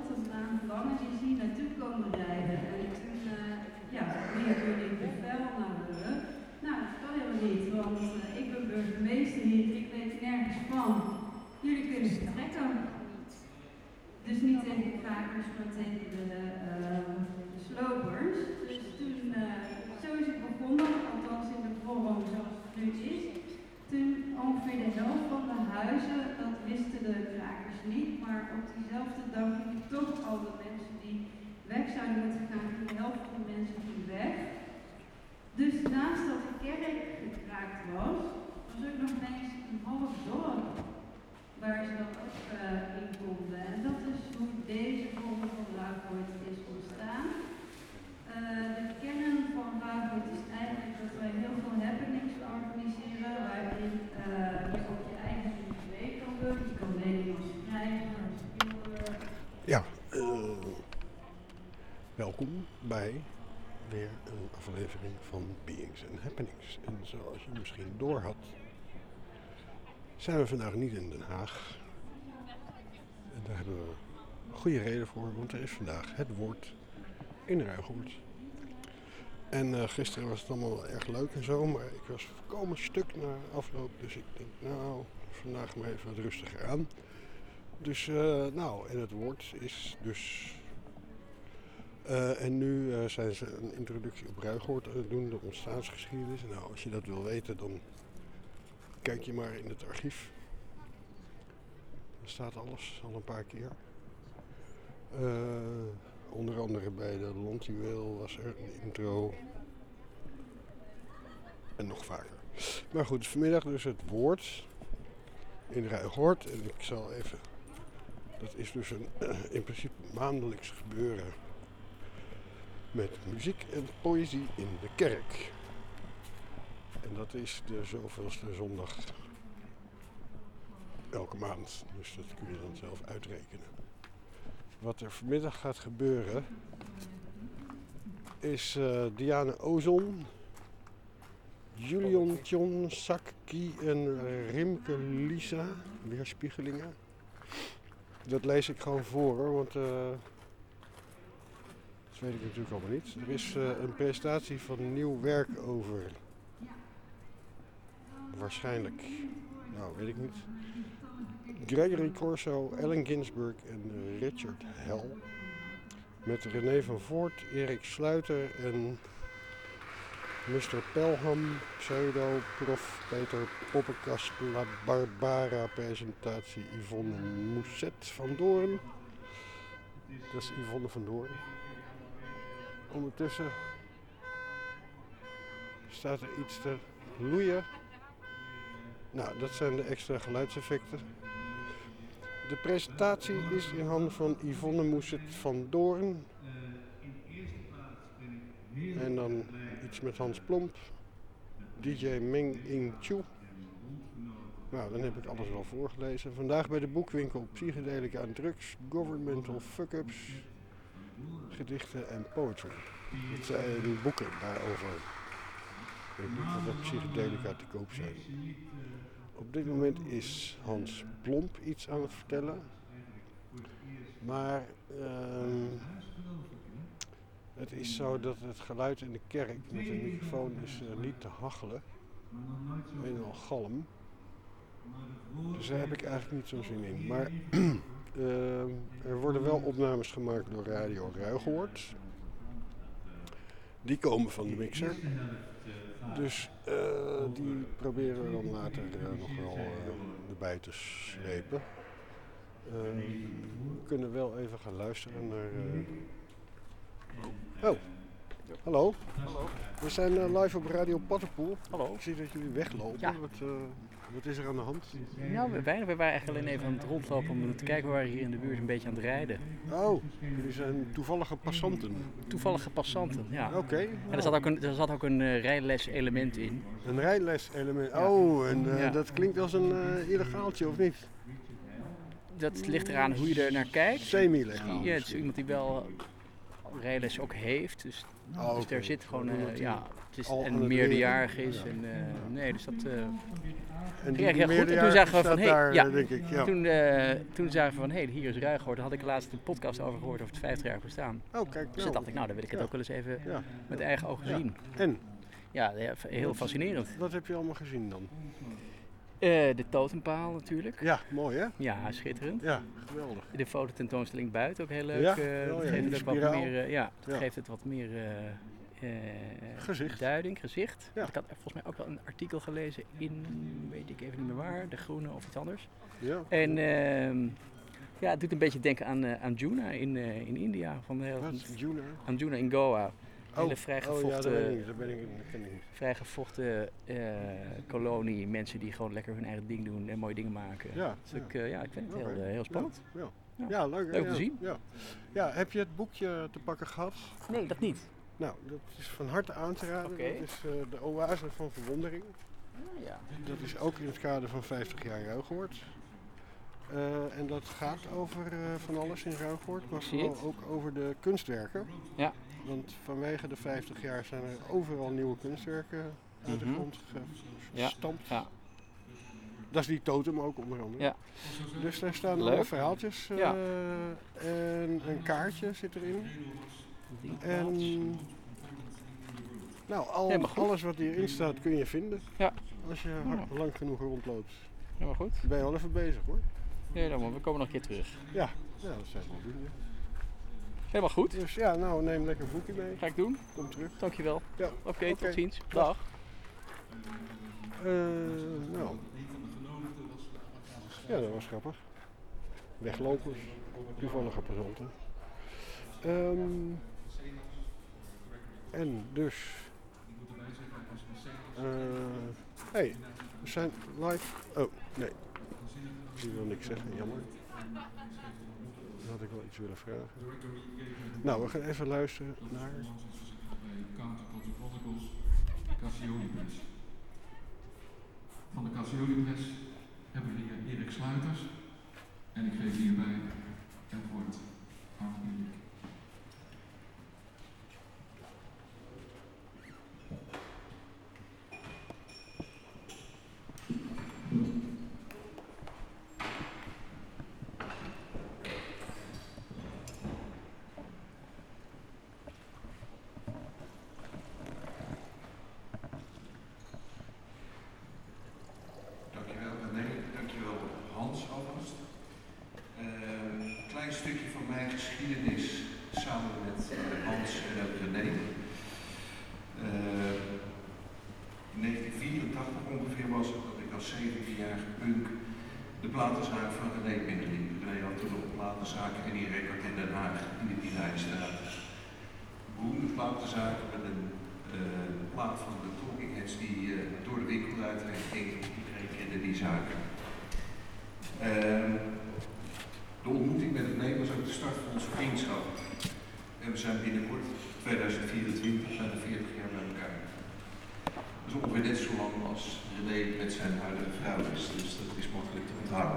tot een maand lang en die zie je naartoe komen rijden. En toen, meer jullie bevel naar willen. Nou, dat kan helemaal niet, want ik ben burgemeester hier, ik weet nergens van. Jullie kunnen vertrekken. Dus niet tegen de krakers, maar tegen de slopers. Dus toen, zo is het begonnen, althans in de vorm zoals het nu is. Toen ongeveer de helft van de huizen, dat wisten de krakers niet, maar op diezelfde dag gingen toch al de mensen die weg zouden moeten gaan, de helft van de mensen ging weg. Dus naast dat de kerk gekraakt was, was ook nog ineens een half dorp waar ze dan ook in konden. En dat is hoe deze vorm van Ruigoord is ontstaan. De kern van Ruigoord is eigenlijk dat wij heel veel happenings organiseren, waarin je op je eigen idee kan doen. Je kan Nederlands schrijven, schilderen. Ja, welkom bij weer een aflevering van Beings and Happenings. En zoals je misschien door had, zijn we vandaag niet in Den Haag. En daar hebben we een goede reden voor, want er is vandaag het woord in Ruigoord. En gisteren was het allemaal erg leuk en zo, maar ik was volkomen stuk na afloop. Dus ik denk, nou, vandaag maar even wat rustiger aan. Dus, en het woord is dus... en nu zijn ze een introductie op Ruigoord aan het doen, de ontstaansgeschiedenis. Nou, als je dat wil weten, dan kijk je maar in het archief. Er staat alles al een paar keer. Onder andere bij de Landjuweel was er een intro. En nog vaker. Maar goed, vanmiddag dus het woord in Ruigoord. En ik zal even... Dat is dus een in principe maandelijks gebeuren met muziek en poëzie in de kerk. En dat is de zoveelste zondag elke maand. Dus dat kun je dan zelf uitrekenen. Wat er vanmiddag gaat gebeuren is Diane Ozon, Julian Tjon, Sakki en Rimke Lisa, weerspiegelingen. Dat lees ik gewoon voor hoor, want dat weet ik natuurlijk allemaal niet. Er is een presentatie van nieuw werk over. Waarschijnlijk, nou weet ik niet. Gregory Corso, Allen Ginsberg en Richard Hell. Met René van Voort, Erik Sluiter en Mr. Pelham, pseudo, prof. Peter Poppenkast, La Barbara, presentatie Yvonne Mousset van Doorn. Dat is Yvonne van Doorn. Ondertussen staat er iets te loeien. Nou, dat zijn de extra geluidseffecten. De presentatie is in handen van Yvonne Mousset van Doorn. En dan iets met Hans Plomp. DJ Meng Ing Chu. Nou, dan heb ik alles wel voorgelezen. Vandaag bij de boekwinkel Psychedelica en Drugs, Governmental Fuck-Ups, Gedichten en Poetry. Dat zijn boeken daarover. Ik weet niet of er psychedelica te koop zijn. Op dit moment is Hans Plomp iets aan het vertellen. Maar het is zo dat het geluid in de kerk met de microfoon is niet te hachelen. Helemaal galm. Dus daar heb ik eigenlijk niet zo'n zin in. Maar er worden wel opnames gemaakt door Radio Ruigoord. Die komen van de mixer. Dus die proberen we dan later nog wel erbij te slepen. We kunnen wel even gaan luisteren naar... Oh, hallo. Hallo. We zijn live op Radio Paddenpoel. Hallo. Ik zie dat jullie weglopen. Ja. Wat is er aan de hand? Nou, we waren eigenlijk alleen even aan het rondlopen om te kijken. We waren hier in de buurt een beetje aan het rijden. Oh, jullie zijn toevallige passanten. Toevallige passanten, ja. Oké. En er zat ook een rijles-element in. Een rijles-element. Oh, en Ja. dat klinkt als een illegaaltje, of niet? Dat ligt eraan hoe je er naar kijkt. Semi-legaal. Ja, het is iemand die wel rijles ook heeft. Dus Oh, Dus oké. daar zit gewoon, Omdat hij het is al aan een het meerderjarig leren. is. Ja. Nee, dus dat En ging echt heel goed. En toen meerderjarige zagen we van, staat hey, daar, ja. denk ik. Ja. Toen zagen we van, hé, hier is Ruigoord. Daar had ik laatst een podcast over gehoord over het 50-jarig bestaan. Oh, kijk. Dus toen dacht ik, nou, dan wil ik het ook wel eens even Ja. met eigen ogen zien. En, Ja, heel fascinerend. wat heb je allemaal gezien dan? De totempaal natuurlijk. Ja, mooi hè? Ja, schitterend. Ja, geweldig. De fototentoonstelling buiten ook heel leuk. Ja? Dat Oh ja, geeft die het ook wat spiraal. meer, Ja. geeft het wat meer Gezicht. duiding, gezicht. Ja. Ik had volgens mij ook wel een artikel gelezen in, weet ik even niet meer waar, De Groene of iets anders. Ja. En het doet een beetje denken aan Juna in India. Wat? Juna? Aan Juna in Goa. Hele Oh, ja, dat vrijgevochten, weet ik niet. Dat ken ik niet. vrijgevochten kolonie. Mensen die gewoon lekker hun eigen ding doen en mooie dingen maken. Ja, Dus ik vind het Oké. heel spannend. Ja, Ja. ja leuk. Leuk ja. te zien. Ja. Ja, heb je het boekje te pakken gehad? Nee, dat niet. Nou, dat is van harte aan te raden. Oké. Dat is de Oase van Verwondering. Ja. Dat is ook in het kader van 50 jaar Ruigoord. En dat gaat over van alles in Ruigoord, maar Zie vooral het. ook over de kunstwerken. Ja. Want vanwege de 50 jaar zijn er overal nieuwe kunstwerken uit de grond gestampt. Ja. Dat is die totem ook onder andere. Ja. Dus daar staan Leuk. allemaal verhaaltjes Ja. en een kaartje zit erin. En nou, Helemaal goed. alles wat hierin staat kun je vinden Ja. als je lang genoeg rondloopt. Helemaal goed. Ben je wel even bezig hoor. Ja, dan, we komen nog een keer terug. Ja, dat zijn wel doen. Helemaal goed. Dus ja, nou neem lekker een boekje mee. Ga ik doen. Kom terug. Dankjewel. Ja. Oké, tot ziens. Dag. Nou. Ja, dat was grappig. Weglopers, toevallige passanten. En dus. Hey, we zijn live. Oh, nee. Ik wil niks zeggen, jammer. Dan had ik wel iets willen vragen. Nou, we gaan even luisteren naar. Cassiolipres. Van de Cassiolipres hebben we hier Erik Sluiters en ik geef hierbij het woord aan Erik. Dankjewel René, dankjewel Hans alvast. Een klein stukje van mijn geschiedenis samen met Hans en ook René. In 1984 ongeveer was het dat ik als 17-jarige punk de platenzaak van René binnenliep. René had toen nog een platenzaak en die record in Den Haag in de Pielijnstraat. Beroemde platenzaak met een plaat van de Talking Heads die door de winkel uitheen ging. Iedereen kende die zaak. De ontmoeting met René was ook de start van onze vriendschap. En we zijn binnenkort 2024 bijna 40 jaar bij elkaar. Dat is ongeveer net zo lang als René met zijn huidige vrouw is, dus dat is makkelijk te onthouden.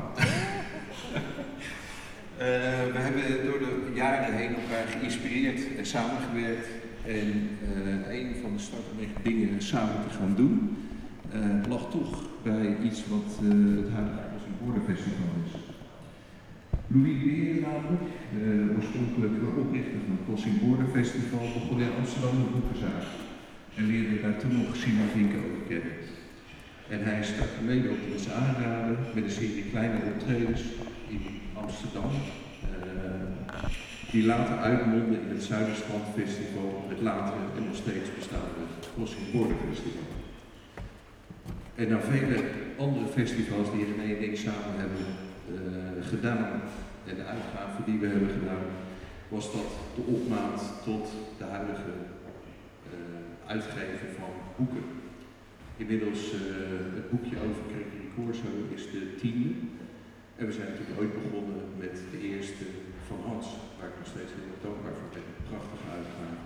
We hebben door de jaren heen elkaar geïnspireerd en samengewerkt. En een van de startende dingen samen te gaan doen, lag toch bij iets wat het huidige Crossing Border Festival is. Louis Beer namelijk, de oorspronkelijke oprichter van het Crossing Border Festival, begon in Amsterdam de boekenzaak. En leerde daar toen nog Simon Vinken over kennen. En hij startte mede op ons aanraden met een serie kleine optredens in Amsterdam. Die later uitmondden in het Zuiderstrand Festival, het latere en nog steeds bestaande Crossing Border Festival. En na vele andere festivals die René en ik samen hebben gedaan en de uitgaven die we hebben gedaan, was dat de opmaat tot de huidige uitgeven van boeken. Inmiddels het boekje over Gregory Corso is de 10e. En we zijn natuurlijk ooit begonnen met de eerste van Hans, waar ik nog steeds heel erg dankbaar voor ben. Prachtige uitgave.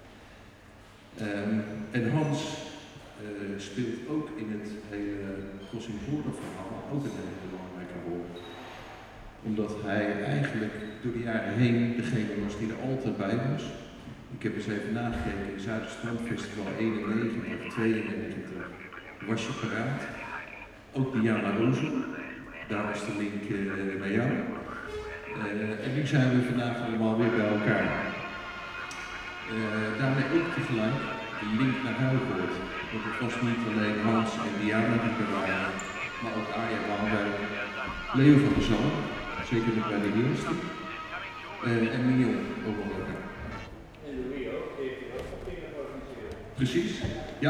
En Hans speelt ook in het hele Crossing Border verhaal ook een hele belangrijke rol. Omdat hij eigenlijk door de jaren heen degene was die er altijd bij was. Ik heb eens even nagekeken, in Zuiderstrandfestival 91, 92 was je paraat. Ook Diana Rozel, daar is de link naar jou. En nu zijn we vandaag allemaal weer bij elkaar. Daarmee ook tegelijk de link naar Huigoort. Want het was niet alleen Hans en Diana die er waren, maar ook Arja Bouwwijk, Leo van der Zalm, zeker nog bij de eerste, en Mion ook al elkaar. En Louis ook, die heeft ook nog dingen georganiseerd. Precies, ja.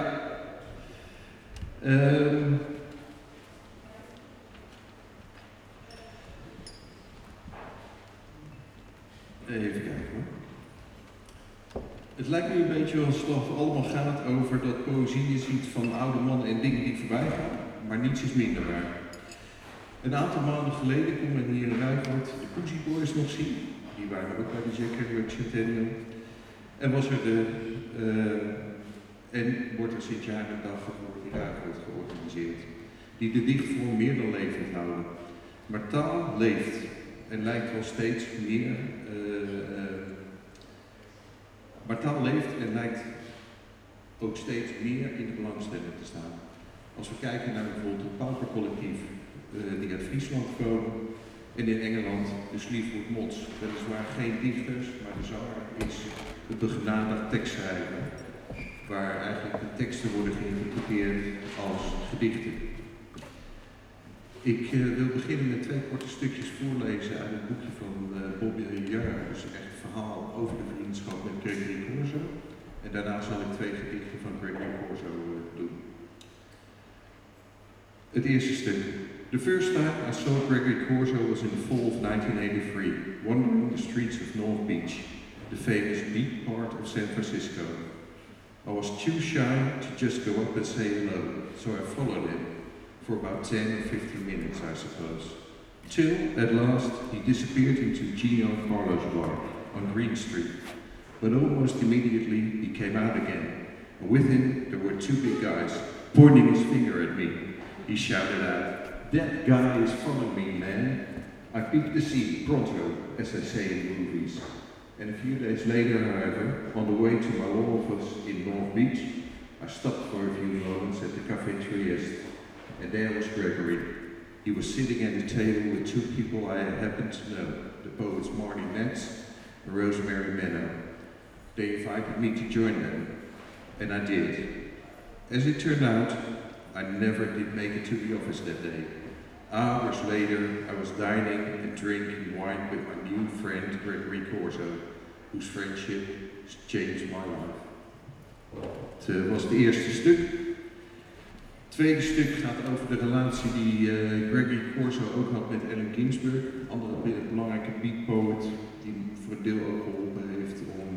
Even kijken hoor. Het lijkt nu een beetje alsof het allemaal gaat over dat poëzie is iets van oude mannen en dingen die voorbij gaan, maar niets is minder waar. Een aantal maanden geleden kon men hier in Ruigoort de Cozy Boys nog zien. Die waren ook bij de Jack Kerouac Centennial. En wordt er sinds jaren een dag in Ruigoort georganiseerd. Die de dichtvorm meer dan levend houden. Maar taal leeft en lijkt wel steeds meer. Maar taal leeft en lijkt ook steeds meer in de belangstelling te staan. Als we kijken naar bijvoorbeeld het Paupercollectief, die uit Friesland komen, en in Engeland de Sleaford Mods. Weliswaar geen dichters, maar de zanger is een begenadigd tekstschrijver, waar eigenlijk de teksten worden geïnterpreteerd als gedichten. Ik wil beginnen met 2 korte stukjes voorlezen uit het boekje van Bobby Jara, dus echt een verhaal over de vriendschap met Gregory Corso. En daarna zal ik 2 gedichten van Gregory Corso doen. Het eerste stuk. The first time I saw Gregory Corso was in the fall of 1983, wandering the streets of North Beach, the famous beach part of San Francisco. I was too shy to just go up and say hello, so I followed him. For about 10 or 15 minutes, I suppose. Till, at last, he disappeared into Gino Carlo's bar on Green Street. But almost immediately, he came out again. And with him, there were 2 big guys, pointing his finger at me. He shouted out, "That guy is following me, man. I peeped the scene pronto, as they say in movies." And a few days later, however, on the way to my law office in North Beach, I stopped for a few moments at the Café Trieste. And there was Gregory. He was sitting at a table with 2 people I happened to know, the poets Marty Metz and Rosemary Menno. They invited me to join them, and I did. As it turned out, I never did make it to the office that day. Hours later, I was dining and drinking wine with my new friend Gregory Corso, whose friendship changed my life. Het was het eerste stuk. Het tweede stuk gaat over de relatie die Gregory Corso ook had met Allen Ginsberg, een andere belangrijke beatpoet, die voor een deel ook geholpen heeft om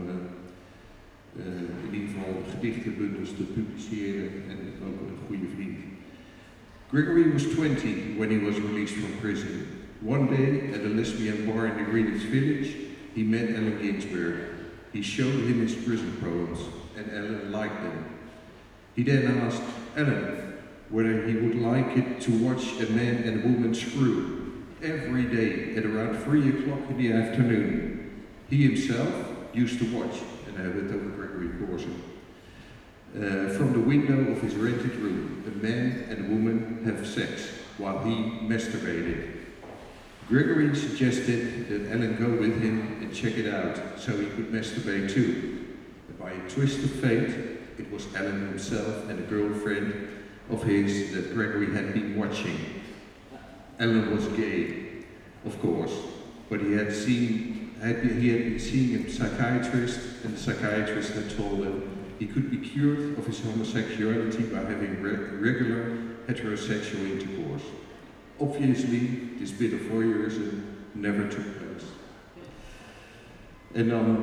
in ieder geval gedichtenbundels te publiceren en ook een goede vriend. Gregory was 20 when he was released from prison. One day at a lesbian bar in the Greenwich Village, he met Allen Ginsberg. He showed him his prison poems, and Allen liked them. He then asked Allen whether he would like it to watch a man and a woman screw every day at around 3 o'clock in the afternoon. He himself used to watch, and I have it over Gregory Corso. From the window of his rented room, a man and a woman have sex while he masturbated. Gregory suggested that Allen go with him and check it out so he could masturbate too. But by a twist of fate, it was Allen himself and a girlfriend of his that Gregory had been watching. Allen was gay, of course, but he had been seeing a psychiatrist, and the psychiatrist had told him he could be cured of his homosexuality by having regular heterosexual intercourse. Obviously, this bit of voyeurism never took place. En dan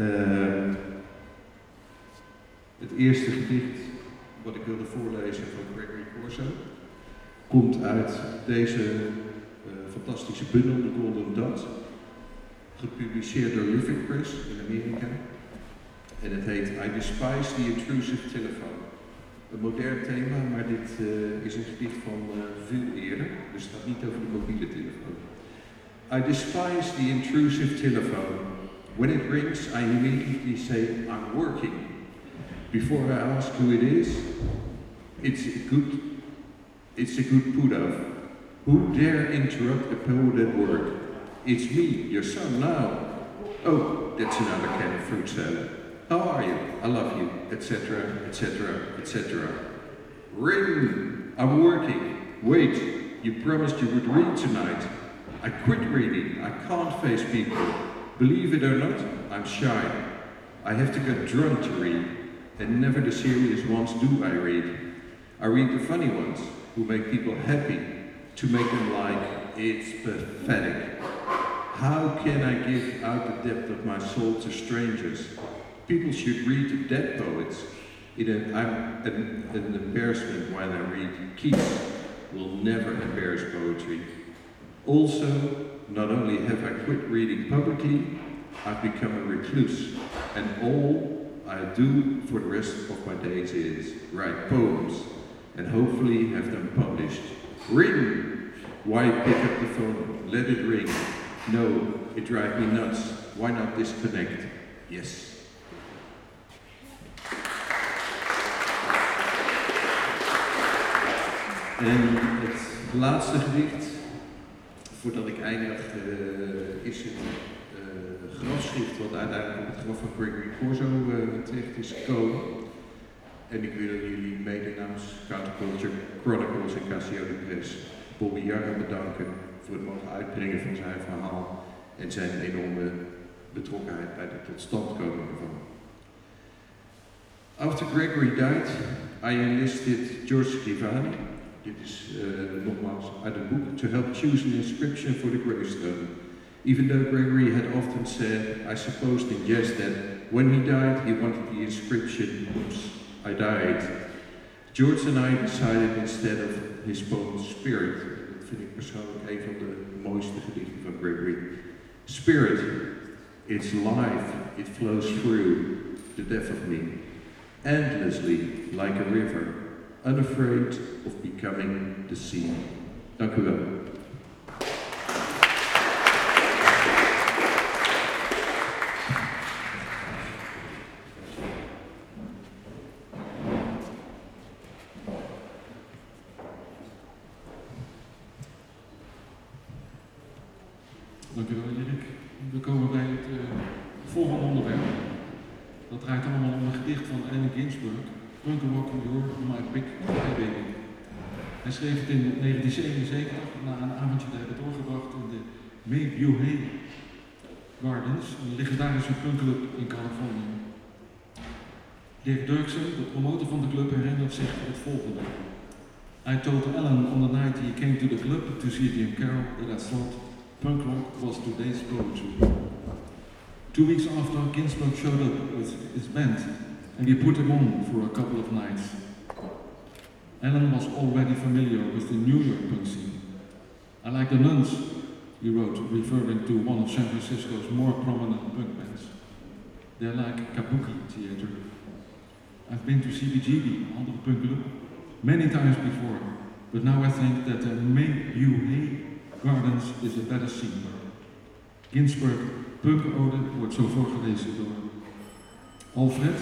het eerste gedicht wat ik wilde voorlezen van Gregory Corso komt uit deze fantastische bundel, The Golden Dot, gepubliceerd door Living Press in Amerika. En het heet I Despise the Intrusive Telephone. Een modern thema, maar dit is een gedicht van veel eerder, dus het gaat niet over de mobiele telefoon. I despise the intrusive telephone. When it rings, I immediately say, I'm working. Before I ask who it is, it's a good put-off. Who dare interrupt a poet at work? It's me, your son now. Oh, that's another can of fruit salad. How are you? I love you, etc., etc., etc. Ring! I'm working. Wait, you promised you would read tonight. I quit reading. I can't face people. Believe it or not, I'm shy. I have to get drunk to read, and never the serious ones do I read. I read the funny ones, who make people happy, to make them like, it's pathetic. How can I give out the depth of my soul to strangers? People should read the dead poets. I'm an embarrassment when I read. Keats will never embarrass poetry. Also, not only have I quit reading publicly, I've become a recluse, and all I do for the rest of my days is write poems, and hopefully have them published. Ring! Why pick up the phone? Let it ring. No, it drives me nuts. Why not disconnect? Yes. En het laatste gedicht, voordat ik eindig, is het grafschrift wat uiteindelijk op het graf van Gregory Corso terecht is gekomen. En ik wil jullie mede namens Counterculture Chronicles en Cassio de Press Bobby Jarre bedanken voor het mogen uitbrengen van zijn verhaal en zijn enorme betrokkenheid bij de totstandkoming ervan. After Gregory died, I enlisted George Scrivani, dit is nogmaals uit het boek, to help choose an inscription for the gravestone. Even though Gregory had often said, I supposed in jest that when he died he wanted the inscription, oops, I died. George and I decided instead of his poem Spirit, dat vind ik persoonlijk een van de mooiste gedichten van Gregory. Spirit, it's life, it flows through the death of me, endlessly like a river, unafraid of becoming the sea. Dank u wel. Dank u wel, Erik. We komen bij het volgende onderwerp. Dat draait allemaal om een gedicht van Allen Ginsberg, Punk Walking Your My Big Baby. Hij schreef het in 1977 na een avondje te hebben doorgebracht in de Maybuhay Gardens, een legendarische punkclub in Californië. Dirk Dirksen, de promotor van de club, herinnert zich het volgende. I told Allen on the night he came to the club to see Jim Carroll that I thought punk rock was today's poetry. 2 weeks after, Ginsberg showed up with his band, and we put him on for a couple of nights. Allen was already familiar with the New York punk scene. I like the Nuns, he wrote, referring to one of San Francisco's more prominent punk bands. They're like Kabuki theater. I've been to CBGB, andere punkclub, many times before, but now I think that the Maybuhay Gardens is a better scene. Ginsberg Punk Ode wordt zo voorgelezen door Alfred,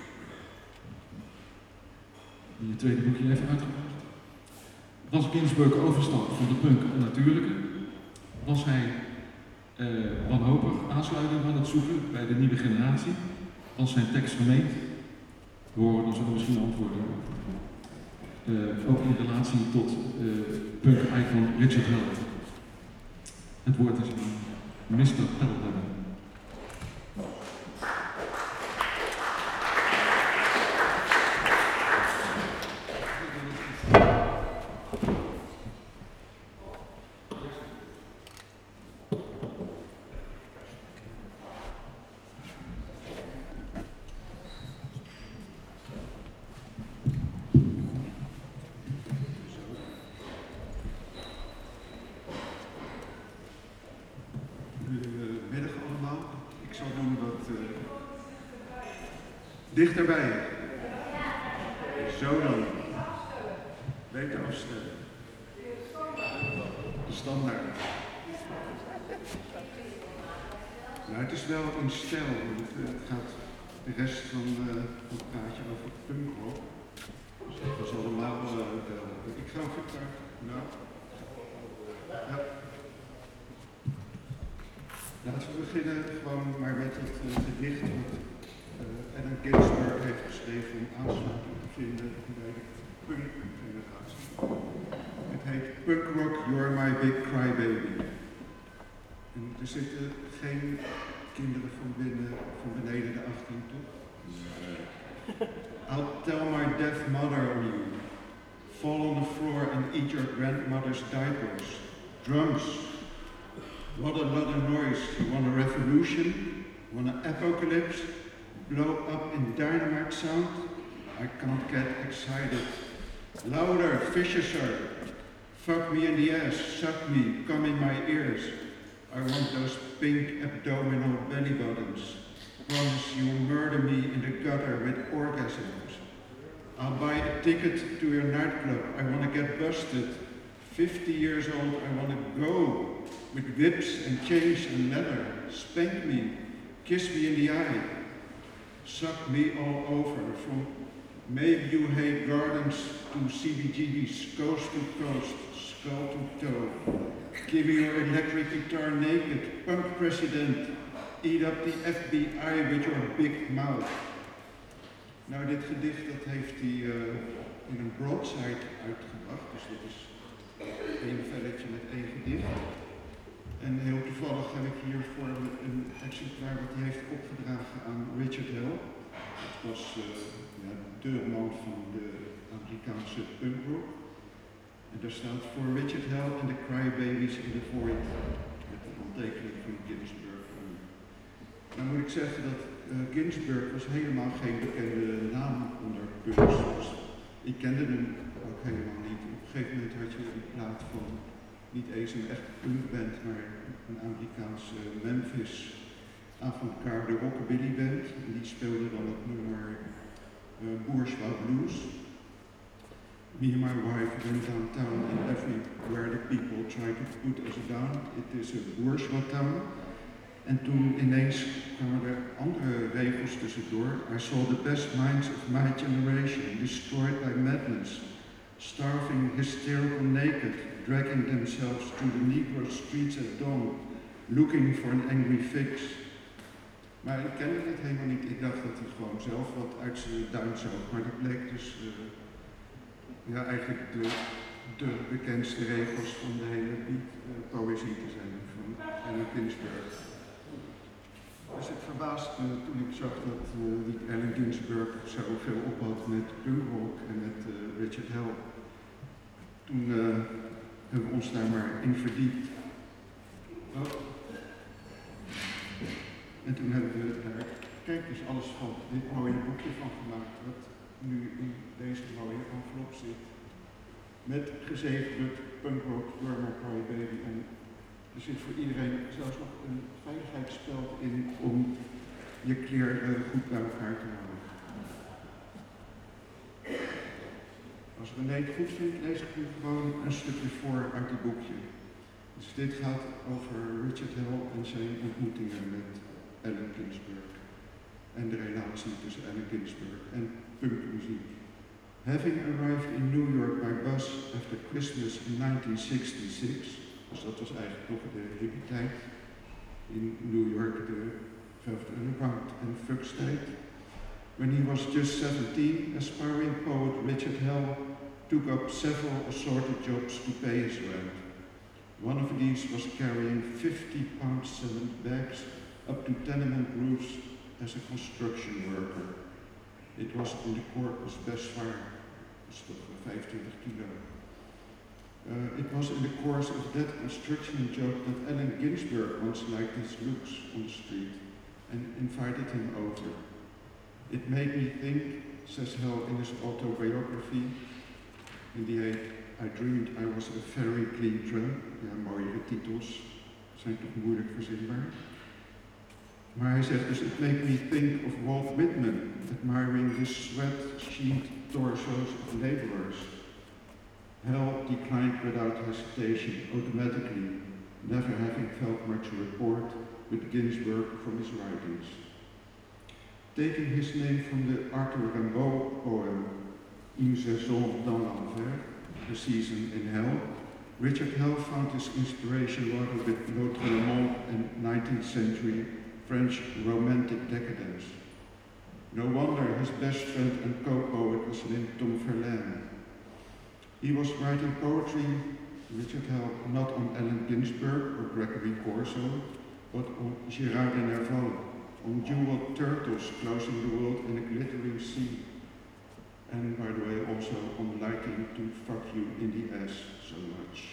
die het tweede boekje heeft uitgebracht. Was Ginsberg overstap van de punk en natuurlijke? Was hij wanhopig aansluiting aan het zoeken bij de nieuwe generatie? Was zijn tekst gemeend? We horen dan zo misschien antwoorden. Ook in relatie tot punk-icon Richard Hell. Het woord is aan Mr. Pelham. Dichterbij. Zo dan. Beter afstellen. De standaard. Nou, het is wel een stijl, want het gaat de rest van het praatje over punkrock. Dus dat was allemaal wel. Ik ga even kijken. Nou. Ja. Laten we beginnen gewoon maar met het gedicht wat Allen Ginsberg heeft geschreven om aansluiting te vinden bij de punk-generatie. Het heet Punk Rock, You're My Big Crybaby. En er zitten geen kinderen van beneden de 18, toch? I'll tell my deaf mother on you. Fall on the floor and eat your grandmother's diapers. Drums. What a lot of noise. You want a revolution? Want an apocalypse? Blow up in dynamite sound? I can't get excited. Louder, viciouser. Fuck me in the ass, suck me, come in my ears. I want those pink abdominal belly buttons. Promise you'll murder me in the gutter with orgasms. I'll buy a ticket to your nightclub. I want to get busted. 50 years old, I want to go. With whips and chains and leather. Spank me. Kiss me in the eye. Suck me all over. From Maybe You Hate Gardens to CBGB's Coast to Coast. Skull to toe. Give me your electric guitar naked. Punk president. Eat up the FBI with your big mouth. Nou, dit gedicht dat heeft hij in een broadside uitgebracht. Dus dat is één velletje met één gedicht. En heel toevallig heb ik hier voor me een exemplaar wat hij heeft opgedragen aan Richard Hell. Dat was de man van de Amerikaanse punkrock. En daar staat voor Richard Hell en de Crybabies in the Void. Met de handtekening van Ginsberg. Nou moet ik zeggen dat Ginsberg was helemaal geen bekende naam onder punks. Dus ik kende hem ook helemaal niet. Op een gegeven moment had je in plaats van niet eens een echte punkband, maar een Amerikaanse Memphis avant-garde rockabilly band. En die speelde dan het nummer Bourgeois Blues. Me and my wife went downtown and everywhere the people try to put us down. It is a bourgeois town. En toen ineens kwamen er andere regels tussendoor. I saw the best minds of my generation destroyed by madness, starving, hysterical, naked, dragging themselves through the Negro streets at dawn, looking for an angry fix. Maar ik kende het helemaal niet. Ik dacht dat hij gewoon zelf wat uit zijn duim zoog. Maar dat bleek dus eigenlijk de bekendste regels van de hele poëzie te zijn van Allen Ginsberg. Dus het verbaasde me toen ik zag dat Allen Ginsberg zoveel op had met punkrock en met Richard Hell. Toen hebben we ons daar maar in verdiept. Oh. En toen hebben we daar, kijk dus alles van dit mooie boekje van gemaakt, wat nu in deze mooie envelop zit. Met gezegend punkrock, You're My Crybaby. En er zit voor iedereen zelfs nog een veiligheidsspeld in om je kleren goed bij elkaar te houden. Als René het goed vindt, lees ik nu gewoon een stukje voor uit het boekje. Dus dit gaat over Richard Hell en zijn ontmoetingen met Allen Ginsberg. En de relatie tussen Allen Ginsberg en punkmuziek. Having arrived in New York by bus after Christmas in 1966, dus dat was eigenlijk nog de hippie-tijd. In New York de Velvet Underground en Fucks-tijd. When he was just 17, aspiring poet Richard Hell took up several assorted jobs to pay his rent. One of these was carrying 50-pound cement bags up to tenement roofs as a construction worker. It was in the Corpus Bezvaar, dat is toch 25 kilo. It was in the course of that construction job that Allen Ginsberg once liked his looks on the street and invited him over. It made me think, says Hell in his autobiography, in the end, I dreamed I was a very clean drunk. Ja, mooiere titels zijn toch moeilijk verzinbaar. Maar hij zegt dus, it made me think of Walt Whitman, admiring the sweat-sheathed torsos of laborers. Hell declined without hesitation, automatically, never having felt much rapport with Ginsberg from his writings. Taking his name from the Arthur Rimbaud poem Une saison dans l'enfer, A Season in Hell, Richard Hell found his inspiration rather with Notre Dame and 19th century French romantic decadence. No wonder his best friend and co-poet was named Tom Verlaine. He was writing poetry, Richard Hell, not on Allen Ginsberg or Gregory Corso, but on Gérard de Nerval, on jeweled turtles closing the world in a glittering sea. And by the way, also on liking to fuck you in the ass so much.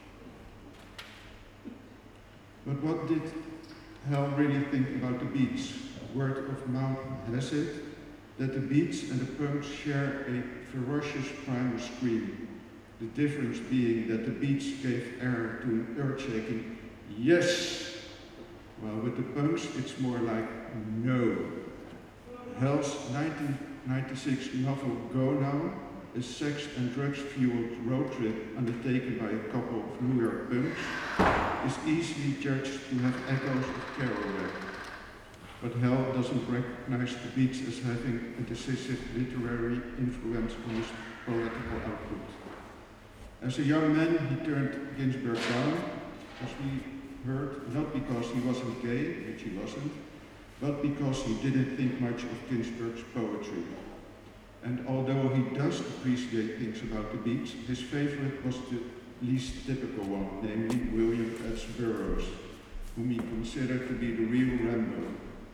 But what did Hell really think about the Beats? Word of mouth has it that the Beats and the punks share a ferocious primal scream. The difference being that the Beats gave air to an earth-shaking yes, while with the punks it's more like no. Hell's 1996 novel Go Now, a sex and drugs-fueled road trip undertaken by a couple of New York punks, is easily judged to have echoes of Kerouac. But Hell doesn't recognize the Beats as having a decisive literary influence on his poetical output. As a young man, he turned Ginsberg down, as we heard, not because he wasn't gay, which he wasn't, but because he didn't think much of Ginsberg's poetry. And although he does appreciate things about the Beats, his favorite was the least typical one, namely William F. Burroughs, whom he considered to be the real Rambo.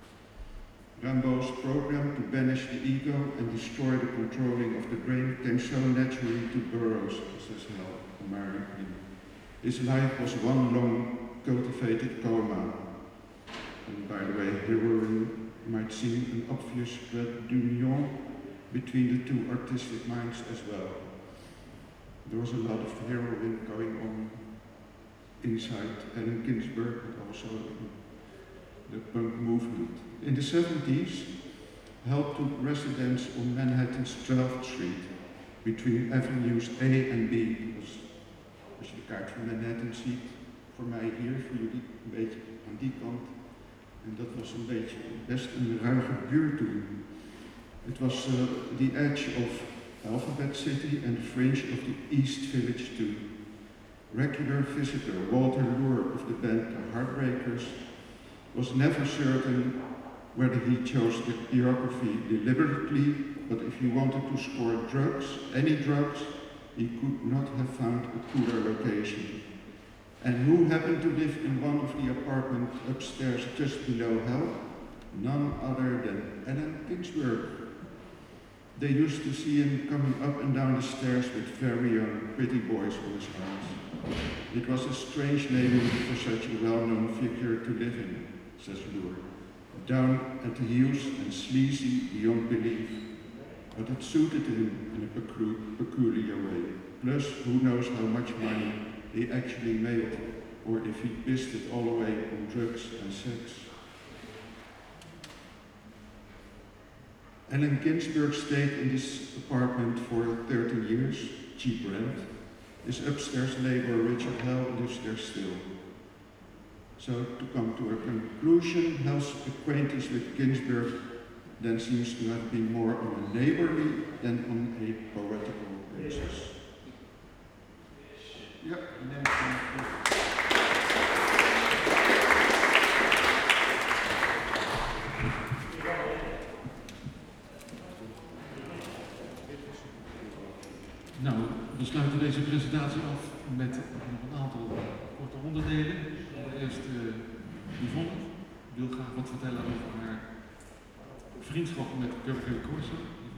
Rambo's program to banish the ego and destroy the controlling of the brain came so naturally to Burroughs, says Hell, American. His life was one long, cultivated coma. And by the way, heroin might seem an obvious trait d'union between the two artistic minds as well. There was a lot of heroin going on inside Allen Ginsberg, but also in the punk movement. In the 70s, Hell took residence on Manhattan's 12th Street, between avenues A en B. Dus als je de kaart van Manhattan ziet, voor mij hier, voor jullie een beetje aan die kant. En dat was een beetje best een ruige buurt toen. It was the edge of Alphabet City and the fringe of the East Village too. Regular visitor Walter Lure of the band The Heartbreakers was never certain whether he chose the geography deliberately, but if he wanted to score drugs, any drugs, he could not have found a cooler location. And who happened to live in one of the apartments upstairs just below Hell? None other than Allen Ginsberg. They used to see him coming up and down the stairs with very young, pretty boys on his arms. It was a strange neighborhood for such a well-known figure to live in, says Lure. Down at the heels and sleazy beyond belief. But it suited him in a peculiar way. Plus, who knows how much money he actually made, or if he pissed it all away on drugs and sex. Allen Ginsberg stayed in this apartment for 13 years, cheap rent. His upstairs neighbor Richard Hell lives there still. So to come to a conclusion, Hell's acquaintance with Ginsberg then seems to have been more on a neighborly than on a poetical basis. Ja, Nou, we sluiten deze presentatie af met nog een aantal korte onderdelen. Allereerst Yvonne wil graag wat vertellen over haar vriendschap met Gregory Corso.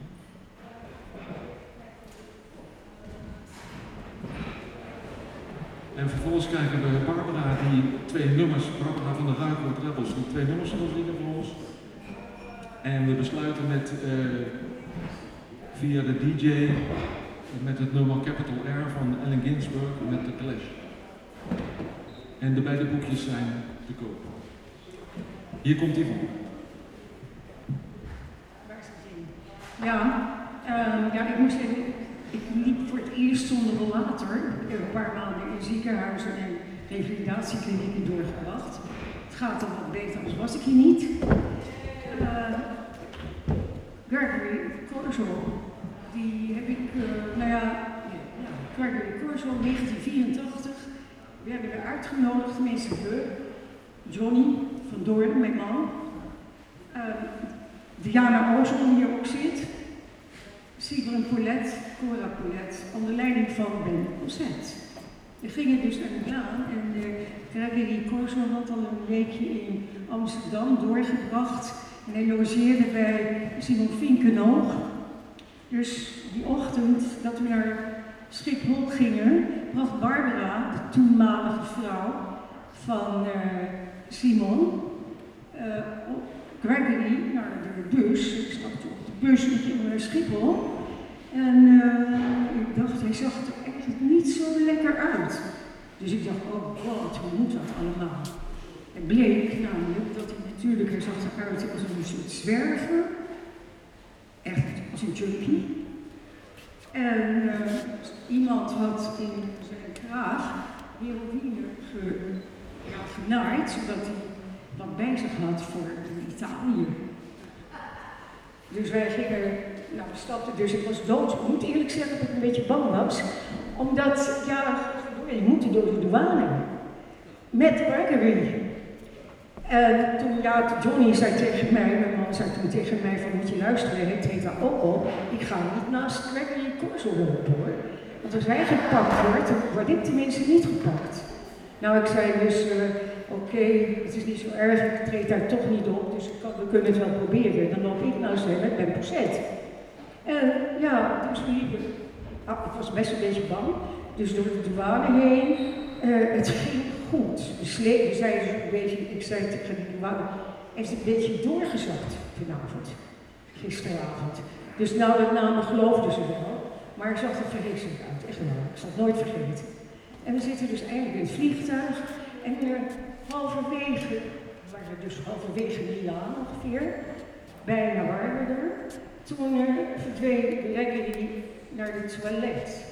En vervolgens krijgen we Barbara die twee nummers, Barbara van de Ruikwoord Rebels, die twee nummers zal zingen voor ons. En we besluiten met via de DJ met het nummer Capital R van Allen Ginsberg met The Clash. En de beide boekjes zijn te koop. Hier komt die van. Ja, ik moest even, ik liep voor het eerst zonder rollator. Ik heb een paar maanden in ziekenhuizen en revalidatieklinieken doorgebracht. Het gaat dan wat beter, anders was ik hier niet. Gregory Corso, die heb ik, Gregory Corso, 1984, werden we uitgenodigd, tenminste Johnny van Doorn, mijn man, Diana Ozon, die hier ook zit, Sigrid Poulet, Cora Poulet, onder leiding van Ben Posset. We gingen dus naar de laan en Gregory Corso had al een weekje in Amsterdam doorgebracht en hij logeerde bij Simon Vinkenoog. Dus die ochtend dat we naar Schiphol gingen, bracht Barbara, de toenmalige vrouw van Simon, Gregory naar de bus. Ik stapte op de bus en ging naar Schiphol. En ik dacht, hij zag er eigenlijk niet zo lekker uit. Dus ik dacht, oh god, hoe moet dat allemaal? Het bleek namelijk dat hij zag eruit als een soort zwerver. Echt als een junkie. En iemand had in zijn kraag heroïne genaaid, zodat hij wat bij zich had voor Italië. Dus wij gingen, we stapten dus, ik was dood. Ik moet eerlijk zeggen dat ik een beetje bang was. Omdat, je moet door de douane. Met Gregory. En toen, Johnny zei tegen mij, mijn man zei toen tegen mij van, moet je luisteren, hij treedt daar ook op. Ik ga niet naast Gregory Corso lopen hoor. Want als hij gepakt wordt, dan word ik tenminste niet gepakt. Nou, ik zei dus, oké, het is niet zo erg, ik treed daar toch niet op, dus we kunnen het wel proberen. Dan loop ik nou eens met Ben Posset. En dus we liepen, ik was best een beetje bang, dus door de douane heen, het ging goed. We zeiden een beetje, ik zei tegen de douane, hij is een beetje doorgezakt gisteravond. Dus dat geloofden ze wel, maar hij zag er vreselijk uit, echt waar, ik zal het nooit vergeten. En we zitten dus eindelijk in het vliegtuig en halverwege Milaan ongeveer, bijna waren we er. Toen verdween Gregory naar de toilet.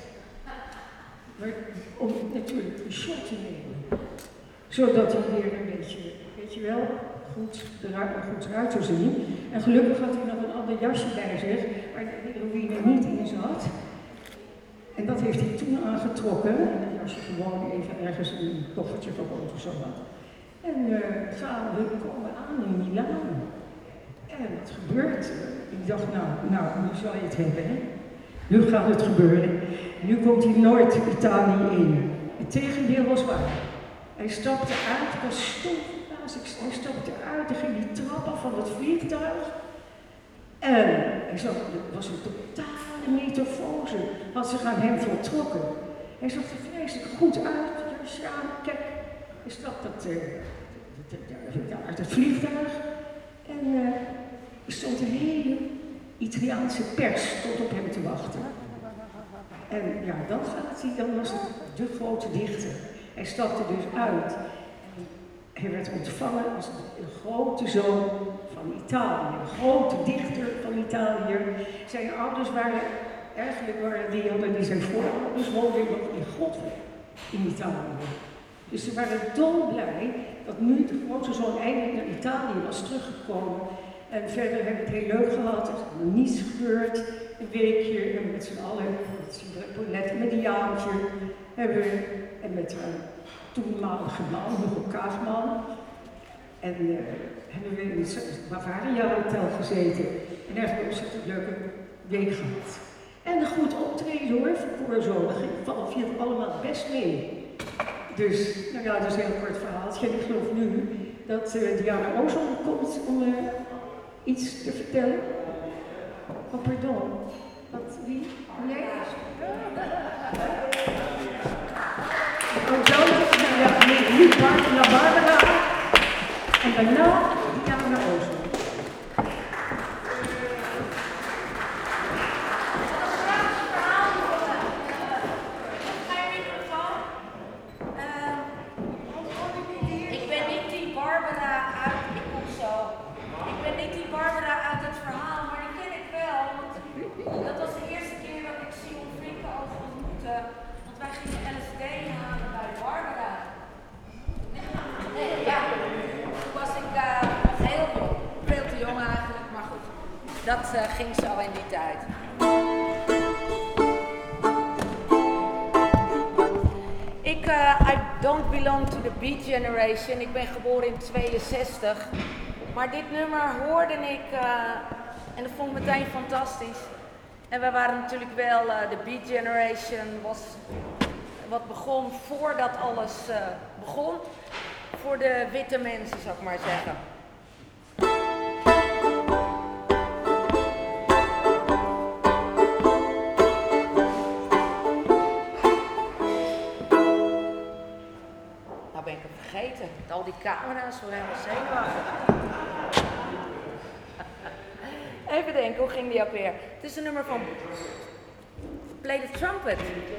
Om natuurlijk een shot te nemen. Zodat hij weer een beetje, weet je wel, goed eruit zou zien. En gelukkig had hij nog een ander jasje bij zich, waar de heroïne niet in zat. En dat heeft hij toen aangetrokken. En dat jasje gewoon even ergens in een koffertje verkocht of zo wat. En we komen aan in Milaan. En het gebeurt. Ik dacht, nu zal je het hebben. Hè? Nu gaat het gebeuren. Nu komt hij Noord-Italië in. Het tegendeel was waar. Hij stapte uit, ik was stomverbaasd. Hij stapte uit, hij ging die trap af van het vliegtuig. En het was een totale metamorfose. Had zich aan hem voltrokken. Hij zag er vreselijk goed uit. Kijk, hij stapte uit het vliegtuig. En er stond een hele Italiaanse pers tot op hem te wachten. En dan was het de grote dichter. Hij stapte dus uit. Hij werd ontvangen als een grote zoon van Italië, een grote dichter van Italië. Zijn ouders die zijn voorouders woonden nog in Godweg in Italië. Dus ze waren dolblij dat nu de grote zoon eindelijk naar Italië was teruggekomen. En verder hebben we het heel leuk gehad, er is nog niets gebeurd. Een weekje en met z'n allen, net met Diaantje, en met toenmalige man, Hugo Kaagman. En hebben we in het Bavaria Hotel gezeten. En daar hebben we een ontzettend leuke week gehad. En een goed optreden hoor, voor Corso. Dat viel allemaal best mee. Dus, dat is een heel kort verhaaltje. En ik geloof nu dat Diana Ozon komt om iets te vertellen. Oh, pardon. Wie? Nee? Nu Barbara. En daarna Diana Ozon. dat ging zo in die tijd. I don't belong to the Beat Generation. Ik ben geboren in 62. Maar dit nummer hoorde ik en dat vond ik meteen fantastisch. En we waren natuurlijk wel, de Beat Generation was wat begon voordat alles begon. Voor de witte mensen, zou ik maar zeggen. Nou ben ik het vergeten. Al die camera's worden helemaal zenuwachtig. Even denken, hoe ging die ook weer? Het is een nummer van Play the Trumpet.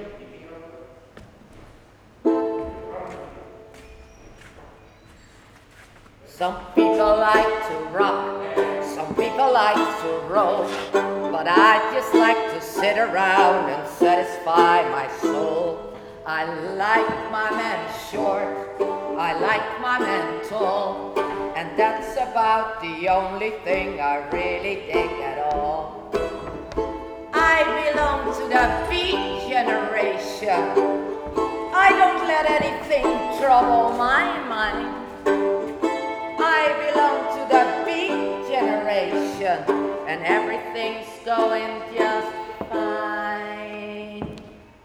Some people like to rock, some people like to roll, but I just like to sit around and satisfy my soul. I like my man short, I like my man tall, and that's about the only thing I really dig at all. I belong to the Beat Generation. I don't let anything trouble my mind. I belong to the Beat Generation, and everything's going just fine.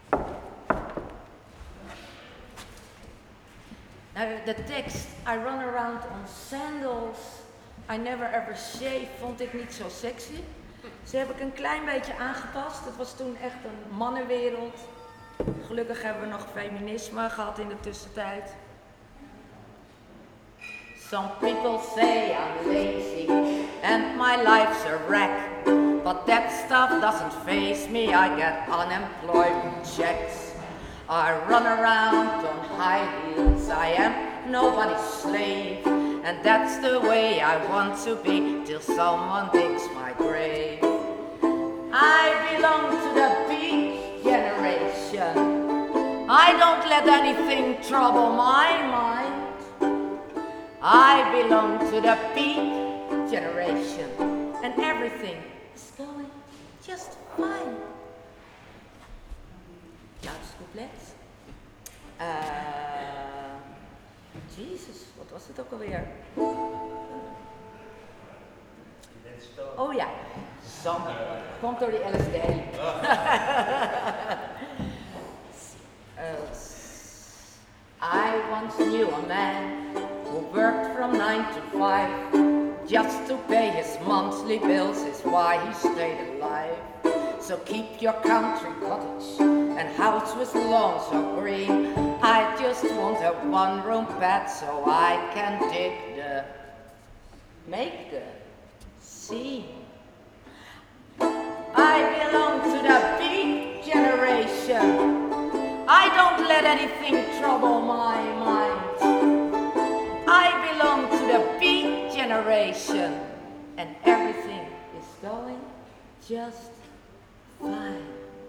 Now the text, I run around on sandals, I never ever shave, vond ik niet zo sexy. Dus heb ik een klein beetje aangepast. Het was toen echt een mannenwereld. Gelukkig hebben we nog feminisme gehad in de tussentijd. Some people say I'm lazy and my life's a wreck, but that stuff doesn't faze me, I get unemployment checks. I run around on high heels, I am nobody's slave, and that's the way I want to be till someone digs my grave. I belong to the Beat Generation. I don't let anything trouble my mind. I belong to the Beat Generation, and everything is going just fine. Laatste couplet. Jezus, wat was het ook alweer? Oh ja, komt door die LSD. I once knew a man who worked from 9 to 5 just to pay his monthly bills, is why he stayed alive. So keep your country cottage and house with lawns so green. I just want a one-room bed so I can make the scene. I belong to the Beat Generation. I don't let anything trouble my mind. I belong to the Beat Generation, and everything is going just fine.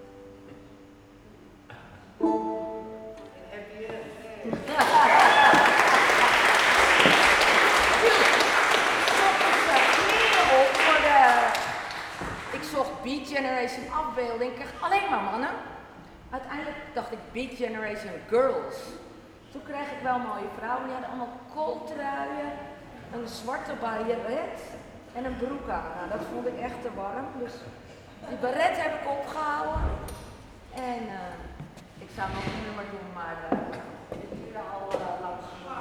Ik zocht Beat Generation afbeelding, ik kreeg alleen maar mannen. Uiteindelijk dacht ik Beat Generation Girls. Toen kreeg ik wel mooie vrouwen, die hadden allemaal kooltruien, een zwarte baret en een broek aan. Nou, dat vond ik echt te warm, dus die baret heb ik opgehouden. En ik zou nog een nummer doen, maar dit is hier al lang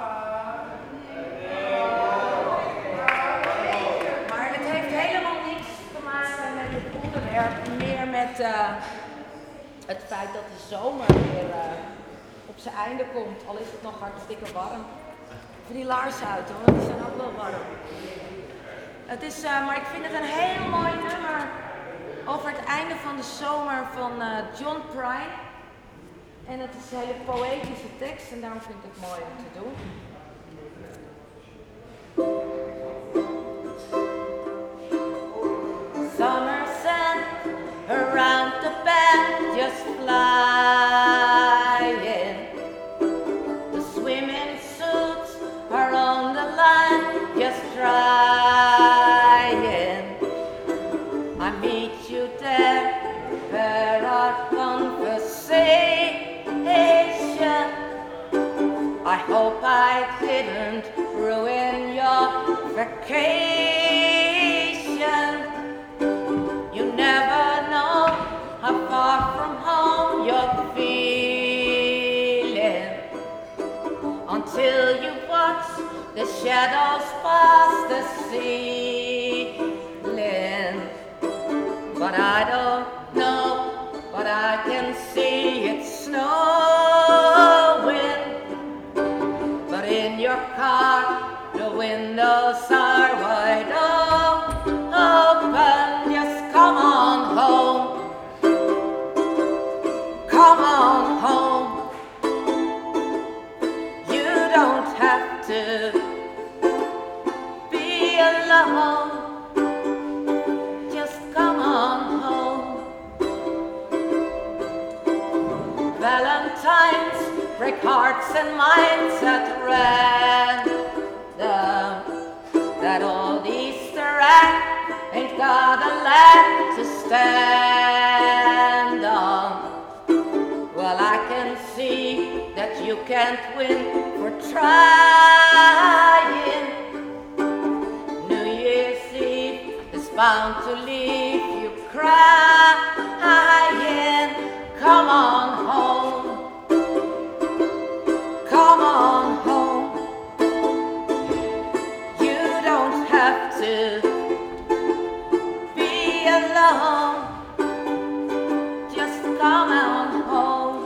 Maar het heeft helemaal niks te maken met het onderwerp, meer met het feit dat de zomer weer op zijn einde komt, al is het nog hartstikke warm. Voor die laarzen uit hoor, die zijn ook wel warm. Het is, maar ik vind het een heel mooi nummer over het einde van de zomer van John Prine. En het is een hele poëtische tekst en daarom vind ik het mooi om te doen. Summer sun around the bend just flying. The swimming suits are on the line just drying. didn't ruin your vacation. You never know how far from home you're feeling until you watch the shadows pass the ceiling. But I don't know, but I can see it's snowing. But in your car, the windows are wide open. Just come on home. Come on home. You don't have to be alone. Just come on home. Valentines break hearts and minds at random. That old Easter egg ain't got a leg to stand on. Well, I can see that you can't win for trying. New Year's Eve is bound to leave you crying. Come on home. Come on home. You don't have to be alone. Just come on home.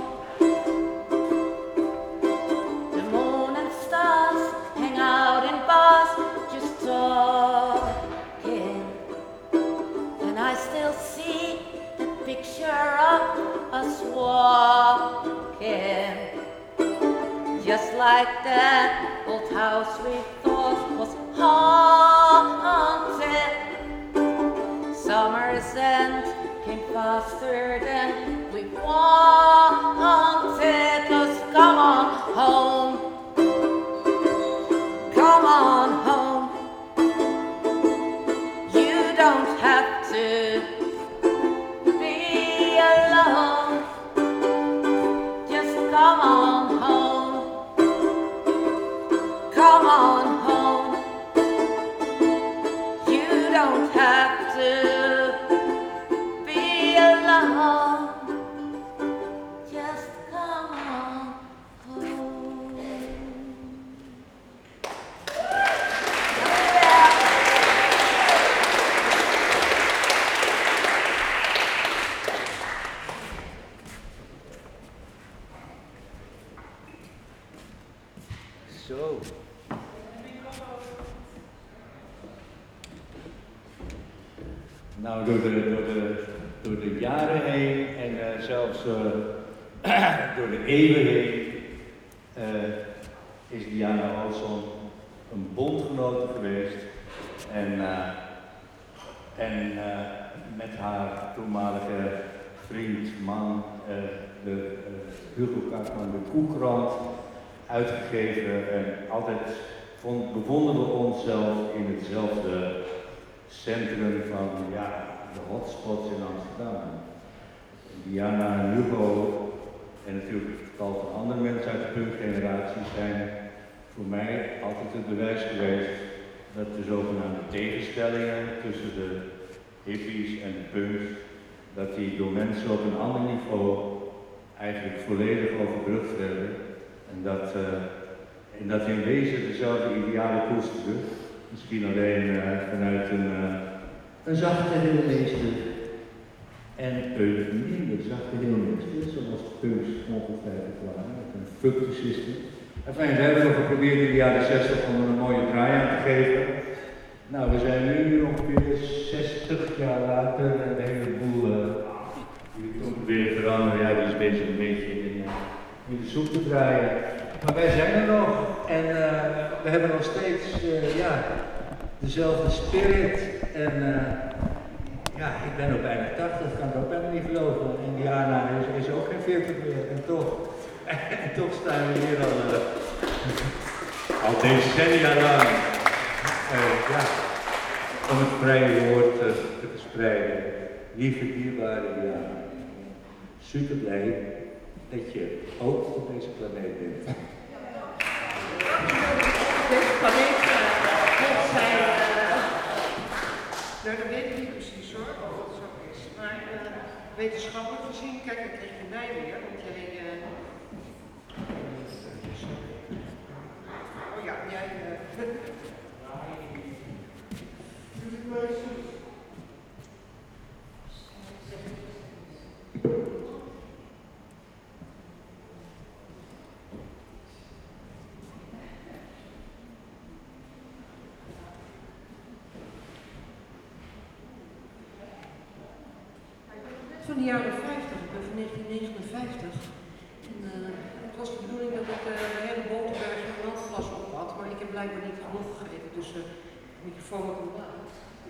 The moon and stars hang out in bars just talking. And I still see the picture of us walking. Just like that old house we thought was haunted. Summer's end came faster than we wanted. Just come on home. Come on home. You don't have to be alone. Just come on home. Come on home. You don't have to be alone. Just come on home. Zo. Nou, door de jaren heen en zelfs door de eeuwen heen is Diana Olsson een bondgenote geweest en met haar toenmalige vriend, man, de Hugo Kaufman, de Koekrand uitgegeven en altijd bevonden we onszelf in hetzelfde centrum van de hotspots in Amsterdam. Diana en Hugo en natuurlijk tal van andere mensen uit de punkgeneratie zijn voor mij altijd het bewijs geweest dat de zogenaamde tegenstellingen tussen de hippies en de punks, dat die door mensen op een ander niveau eigenlijk volledig overbrugd werden en dat in wezen dezelfde idealen koesterden. Misschien alleen vanuit een zachte heelmeester en punk minder zachte heelmeester, zoals de punks ongetwijfeld waren, met een fuck the system. Enfin, we hebben nog geprobeerd in de jaren 60 om er een mooie draai aan te geven. Nou, we zijn nu ongeveer 60 jaar later en de hele boel die komt weer veranderen. Ja, die is bezig een beetje in de soep te draaien. Maar wij zijn er nog en we hebben nog steeds dezelfde spirit en ik ben ook bijna 80, kan ik ook bijna niet geloven. En Diana is ook geen 40 meer en toch staan we hier al decennia lang om het vrije woord te verspreiden. Lieve dierbare Diana, super blij dat je ook op deze planeet bent. wetenschappelijk gezien, kijk, ik kreeg je mij weer, want jij... oh ja, jij... Van de jaren 50, ik ben van 1959. En, het was de bedoeling dat ik de hele Boterberg in een landglas op had, maar ik heb blijkbaar niet genoeg gegeven, dus de microfoon wordt omlaag.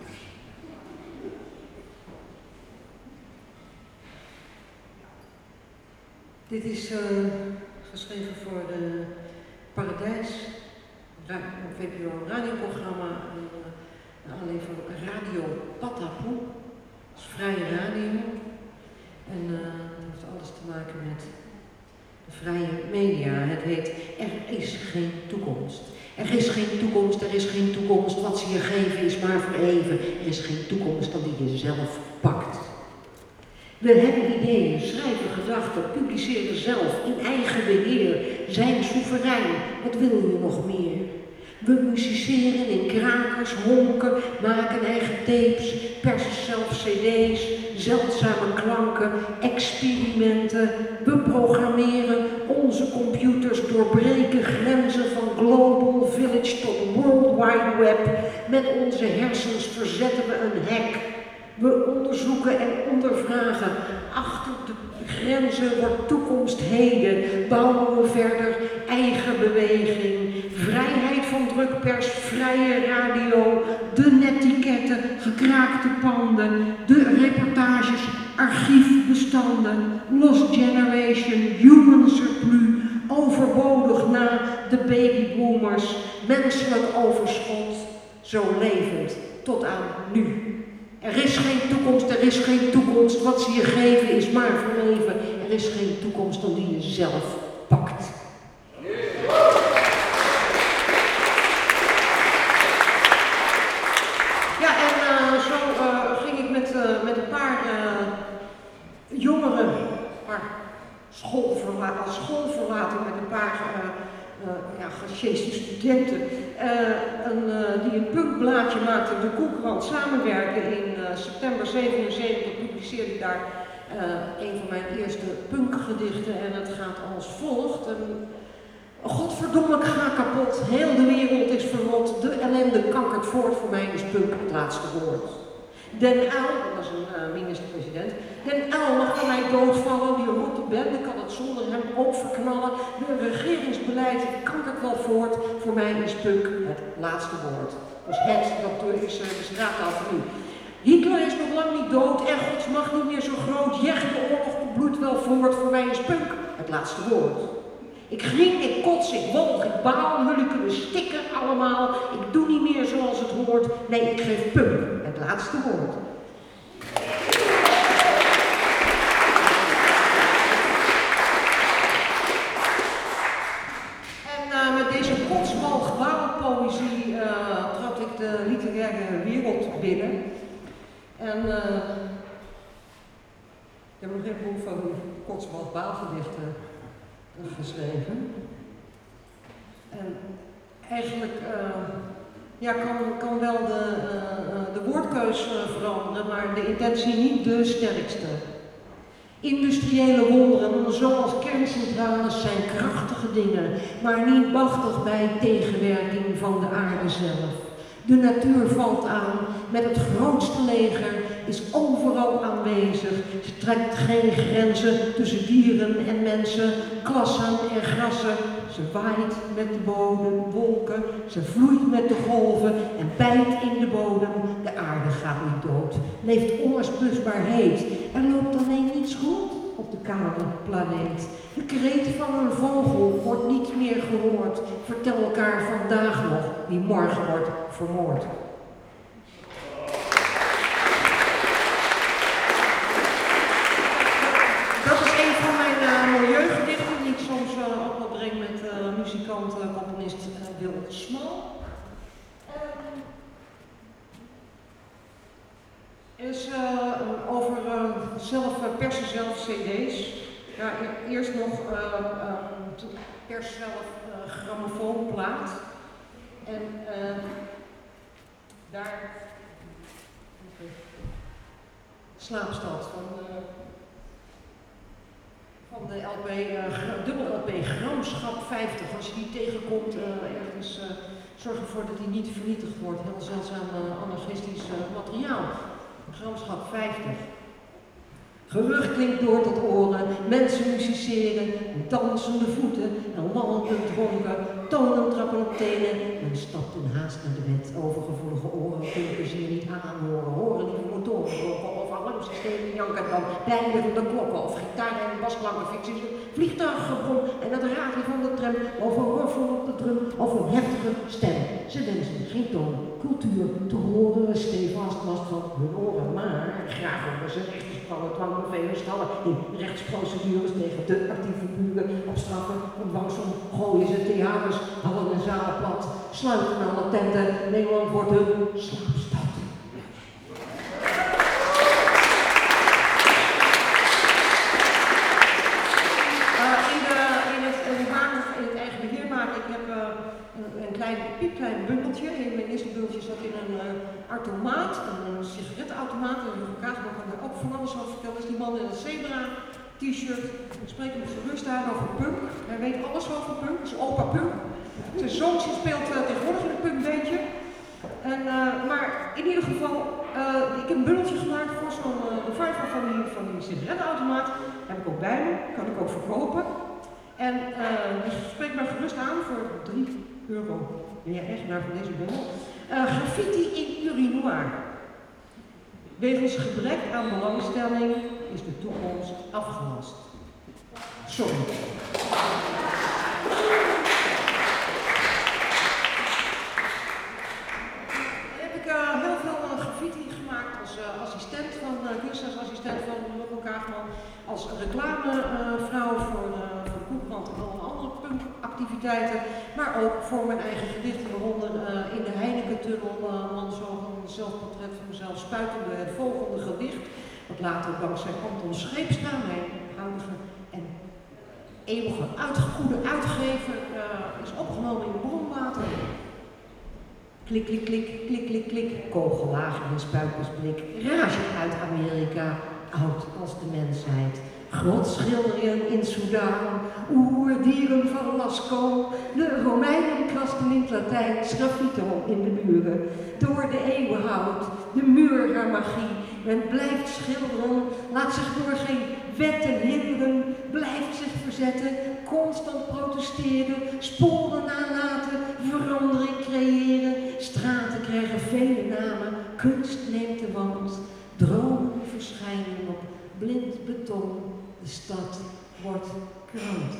Dit is geschreven voor de Paradijs, een VPRO-radioprogramma, alleen van Radio Patapoe. Dat is vrije radio en dat heeft alles te maken met de vrije media. Het heet Er is geen toekomst. Er is geen toekomst, er is geen toekomst. Wat ze je geven is maar voor even. Er is geen toekomst dan die je zelf pakt. We hebben ideeën, schrijven gedachten, publiceren zelf, in eigen beheer, zijn soeverein. Wat wil je nog meer? We musiceren in krakers, honken, maken eigen tapes, persen zelf cd's, zeldzame klanken, experimenten. We programmeren, onze computers doorbreken grenzen van global village tot world wide web. Met onze hersens verzetten we een hek. We onderzoeken en ondervragen. Achter de grenzen wordt toekomst heden. Bouwen we verder eigen beweging. Vrijheid van drukpers, vrije radio. De netiketten, gekraakte panden. De reportages, archiefbestanden. Lost generation, human surplus. Overbodig na de babyboomers. Menselijk overschot. Zo levend tot aan nu. Er is geen toekomst, er is geen toekomst. Wat ze je geven is maar voor even. Er is geen toekomst dan die je zelf pakt. Ja, en zo ging ik met een paar jongeren, als schoolverlating met een paar gesjeeste studenten, die een punkblaadje maakten, de Koekrand, samenwerken. In september 77 publiceerde ik daar een van mijn eerste punkgedichten en het gaat als volgt. Godverdomme, ik ga kapot, heel de wereld is verrot, de ellende kankert voort, voor mij is punk het laatste woord. Den Uyl, dat was een minister-president, Den Uyl mag van mij doodvallen, die rotte bende kan het zonder hem ook verknallen. De regeringsbeleid kankert wel voort, voor mij is punk het laatste woord. Dus dat is de straattaal van nu. Hitler is nog lang niet dood en Gods macht niet meer zo groot. Jecht de oorlog bloedt wel voort, voor mij is punk het laatste woord. Ik gring, ik kots, ik walg, ik baal, jullie kunnen stikken allemaal. Ik doe niet meer zoals het hoort. Nee, ik geef punk het laatste woord. En met deze kotswalg baalpoëzie trad ik de literaire wereld binnen. En ik heb nog een boek van kotswalg baalgedichten geschreven. En eigenlijk kan wel de woordkeus veranderen, maar de intentie niet de sterkste. Industriële wonderen, zoals kerncentrales, zijn krachtige dingen, maar niet machtig bij tegenwerking van de aarde zelf. De natuur valt aan, met het grootste leger, is overal aanwezig. Ze trekt geen grenzen tussen dieren en mensen, klassen en grassen. Ze waait met de bodem, wolken, ze vloeit met de golven en bijt in de bodem. De aarde gaat niet dood, leeft onuitblusbaar heet. Er loopt alleen niets goed op de kale planeet. De kreet van een vogel wordt niet meer gehoord. Vertel elkaar vandaag nog wie morgen wordt vermoord. Dat is een van mijn milieugedichten die ik soms ook wel breng met muzikant, componist Wil Smal. is over persen zelf cd's. Ja, eerst nog pers zelf grammofoonplaat. En daar Slaapstad van de LP, dubbel LP, Gramschap 50. Als je die tegenkomt ergens, zorg ervoor dat die niet vernietigd wordt. Heel zeldzaam anarchistisch materiaal. Gramschap 50. Gerucht klinkt door tot oren, mensen musiceren, dansende voeten en lallend dronken, tonen trappen op tenen. Men stapt in haast naar de wet, overgevoelige oren kunnen ze niet aanhoren, horen niet motoren roken of alarmsystemen janken dan, bijlen van de klokken of gitaren en basklanken ficties, vliegtuiggebrom en het raken van de tram of een roffel op de drum of een heftige stem. Ze wensen geen toon, cultuur te horen, stevast last van hun oren, maar graag horen ze rechtersplannen, dwangbevelen, stallen in rechtsprocedures tegen de actieve buren, op straffen, op dwangsom, gooien ze theaters, hallen en zalen plat, sluiten alle tenten, Nederland wordt hun slaapstad. Een piepklein bundeltje. In mijn eerste bundeltje zat in een automaat, een sigarettenautomaat. En Hugo Kaasman kan daar ook van alles over vertellen. Dat is die man in een zebra t-shirt. Ik spreek hem gerust aan over punk. Hij weet alles over punk. Dat is opa punk. Zijn zoontje speelt tegenwoordig in een punkbeentje. Maar in ieder geval, ik heb een bundeltje gemaakt voor zo'n revival van die sigarettenautomaat. Heb ik ook bij me. Kan ik ook verkopen. En dus spreek mij gerust aan voor €3. Ben jij eigenaar van deze bundel? Graffiti in urinoir. Wegens gebrek aan belangstelling is de toekomst afgelast. Sorry. Heb ik heel veel graffiti gemaakt als assistent van kunstenaarsassistent van Hugo Kaagman, als reclamevrouw voor de Koekkrant en alle andere punkactiviteiten, maar ook voor mijn eigen gedichten, waaronder in de Heineken-tunnel een zelfportret van mezelf spuitende het volgende gedicht, wat later dankzij Anton Scheepstra, mijn huidige en eeuwige goede uitgever, is opgenomen in bronwater. Klik, klik, klik, klik, klik, klik, kogellager in spuitbusblik, rage uit Amerika, oud als de mensheid. Grotschilderingen in Sudan, oerdieren van Lascaux, de Romeinen krasten in het Latijn, graffito in de muren. Door de eeuwen houdt de muur haar magie. Men blijft schilderen, laat zich door geen wetten hinderen, blijft zich verzetten, constant protesteren, sporen nalaten, verandering creëren. Straten krijgen vele namen, kunst neemt de wand, dromen verschijnen op blind beton. De stad wordt krant.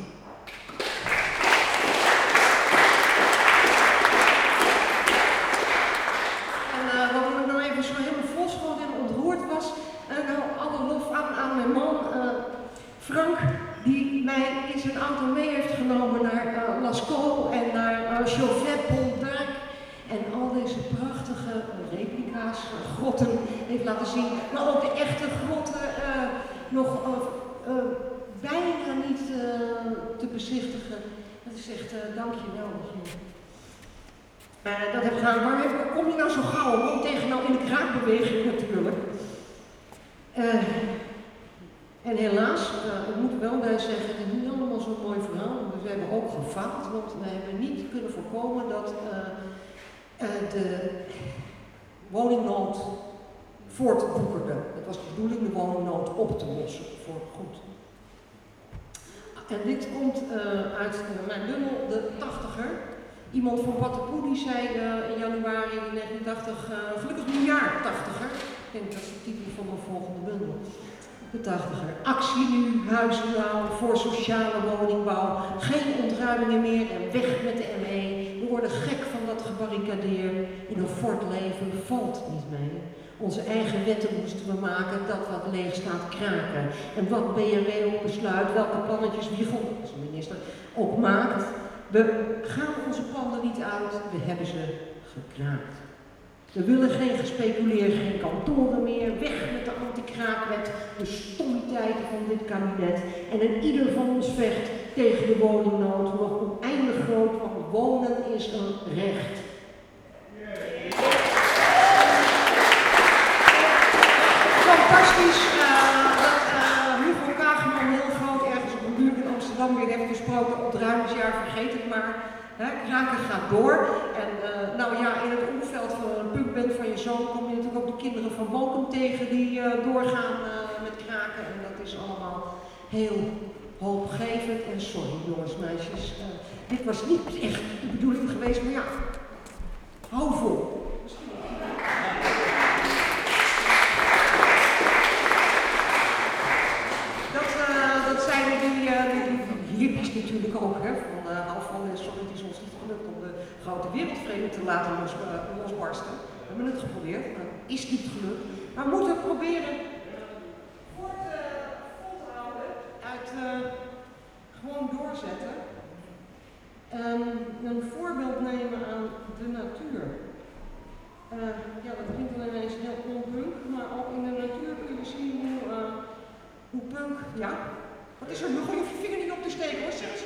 En wat me nou even zo helemaal volschoten en ontroerd was, nou alle lof aan mijn man Frank, die mij in zijn auto mee heeft genomen naar Lascaux en naar Chauvet-Pontdijk. En al deze prachtige replica's, grotten heeft laten zien, maar ook de echte grotten nog bijna niet te bezichtigen. Dat is echt, dankjewel dat je dat hebt gedaan. Waar kom je nou zo gauw? Kom tegen nou in de kraakbeweging natuurlijk. En helaas, ik moet er wel bij zeggen, het is niet allemaal zo'n mooi verhaal. We hebben ook gefaald, want we hebben niet kunnen voorkomen dat de woningnood voortwoekerde. Het was de bedoeling de woningnood op te lossen voor goed. En dit komt uit mijn bundel, de 80er. Iemand van Batapoe die zei in januari 1980, gelukkig nieuwjaar 80er. Ik denk dat is de titel van mijn volgende bundel. De 80er. Actie nu, huizenbouw, voor sociale woningbouw. Geen ontruimingen meer en weg met de ME. We worden gek van dat gebarricadeer. In een fort leven valt niet mee. Onze eigen wetten moesten we maken, dat wat leeg staat kraken. En wat BMW ook besluit, welke plannetjes Wiegel, als minister, ook maakt. We gaan onze plannen niet uit, we hebben ze gekraakt. We willen geen gespeculeerd, geen kantoren meer, weg met de anti-kraakwet, de stommiteiten van dit kabinet. En in ieder van ons vecht tegen de woningnood, nog oneindig groot, want wonen is een recht. Fantastisch dat Hugo Kageman heel groot ergens op een buurt in Amsterdam weer heeft gesproken, ontruimingsjaar vergeet het maar. Kraken gaat door. En nou ja, in het omveld van een punkband van je zoon kom je natuurlijk ook de kinderen van Mokum tegen die doorgaan met kraken. En dat is allemaal heel hoopgevend. En sorry jongens, meisjes, dit was niet echt de bedoeling geweest, maar ja, hou vol. Dat zeiden die hippies natuurlijk ook, hè, van hou van, sorry, het is ons niet gelukt om de grote wereldvrede te laten losbarsten. We hebben het geprobeerd, maar het is niet gelukt. Maar we moeten proberen vol te houden, uit gewoon doorzetten. Een voorbeeld nemen aan de natuur. Ja, dat klinkt alleen eens heel onpunk, maar ook in de natuur kun je zien hoe punk, ja. Wat is er? Nu gooi je je vinger niet op te steken hoor. Zeg.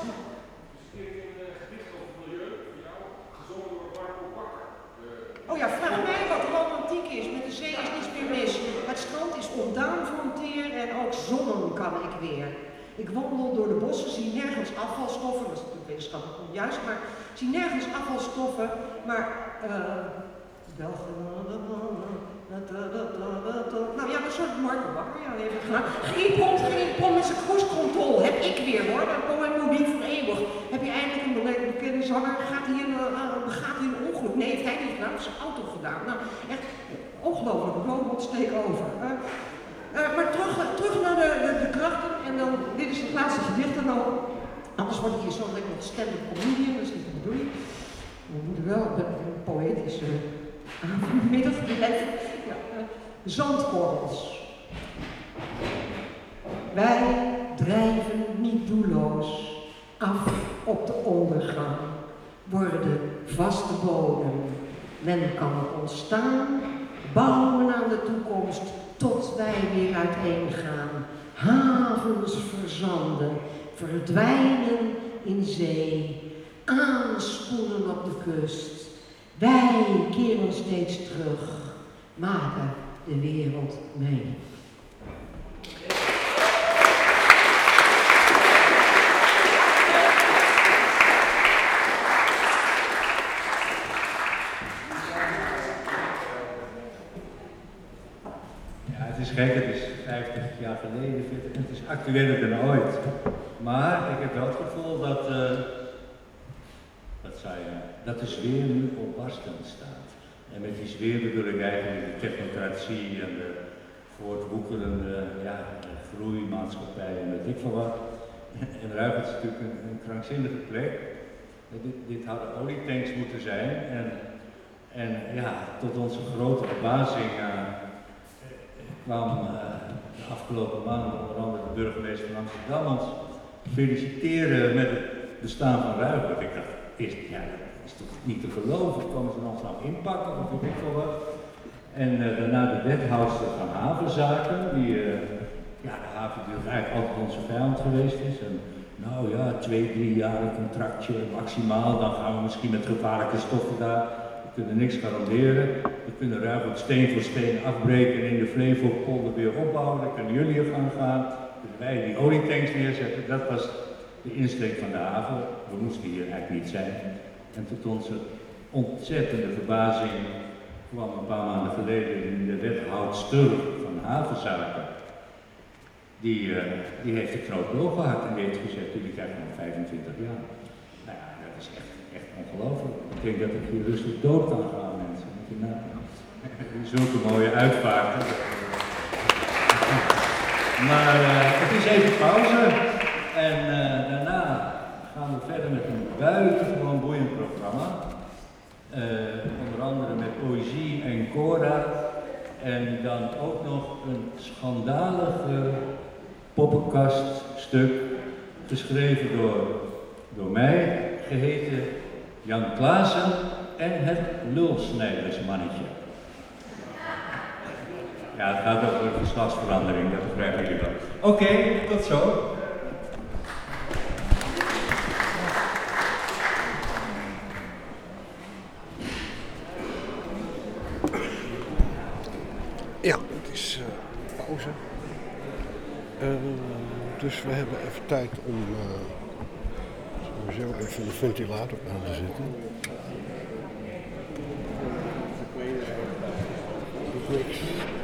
Oh ja, vraag mij wat romantiek is. Met de zee is niets meer mis. Het strand is ontdaan van teer en ook zonnen kan ik weer. Ik wandel door de bossen, zie nergens afvalstoffen, dat is natuurlijk wetenschappelijk onjuist, maar zie nergens afvalstoffen, maar nou ja, dat soort Marco Bakker, ja, die heeft het gedaan. Geïmpond met zijn cruise-control, heb ik weer hoor, dat Paul Modie van eeuwig. Heb je eindelijk een bekende zanger, gaat hij een ongeluk? Nee, heeft hij niet gedaan, heeft zijn auto gedaan. Nou, echt ongelooflijk, robot steek over. Maar terug naar de krachten, en dan, dit is het laatste gedicht dan ook. Anders word ik hier zo lekker nog stand-up comedian, dat is niet de bedoeling. We moeten wel een poëtische middag blijven. Ja, zandkorrels. Wij drijven niet doelloos af op de ondergang, worden vaste bodem. Men kan ontstaan, bouwen aan de toekomst, tot wij weer uiteen gaan. Havens verzanden, verdwijnen in zee, aanspoelen op de kust. Wij keren steeds terug, maken de wereld mee. Kijk, het is 50 jaar geleden, het is actueler dan ooit. Maar ik heb wel het gevoel dat de sfeer nu opbarstend staat. En met die sfeer bedoel ik eigenlijk de technocratie en de voortwoekerende groeimaatschappij en weet ik veel wat. En Ruigrut is natuurlijk een krankzinnige plek. Dit hadden olietanks moeten zijn. En ja, tot onze grote verbazing kwam de afgelopen maanden onder andere de burgemeester van Amsterdam ons feliciteren met het bestaan van Ruigrut. Ik dacht, dat is toch niet te geloven, komen ze ons nou inpakken of weet ik veel wat. En daarna de wethoudster van havenzaken, die de haven natuurlijk eigenlijk altijd onze vijand geweest is. En nou ja, 2-3 jaar een contractje maximaal, dan gaan we misschien met gevaarlijke stoffen daar. We kunnen niks garanderen. We kunnen Ruigrut steen voor steen afbreken en in de Flevopolder weer opbouwen. Dan kunnen jullie er gaan gaan. Kunnen wij die olietanks neerzetten. Dat was de insteek van de haven. We moesten hier eigenlijk niet zijn. En tot onze ontzettende verbazing kwam een paar maanden geleden de wethoudster van havenzaken. Die heeft de knoop doorgehakt en die heeft gezegd, jullie krijgen nog 25 jaar. Nou ja, dat is echt ongelooflijk. Ik denk dat ik hier rustig dood kan gaan, mensen. Zulke mooie uitvaarten. Maar het is even pauze. En daarna gaan we verder met een buitengewoon boeiend programma. Onder andere met poëzie en Cora. En dan ook nog een schandalige poppenkaststuk geschreven door mij, geheten Jan Klaassen en het lulsnijdersmannetje. Ja, het gaat over geslachtsverandering, dat begrijpen jullie wel. Oké, tot zo. Ja, het is pauze. Dus we hebben even tijd om sowieso even de ventilator aan te zetten. Doet niks.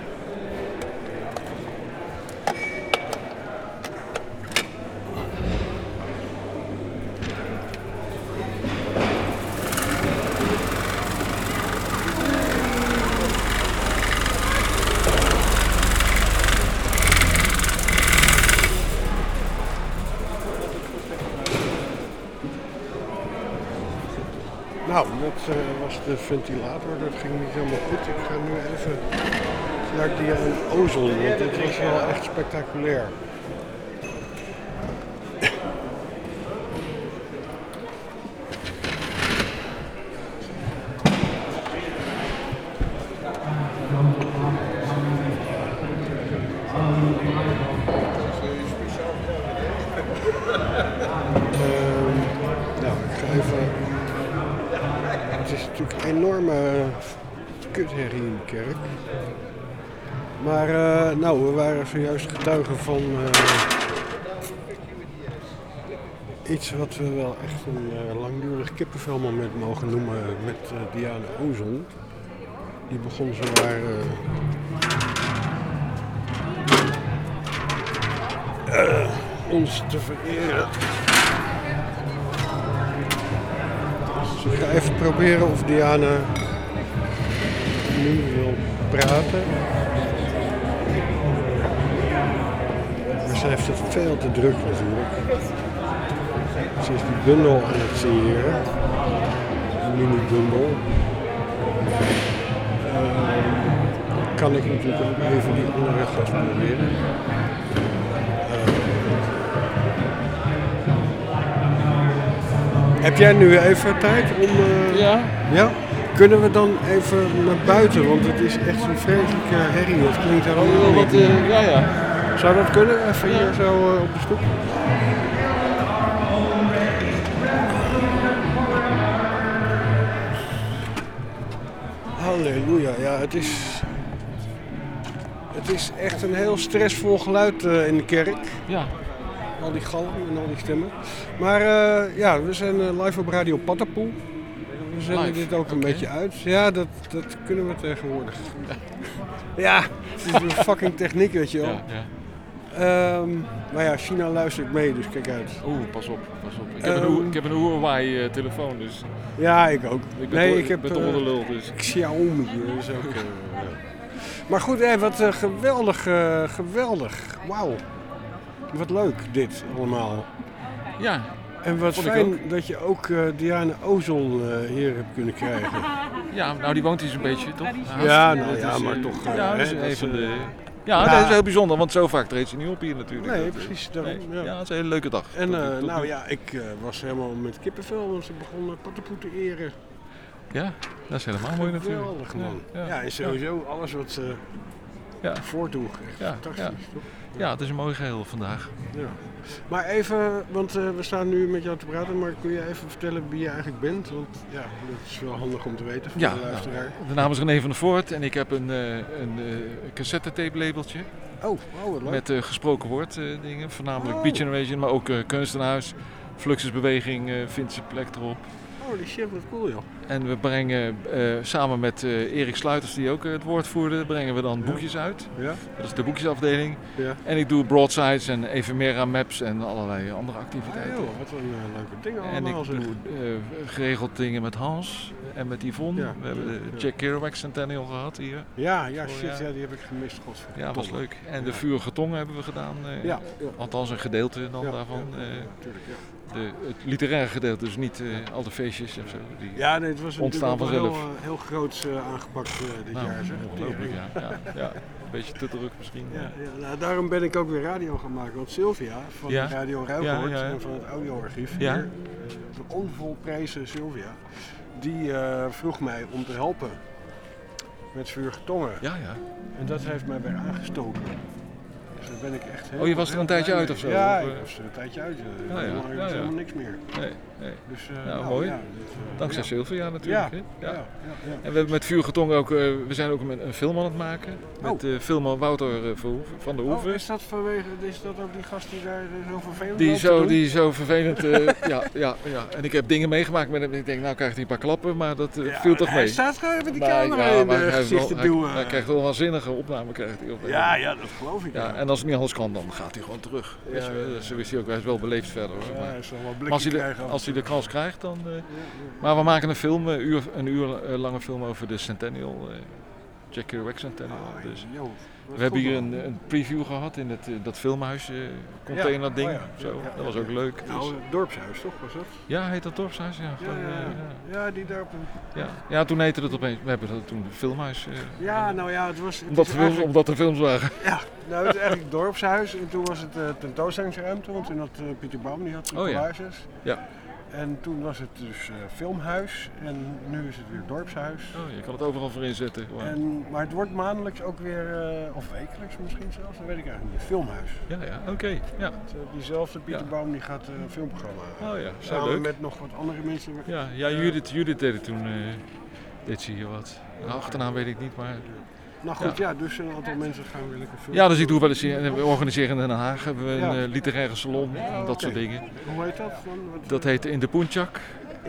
Nou, dat was de ventilator, dat ging niet helemaal goed. Ik ga nu even naar die ozon, want dit was wel echt spectaculair. Nou, ik ga even... Het is natuurlijk een enorme kutherrie in de kerk. Maar nou, we waren zojuist getuigen van iets wat we wel echt een langdurig kippenvelmoment mogen noemen met Diana Ozon. Die begon zowaar ons te vereren. Dus ik ga even proberen of Diana nu wil praten. Maar ze heeft het veel te druk natuurlijk. Ze is die bundel aan het signeren. Een mini-bundel. Kan ik natuurlijk ook even die andere gast proberen. Heb jij nu even tijd om... Ja. Ja? Kunnen we dan even naar buiten? Want het is echt zo'n vreselijke herrie. Het klinkt helemaal niet. Ja. Zou dat kunnen? Even hier zo op de stoep? Halleluja. Ja, het is echt een heel stressvol geluid in de kerk. Ja. Al die galm en al die stemmen. Maar ja, we zijn live op Radio Pattenpoel. We zenden dit ook een beetje uit. Ja, dat kunnen we tegenwoordig. Ja, het is een fucking techniek, weet je wel. Ja. Maar ja, China luistert mee, dus kijk uit. Oeh, pas op. Ik heb een Huawei telefoon, dus... Ja, ik ook. Ik ben toch wel de lul, dus... Xiaomi, dus ook... Maar goed, wat geweldig. Wauw. Wat leuk, dit allemaal. Ja. En wat fijn dat je ook Diana Ozon hier hebt kunnen krijgen. Ja, nou die woont hier zo'n beetje, toch? Ja, nou ja, maar toch... Ja, dat is een van de... Ja, dat is heel bijzonder, want zo vaak treedt ze niet op hier natuurlijk. Nee, precies. Daarom, ja, het is een hele leuke dag. En nou ja, ik was helemaal met kippenvel, want ze begonnen Pattenpoel te eren. Ja, dat is helemaal mooi natuurlijk. Geweldig, man. Ja, en sowieso alles wat ze voortdoen. Echt fantastisch, toch? Ja, het is een mooi geheel vandaag. Ja. Maar even, want we staan nu met jou te praten, maar kun je even vertellen wie je eigenlijk bent? Want ja, dat is wel handig om te weten voor de luisteraar. Nou, de naam is René van der Voort en ik heb een cassette-tape labeltje. Oh, wat leuk. Met gesproken woord dingen, voornamelijk Beat Generation, maar ook Kunstenhuis, Fluxusbeweging vindt zijn plek erop. Holy shit, wat cool joh. En we brengen samen met Erik Sluiters, die ook het woord voerde, brengen we dan boekjes uit. Ja. Dat is de boekjesafdeling. Ja. En ik doe broadsides en ephemera maps en allerlei andere activiteiten. Joh, wat een leuke dingen allemaal. En ik doe geregeld dingen met Hans en met Yvonne. Ja. We hebben de Jack Kerouac Centennial gehad hier. Ja, shit, ja, die heb ik gemist. Godverdomme. Ja, was leuk. En de Vurige Tongen hebben we gedaan. Althans een gedeelte dan daarvan. Natuurlijk, ja. Het literaire gedeelte, dus niet al de feestjes en zo. Die nee, het was ontstaan vanzelf. Heel groots aangepakt dit jaar. Zeg. Ongelooflijk, ja. Een beetje te druk misschien. Nou, daarom ben ik ook weer radio gaan maken. Want Sylvia van Radio Ruigoord en van het audioarchief, hier, de onvolprezen Sylvia, die vroeg mij om te helpen met Vurige Tongen. Ja, ja. En dat heeft mij weer aangestoken. Dus daar ben ik echt heel... Oh, je was er een tijdje uit of zo? Ja, of, ik was er een tijdje uit. Ja, ja. Er was helemaal niks meer. Nee. Dus, nou, mooi. Ja, dankzij Sylvia natuurlijk. Ja. Hè? Ja. Ja. En we hebben met Vurige Tongen ook, we zijn ook een film aan het maken. Met filmer Wouter van der Hoeven. Is dat ook die gast die daar zo vervelend Die zo vervelend, ja. En ik heb dingen meegemaakt met hem. Ik denk, nou krijgt hij een paar klappen, maar dat viel toch mee. Hij staat gewoon met die camera in de gezicht te duwen. Hij krijgt wel een waanzinnige opname. Ja, dat geloof ik. Ja, en als het niet anders kan, dan gaat hij gewoon terug. Zo is hij ook wel beleefd verder. Hoor. Ja, hij zal wel maar als hij de kans krijgt, dan... Maar we maken een film, een uur lange film over de Centennial. Jack Kerouac Centennial. Dus we hebben hier een preview gehad in dat filmhuis, container ding. Dat was ook leuk. Nou, het dorpshuis toch, was dat? Ja, heet dat dorpshuis? Ja, die dorp. Ja, toen heette het opeens, we hebben dat toen het filmhuis. Het was... Omdat er films waren. Ja, nou het is eigenlijk het dorpshuis en toen was het tentoonstellingsruimte, want toen had Pieter Baum, die had collages. Ja. En toen was het dus filmhuis en nu is het weer dorpshuis. Oh, je kan het overal voor inzetten. Maar het wordt maandelijks ook weer, of wekelijks misschien zelfs, dat weet ik eigenlijk niet, filmhuis. Ja, oké. Ja. Diezelfde Pieter Baum die gaat een filmprogramma samen leuk. Met nog wat andere mensen. Ja, Judith deed het toen, deed ze hier wat. De achternaam weet ik niet, maar... Nou goed, dus een aantal mensen gaan weer lekker filmen. Ja, dus ik doe wel eens, we organiseren in Den Haag, hebben we een literaire salon, dat soort dingen. Hoe heet dat? Dat heet In de Poentjak.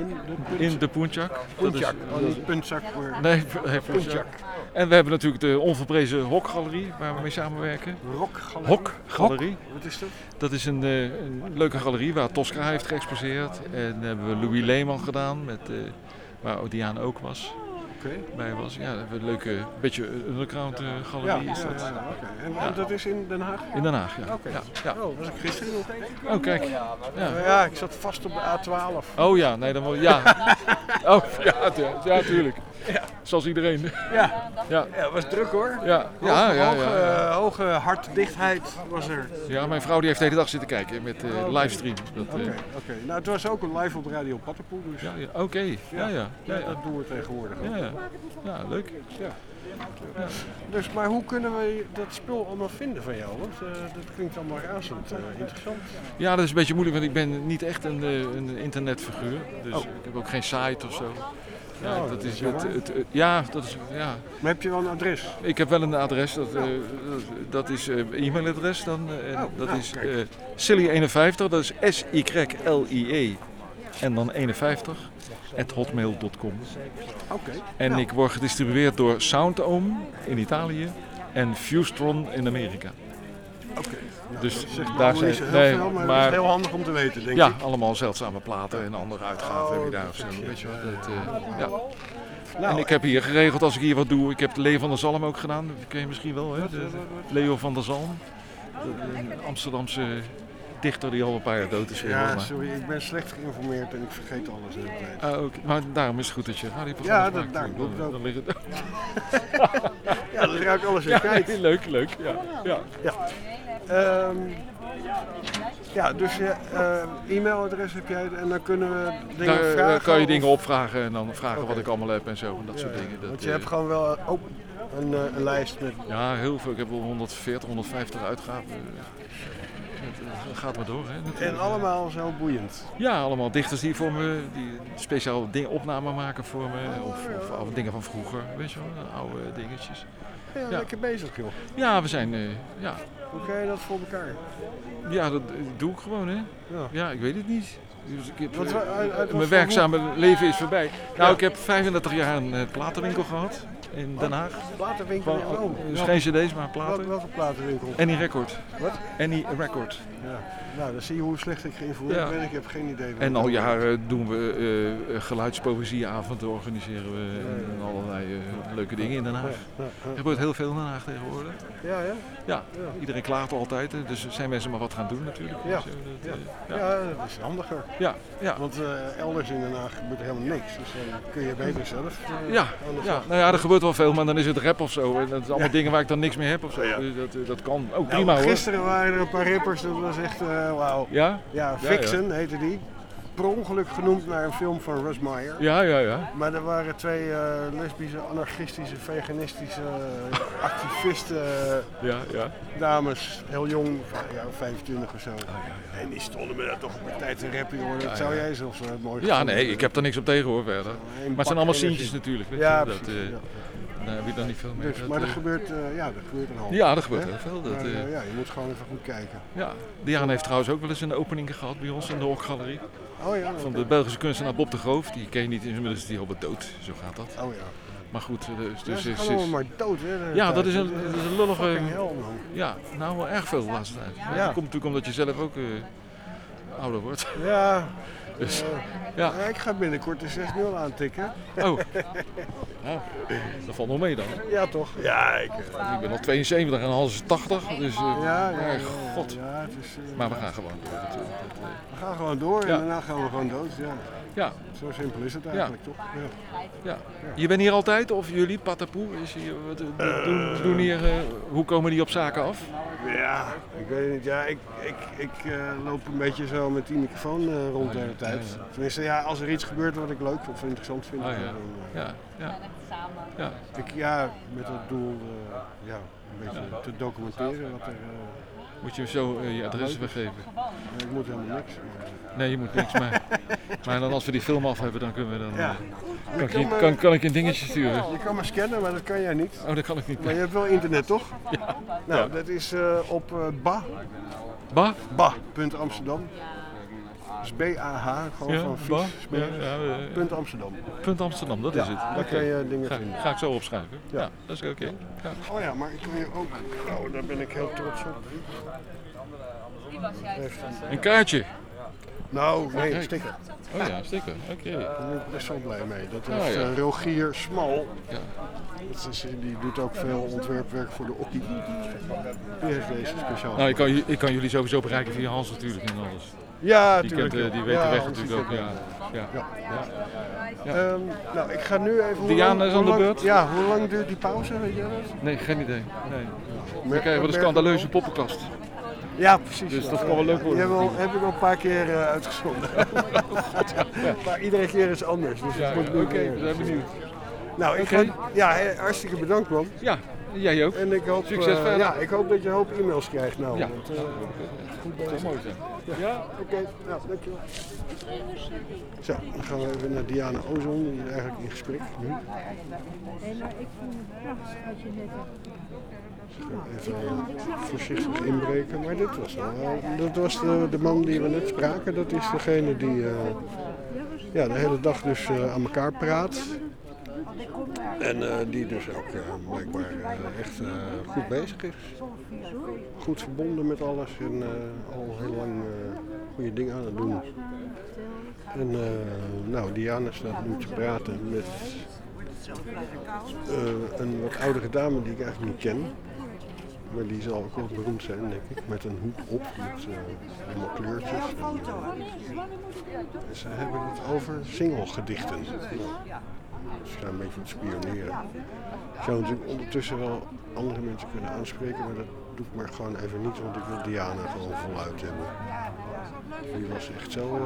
In de Poentjak. Poentjak, niet puntzak. Nee, Poentjak. En we hebben natuurlijk de onverprezen Hokgalerie, waar we mee samenwerken. Hokgalerie. Wat is dat? Dat is een leuke galerie waar Tosca heeft geëxposeerd. En hebben we Louis Leeman gedaan, waar Diane ook was. Bij was. Ja, een leuke, beetje underground galerie is dat. En dat is in Den Haag? In Den Haag, ja. Oh, was ik gisteren nog even? Oh, kijk. Ja, ik zat vast op de A12. Oh ja, nee, dan wordt... Ja. Oh, ja, tuurlijk. Ja. Zoals iedereen. Ja, het was druk hoor. Hoge hartdichtheid was er. Ja, mijn vrouw die heeft de hele dag zitten kijken met livestream. Oké. Nou, het was ook een live op Radio Pattenpoel. Dus. Oké. Dat doen we tegenwoordig ook. Ja, leuk. Ja. Dus, maar hoe kunnen we dat spul allemaal vinden van jou? Want dat klinkt allemaal razend interessant. Ja, dat is een beetje moeilijk, want ik ben niet echt een internetfiguur. Dus ik heb ook geen site of zo. Ja, dat is Maar heb je wel een adres? Ik heb wel een adres, dat is e-mailadres dan. Dat is Silly51, dat is SYLIE en dan 51 @hotmail.com. En ik word gedistribueerd door Soundome in Italië en Fustron in Amerika. Dus daar zijn veel, maar het is heel handig om te weten, denk ik. Ja, allemaal zeldzame platen en andere uitgaven heb je daar of zo. Weet je wel. En ik heb hier geregeld als ik hier wat doe. Ik heb Leo van der Zalm ook gedaan. Dat ken je misschien wel, hè? Leo van der Zalm. Een Amsterdamse dichter die al een paar jaar dood is. Sorry, ik ben slecht geïnformeerd en ik vergeet alles de hele tijd. Maar daarom is het goed dat je radioprogramma's maakt. Daarom doe ik het ook. Dan ligt het... Dan raak ik alles weer kwijt. Leuk. Dus e-mailadres heb jij en dan kunnen we dingen vragen. Daar kan je dingen opvragen en dan vragen wat ik allemaal heb en zo. En dat soort dingen. Want je hebt gewoon wel een lijst met... Ja, heel veel. Ik heb wel 140, 150 uitgaven. Het gaat maar door. Hè, en allemaal zo boeiend. Ja, allemaal dichters die voor me, die speciaal opnamen maken voor me. Of dingen van vroeger, weet je wel, oude dingetjes. Ja, lekker bezig joh. Ja, we zijn, Hoe krijg je dat voor elkaar? Ja, dat doe ik gewoon hè. Ja, ik weet het niet. Dus mijn werkzame leven is voorbij. Nou, ik heb 35 jaar een platenwinkel gehad in Den Haag. Platenwinkel? Dus geen cd's, maar platen. Welke platenwinkel? Any Record. Wat? Any Record. Ja. Nou, dan zie je hoe slecht ik geïnformeerd ben. Ik heb geen idee. En al jaren doen we geluidspoëzieavonden, organiseren we en allerlei leuke dingen in Den Haag. Er gebeurt heel veel in Den Haag tegenwoordig. Ja, iedereen klaagt altijd, dus zijn mensen maar wat gaan doen natuurlijk. Ja, dat is handiger. Ja. Want elders in Den Haag gebeurt helemaal niks, dus dan kun je beter zelf. Nou ja, er gebeurt wel veel, maar dan is het rap of zo. En dat zijn allemaal dingen waar ik dan niks meer heb of zo. Dat kan ook prima hoor. Gisteren waren er een paar rappers, dat was echt wauw. Ja? Ja, Vixen heette die. per ongeluk genoemd naar een film van Russ Meyer. Ja. Maar er waren 2 lesbische, anarchistische, veganistische activisten, dames, heel jong, 25 of zo. En die stonden me daar toch op een tijd te rappen, hoor. Dat zou jij zelfs mooi Ja, nee, ik heb er niks op tegen, hoor, verder. Maar het zijn allemaal sientjes natuurlijk, weet je. Ja, dat, daar heb je dan niet veel mee. Dus, maar er gebeurt een hoop. Ja, er gebeurt heel veel. Ja, je moet gewoon even goed kijken. Ja, Diana heeft trouwens ook wel eens een opening gehad bij ons in de Okgalerie. Oh ja. Van de Belgische kunstenaar Bob de Groof. Die ken je niet, inmiddels is die al wat dood. Zo gaat dat. Oh ja. Maar goed, dus ze is allemaal maar dood, hè? Ja, dat is een lullige... hel, man. Ja, nou wel erg veel de laatste tijd. Ja. Dat komt natuurlijk omdat je zelf ook ouder wordt. Ja. Dus, ja. Ik ga binnenkort de 6-0 aantikken. Oh. Nou, dat valt nog mee dan. Ja, toch? Ja, ik ben nog 72 en Hans is 80. Dus god. Ja, het is, maar we gaan gewoon door. We gaan gewoon door en daarna gaan we gewoon dood. Ja. Zo simpel is het eigenlijk, toch? Ja. Je bent hier altijd, of jullie, Patapoe, doen hier, hoe komen die op zaken af? Ja, ik weet het niet. Ja, ik loop een beetje zo met die microfoon rond de hele tijd. Tenminste, ja, als er iets gebeurt wat ik leuk of interessant vind. Met het doel een beetje te documenteren wat er... Moet je zo je adres weggeven? Ik moet helemaal niks. Nee, je moet niks, maar dan als we die film af hebben, dan kunnen we dan... Kan ik een dingetje sturen? Je kan me scannen, maar dat kan jij niet. Oh, dat kan ik niet. Maar je hebt wel internet, toch? Ja. Nou, dat is op ba.amsterdam. Dus B-A-H, gewoon van vies. Punt Amsterdam. Punt Amsterdam, dat is het. Daar kan je dingen vinden. Ga ik zo opschrijven. Ja, dat is oké. Ja. Oh ja, maar ik kan je ook... Oh, daar ben ik heel trots op. Een kaartje? Nou, nee, een sticker. Oh ja, een sticker. Oké. Daar ben ik best wel blij mee. Dat heeft Rogier Smal. Ja. Die doet ook veel ontwerpwerk voor de Okkie. Die heeft deze speciaal. Nou, ik kan jullie sowieso bereiken via Hans natuurlijk en alles. Ja, natuurlijk. Die weet de weg natuurlijk ook. Nou, ik ga nu even... Diana is aan de beurt. Ja, hoe lang duurt die pauze, weet je dat? Nee, geen idee. Dan krijgen we de scandaleuze poppenkast. Ja, precies. Dus dat kan wel leuk worden. Die heb ik al een paar keer uitgezonden. Maar iedere keer is anders. Dus Oké, we zijn benieuwd. Nou, hartstikke bedankt, man. Ja, jij ook. En ik hoop, succes verder. Ik hoop dat je een hoop e-mails krijgt. Nou, ja. Goed dat zou mooi zijn. Ja, oké. Nou, dankjewel. Zo, dan gaan we even naar Diana Ozon. Die is eigenlijk in gesprek nu. Nee, maar ik vond het prachtig wat je net hebt. Even voorzichtig inbreken, maar dat was de man die we net spraken. Dat is degene die de hele dag dus aan elkaar praat. En die dus ook blijkbaar echt goed bezig is. Goed verbonden met alles en al heel lang goede dingen aan het doen. En Diana staat nu te praten met een wat oudere dame die ik eigenlijk niet ken. Maar die zal ook wel beroemd zijn, denk ik. Met een hoed op, met allemaal kleurtjes. En ze hebben het over singelgedichten. Dus ik ga een beetje te spioneren. Ik zou natuurlijk ondertussen wel andere mensen kunnen aanspreken, maar dat doe ik maar gewoon even niet, want ik wil Diana gewoon voluit hebben. Die was echt zo...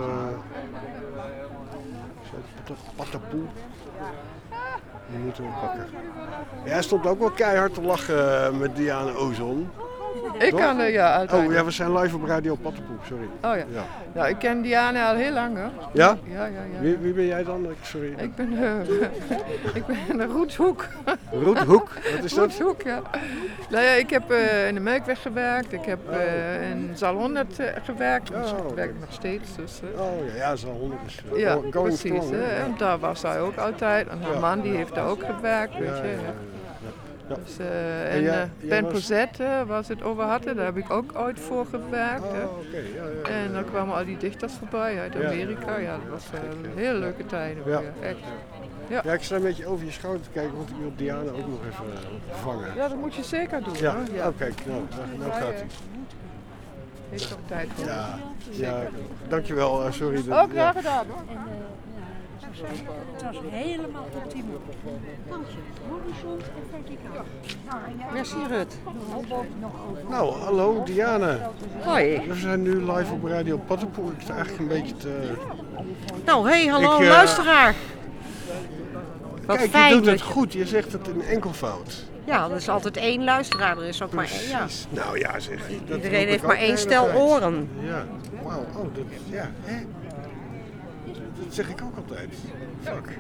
Patapoe. Die moeten we pakken. Ja, hij stond ook wel keihard te lachen met Diana Ozon. Ik kan er, ja, uiteindelijk. Oh ja, we zijn live op Radio Patapoe, sorry. Oh ja. Nou, ik ken Diana al heel lang, hoor. Ja? Ja. Wie ben jij dan? Sorry. Ik ben Roetshoek. Roetshoek? Wat is dat? Roetshoek, ja. Nou ja, ik heb in de Melkweg gewerkt. Ik heb in Zaal 100 gewerkt. Dus ik werk nog steeds. Dus, Zaal 100 is going precies, strong. En daar was zij ook altijd. En haar man die heeft daar ook gewerkt, weet je. Ja. Dus, en Ben Posette, waar ze het over hadden, daar heb ik ook ooit voor gewerkt. En dan kwamen al die dichters voorbij uit Amerika. Ja, dat was een hele leuke tijd. Echt. Ja, ik sta een beetje over je schouder te kijken, want ik wil Diana ook nog even vangen. Ja, dat moet je zeker doen. Ja, hoor. Ja. Kijk, nou gaat hij. Heeft toch tijd voor. Ja, dankjewel, sorry. Ook graag gedaan hoor. Het was helemaal optimaal. Kansje, horizon en verticaal. Merci Rut. Nou, hallo Diana. Hoi. We zijn nu live op Radio Patapoe. Ik sta eigenlijk een beetje Nou, hallo Ik, luisteraar. Wat kijk, fijn je doet dat het goed. Je zegt het in enkelvoud. Ja, er is altijd één luisteraar. Er is ook maar één. Ja. Nou ja, zeg. Dat Iedereen roep heeft ik maar ook één de hele stel tijd. oren. Ja, wauw. Oh, ja. Hè? Dat zeg ik ook altijd. Fuck.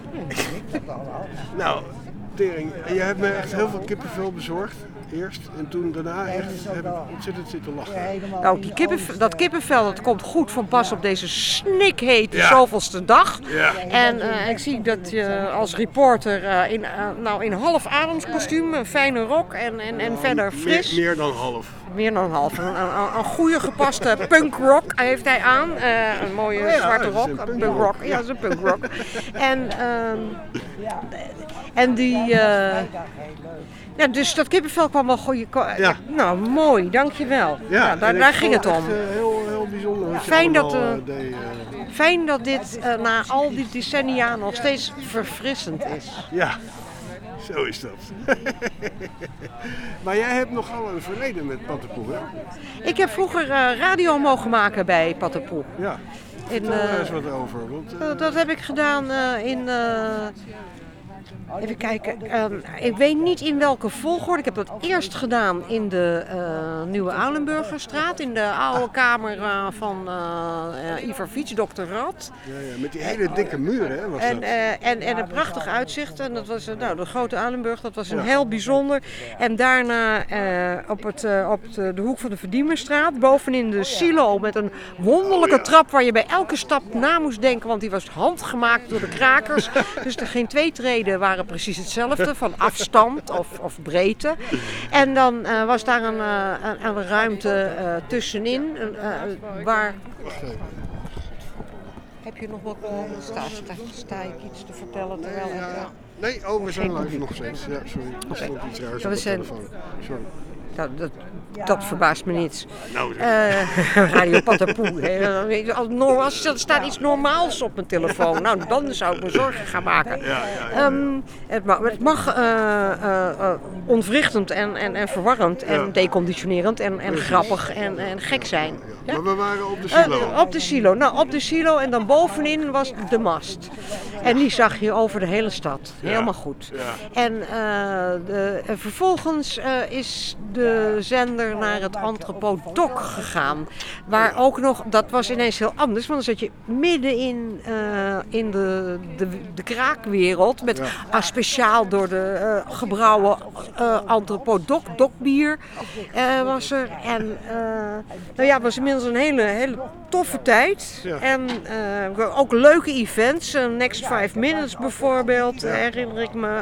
Nou, tering. Je hebt me echt heel veel kippenvel bezorgd. Eerst. En toen daarna echt heb ik ontzettend zitten lachen. Nou, dat kippenvel dat komt goed van pas op deze snikhete Ja. zoveelste dag. Ja. En ik zie dat je als reporter in half ademskostuum, een fijne rok en verder fris. Meer dan half. Meer dan half. Een goede gepaste punkrock heeft hij aan. Een mooie zwarte dat is rok. een Een punkrock. punkrock. Ja, dat is een punkrock. En die... ja, dus dat kippenvel kwam wel goeie... Nou, mooi, dankjewel. Ja, daar ging het om. Echt, heel bijzonder wat je Fijn dat, allemaal deed. fijn dat dit na al die decennia nog steeds verfrissend is. Ja, zo is dat. Maar jij hebt nogal een verleden met Pattenpoel, hè? Ik heb vroeger radio mogen maken bij Pattenpoel. Ja, vertel er eens wat over. Want, dat heb ik gedaan in... even kijken, ik weet niet in welke volgorde. Ik heb dat eerst gedaan in de Nieuwe Aulenburgerstraat, in de oude kamer van Ivar Fiets, Dr. Rad. Ja, met die hele dikke muren, hè? Was dat? En een prachtig uitzicht. En dat was de grote Aulenburg, dat was een heel bijzonder. En daarna op de hoek van de Verdiemerstraat, bovenin de silo met een wonderlijke trap waar je bij elke stap na moest denken, want die was handgemaakt door de krakers. Dus er geen twee treden waren precies hetzelfde, van afstand of breedte. En dan was daar een ruimte tussenin, waar... Heb je nog wat... sta ik iets te vertellen terwijl ik... Nee, we zijn live nog steeds. Ja, sorry. Er stond iets raars op de telefoon. Sorry. Dat verbaast me niets. Nou, Radio Pattenpoel. Als er staat iets normaals op mijn telefoon, nou dan zou ik me zorgen gaan maken. Het mag ontwrichtend en verwarrend en deconditionerend en grappig en gek zijn. Ja? Maar we waren op de silo. Op de silo. Nou, op de silo en dan bovenin was de mast. En die zag je over de hele stad. Helemaal goed. Ja. En vervolgens is de zender naar het Entrepot Doc gegaan. Waar ook nog, dat was ineens heel anders, want dan zat je midden in de kraakwereld met speciaal door de gebrouwen Entrepot Doc bier was er. En het was inmiddels een hele toffe tijd. Ja. En ook leuke events. Next 5 Minutes bijvoorbeeld, herinner ik me.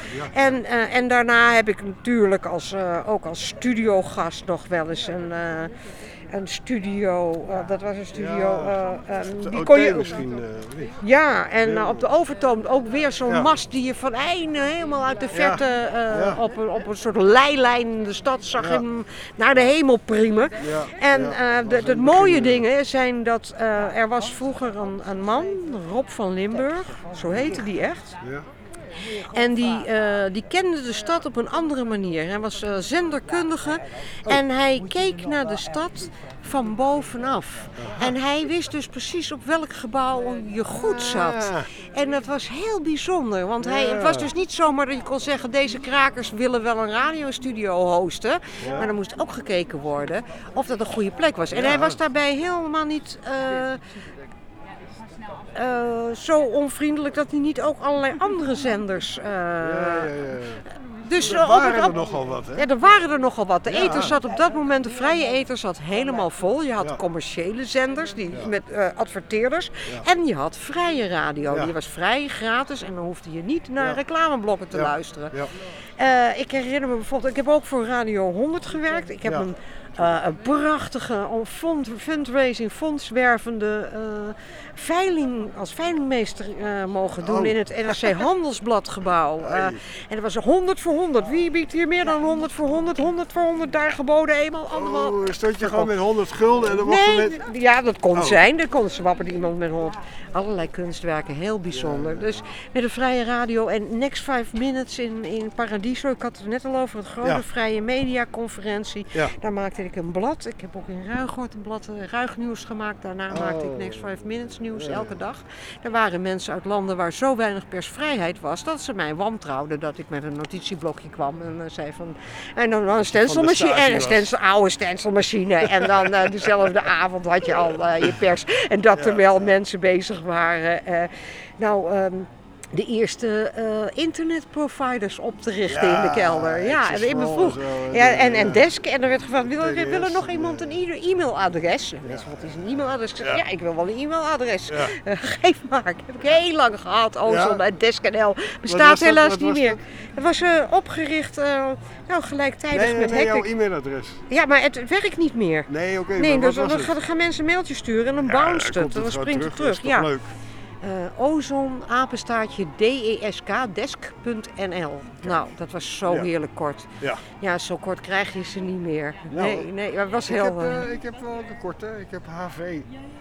En daarna heb ik natuurlijk ook als studiogast nog wel eens een studio, dat was een studio. Die kon je misschien. Ja, en op de overtoom ook weer zo'n mast die je van helemaal uit de verte op een soort leilijn in de stad zag hem naar de hemel priemen. Ja, en de mooie dingen zijn dat er was vroeger een man, Rob van Limburg, zo heette die echt. Ja. En die kende de stad op een andere manier. Hij was zenderkundige en hij keek naar de stad van bovenaf. En hij wist dus precies op welk gebouw je goed zat. En dat was heel bijzonder, want het was dus niet zomaar dat je kon zeggen, deze krakers willen wel een radiostudio hosten. Maar er moest ook gekeken worden of dat een goede plek was. En hij was daarbij helemaal niet... zo onvriendelijk dat hij niet ook allerlei andere zenders... Dus er waren er nogal wat, hè? Ja, er waren er nogal wat. De eter zat op dat moment, de vrije eter zat helemaal vol. Je had commerciële zenders met adverteerders. Ja. En je had vrije radio. Ja. Die was vrij, gratis en dan hoefde je niet naar reclameblokken te luisteren. Ja. Ik herinner me bijvoorbeeld, ik heb ook voor Radio 100 gewerkt. Ik heb een prachtige fundraising, fondswervende veiling als veilingmeester mogen doen in het NRC Handelsbladgebouw. En dat was 100 voor 100. Wie biedt hier meer dan 100 voor 100? 100 voor 100 daar geboden, eenmaal, andermaal. Stond je gewoon met 100 gulden en dan mocht ja, dat kon zijn. Dan kon zwapperde iemand met 100. Allerlei kunstwerken, heel bijzonder. Dus met een vrije radio en Next 5 Minutes in Paradiso. Ik had het net al over het grote vrije mediaconferentie. Ja. Daar maakte maakte ik een blad. Ik heb ook in Ruigoord een blad Ruignieuws gemaakt. Daarna maakte ik Next 5 Minutes nieuws elke dag. Er waren mensen uit landen waar zo weinig persvrijheid was dat ze mij wantrouwden dat ik met een notitieblokje kwam en zei van. En dan een stencilmachine en een oude stencilmachine. En dan dezelfde avond had je al je pers. En dat terwijl mensen bezig waren. De eerste internetproviders op te richten in de kelder. Ja, en ik vroeg. Ja, en desk. En er werd gevraagd, wil er nog iemand een e-mailadres? Mensen, wat is een e-mailadres? Ik zeg, ja, ik wil wel een e-mailadres. Geef maar. Dat heb ik heel lang gehad. Ozon bij Desk.nl. Bestaat helaas niet meer. Het was opgericht gelijktijdig met hacken. Jouw e-mailadres. Ja, maar het werkt niet meer. Nee, oké. Nee, dus dan gaan mensen een mailtje sturen en dan bounce het. Dan springt het terug. Ja. Leuk. Ozon, apenstaartje, desk.nl. Nou, dat was zo heerlijk kort. Ja, zo kort krijg je ze niet meer. Nee, dat was heel... Ik heb wel een korte, ik heb HV.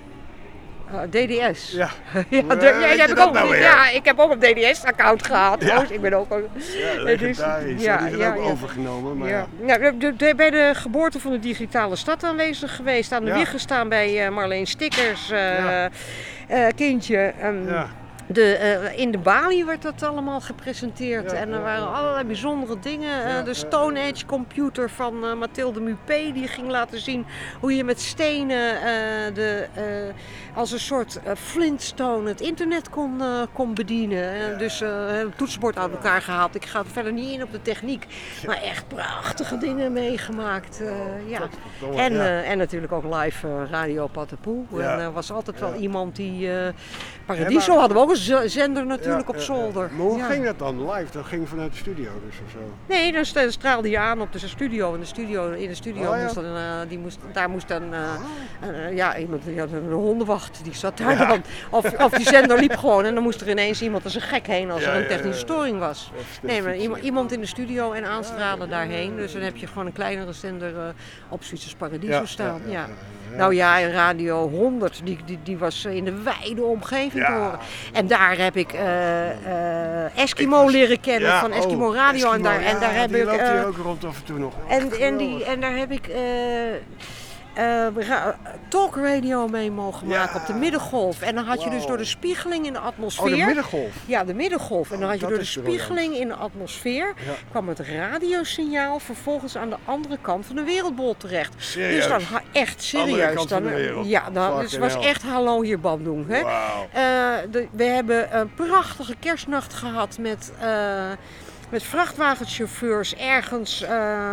DDS. Ja. Ik heb ook een DDS-account gehad. Ja. Ik ben ook... legendarisch. Die zijn ook overgenomen. Maar bij de geboorte van de digitale stad aanwezig geweest. Aan de wieg gestaan bij Marleen Stickers. Kindje. In de Bali werd dat allemaal gepresenteerd en er waren allerlei bijzondere dingen. De Stone Age computer van Mathilde Mupé die ging laten zien hoe je met stenen als een soort Flintstone het internet kon bedienen. Dus een toetsenbord uit elkaar gehaald. Ik ga er verder niet in op de techniek, maar echt prachtige dingen meegemaakt. En natuurlijk ook live Radio Patapoe. En er was altijd wel iemand die... Paradiso hadden we ook een zender natuurlijk op zolder. Maar hoe ging dat dan live? Dat ging vanuit de studio dus of zo? Nee, dan straalde je aan op de studio. In de studio moest dan iemand, die had een hondenwacht, die zat daar dan. Of die zender liep gewoon en dan moest er ineens iemand als een gek heen als er een technische storing was. Nee, maar iemand in de studio en aanstralen daarheen. Dus dan heb je gewoon een kleinere zender op Zwitsers Paradiso staan. Nou ja, en Radio 100, die was in de wijde omgeving te horen. En daar heb ik Eskimo leren kennen van Eskimo Radio. Eskimo, en daar heb ik... loopt hier ook rond af en toe nog. En daar heb ik talkradio mee mogen maken op de middengolf. En dan had je dus door de spiegeling in de atmosfeer... Oh, de middengolf? Ja, de middengolf. En dan had je door de spiegeling in de atmosfeer... kwam het radiosignaal vervolgens aan de andere kant van de wereldbol terecht. Serieus? Dus dan echt serieus. Het was echt hallo hier Bandung. Hè? Wow. We hebben een prachtige kerstnacht gehad met vrachtwagenchauffeurs ergens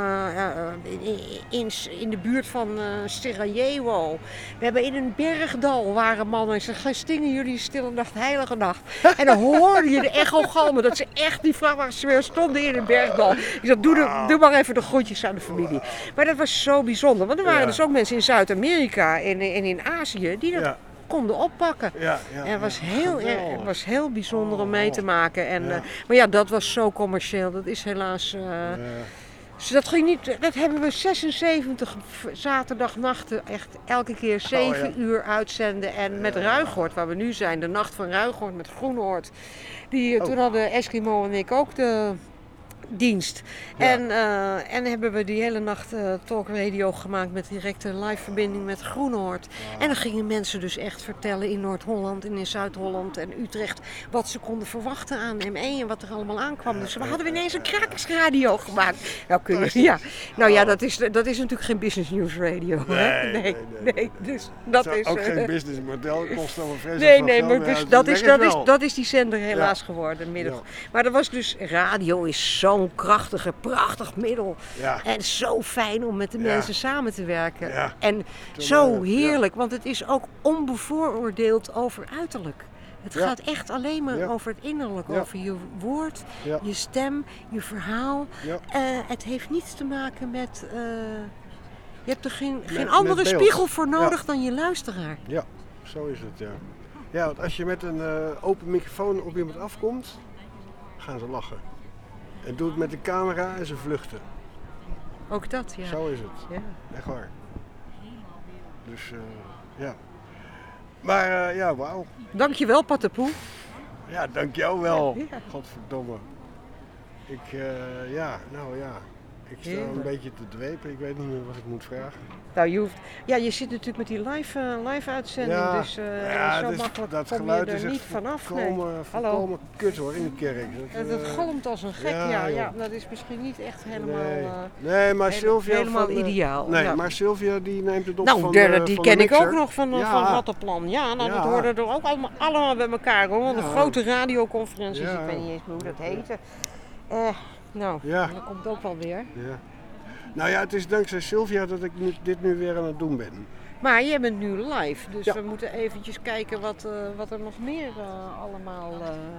in de buurt van Sarajevo. We hebben in een bergdal waren mannen en ze stingen jullie stille nacht, heilige nacht. En dan hoorde je de echo galmen dat ze echt die vrachtwagenchauffeurs stonden in een bergdal. Ik zei, doe maar even de groetjes aan de familie. Maar dat was zo bijzonder, want er waren dus ook mensen in Zuid-Amerika en in Azië die dat konden oppakken. En het was heel bijzonder om mee te maken. Maar ja, dat was zo commercieel. Dat is helaas... Dus dat ging niet... Dat hebben we 76 zaterdagnachten echt elke keer 7 uur uitzenden. En met Ruigoord, waar we nu zijn, de nacht van Ruigoord met Groenoord. Toen hadden Eskimo en ik ook de dienst. En hebben we die hele nacht talkradio gemaakt met directe live verbinding met Groenoord. En dan gingen mensen dus echt vertellen in Noord-Holland en in Zuid-Holland en Utrecht wat ze konden verwachten aan M1 en wat er allemaal aankwam. Dus we hadden ineens een krakersradio gemaakt. Dat is natuurlijk geen business news radio. Nee. Dus dat is ook geen business model, kost dan een vreselijk dat is die zender helaas geworden. Maar dat was dus, radio is zo'n prachtig middel. En zo fijn om met de mensen samen te werken. En zo heerlijk, want het is ook onbevooroordeeld over uiterlijk. Het gaat echt alleen maar over het innerlijk, over je woord, je stem, je verhaal. Het heeft niets te maken met... je hebt er geen andere spiegel voor nodig dan je luisteraar. Ja, zo is het, Ja, want als je met een open microfoon op iemand afkomt, gaan ze lachen. En doe het met de camera en ze vluchten. Ook dat, ja. Zo is het. Ja. Echt waar. Dus, Maar, wauw. Dankjewel, Patapoe. Ja, dank jou wel. Godverdomme. Ik sta een beetje te dwepen, ik weet niet meer wat ik moet vragen. Nou, je zit natuurlijk met die live uitzending, Ja, dus zo makkelijk dat kom je geluid er is echt niet vanaf. volkomen kut hoor, in de kerk. Dat galmt als een gek, ja. Dat is misschien niet echt helemaal, nee, maar Sylvia helemaal ideaal. Nee, ja. maar Sylvia die neemt het op nou, van die van ken de ik mixer. ook nog van Rattenplan. Ja, nou, dat hoorde er ook allemaal bij elkaar hoor. Want de grote radioconferenties, ik weet niet eens meer hoe dat heette. Dat komt ook wel weer. Ja. Nou ja, het is dankzij Sylvia dat ik dit nu weer aan het doen ben. Maar jij bent nu live, dus we moeten eventjes kijken wat er nog meer allemaal...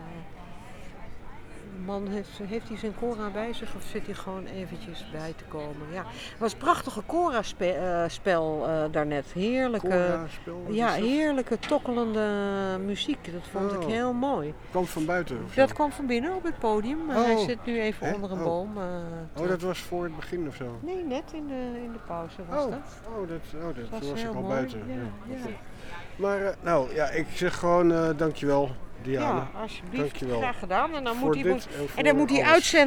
Man, heeft hij zijn Cora bij zich of zit hij gewoon eventjes bij te komen? Ja, het was een prachtige Cora-spel daarnet. Heerlijke tokkelende muziek. Dat vond ik heel mooi. Kwam van buiten? Dat kwam van binnen op het podium, maar hij zit nu even onder een boom. Dat was voor het begin of zo? Nee, net in de pauze was dat. Dat was ik al mooi. buiten. Ja. Maar ik zeg gewoon dankjewel. Diana. Ja, alsjeblieft. Dankjewel. Graag gedaan. En dan moet die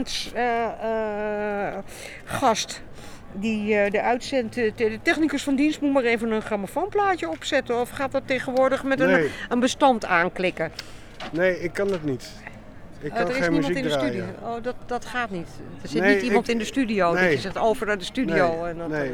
uitzendgast, de technicus van dienst, moet maar even een grammofoonplaatje opzetten. Of gaat dat tegenwoordig met een bestand aanklikken? Nee, ik kan dat niet. Ik kan er is geen niemand muziek in de draaien. studio. Oh, dat gaat niet. Er zit niet iemand in de studio. Dat je zegt over naar de studio.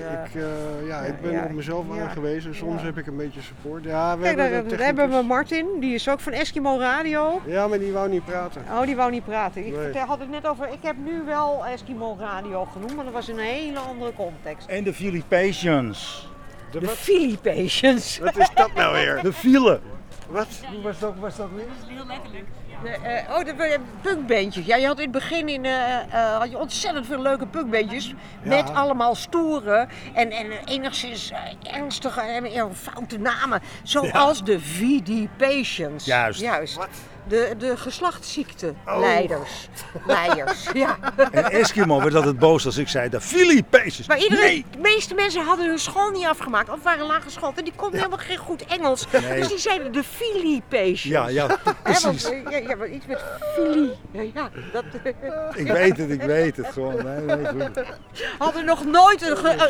Ik ben op mezelf aangewezen. Soms heb ik een beetje support. Ja, daar hebben we Martin, die is ook van Eskimo Radio. Ja, maar die wou niet praten. Oh, die wou niet praten. Ik had het net over, ik heb nu wel Eskimo Radio genoemd, maar dat was in een hele andere context. En de Filipations. De Filipations. Wat is dat nou weer? De file. Wat? Hoe was dat weer? Dat is heel letterlijk. De punkbandjes. Ja, je had in het begin had je ontzettant veel leuke punkbandjes. Met allemaal stoere en enigszins ernstige en foute namen. Zoals de VD-patients. Juist. Wat? De geslachtsziekte-leiders. Leiders, ja. En Eskimo werd altijd boos als ik zei, de Filipations. Maar de meeste mensen hadden hun school niet afgemaakt. Of waren laaggeschoold en die konden helemaal geen goed Engels. Nee. Dus die zeiden de Filipations. Ja, precies. Ja, maar iets met filie. Ja, dat... Ik weet het gewoon. Nee, hadden nog nooit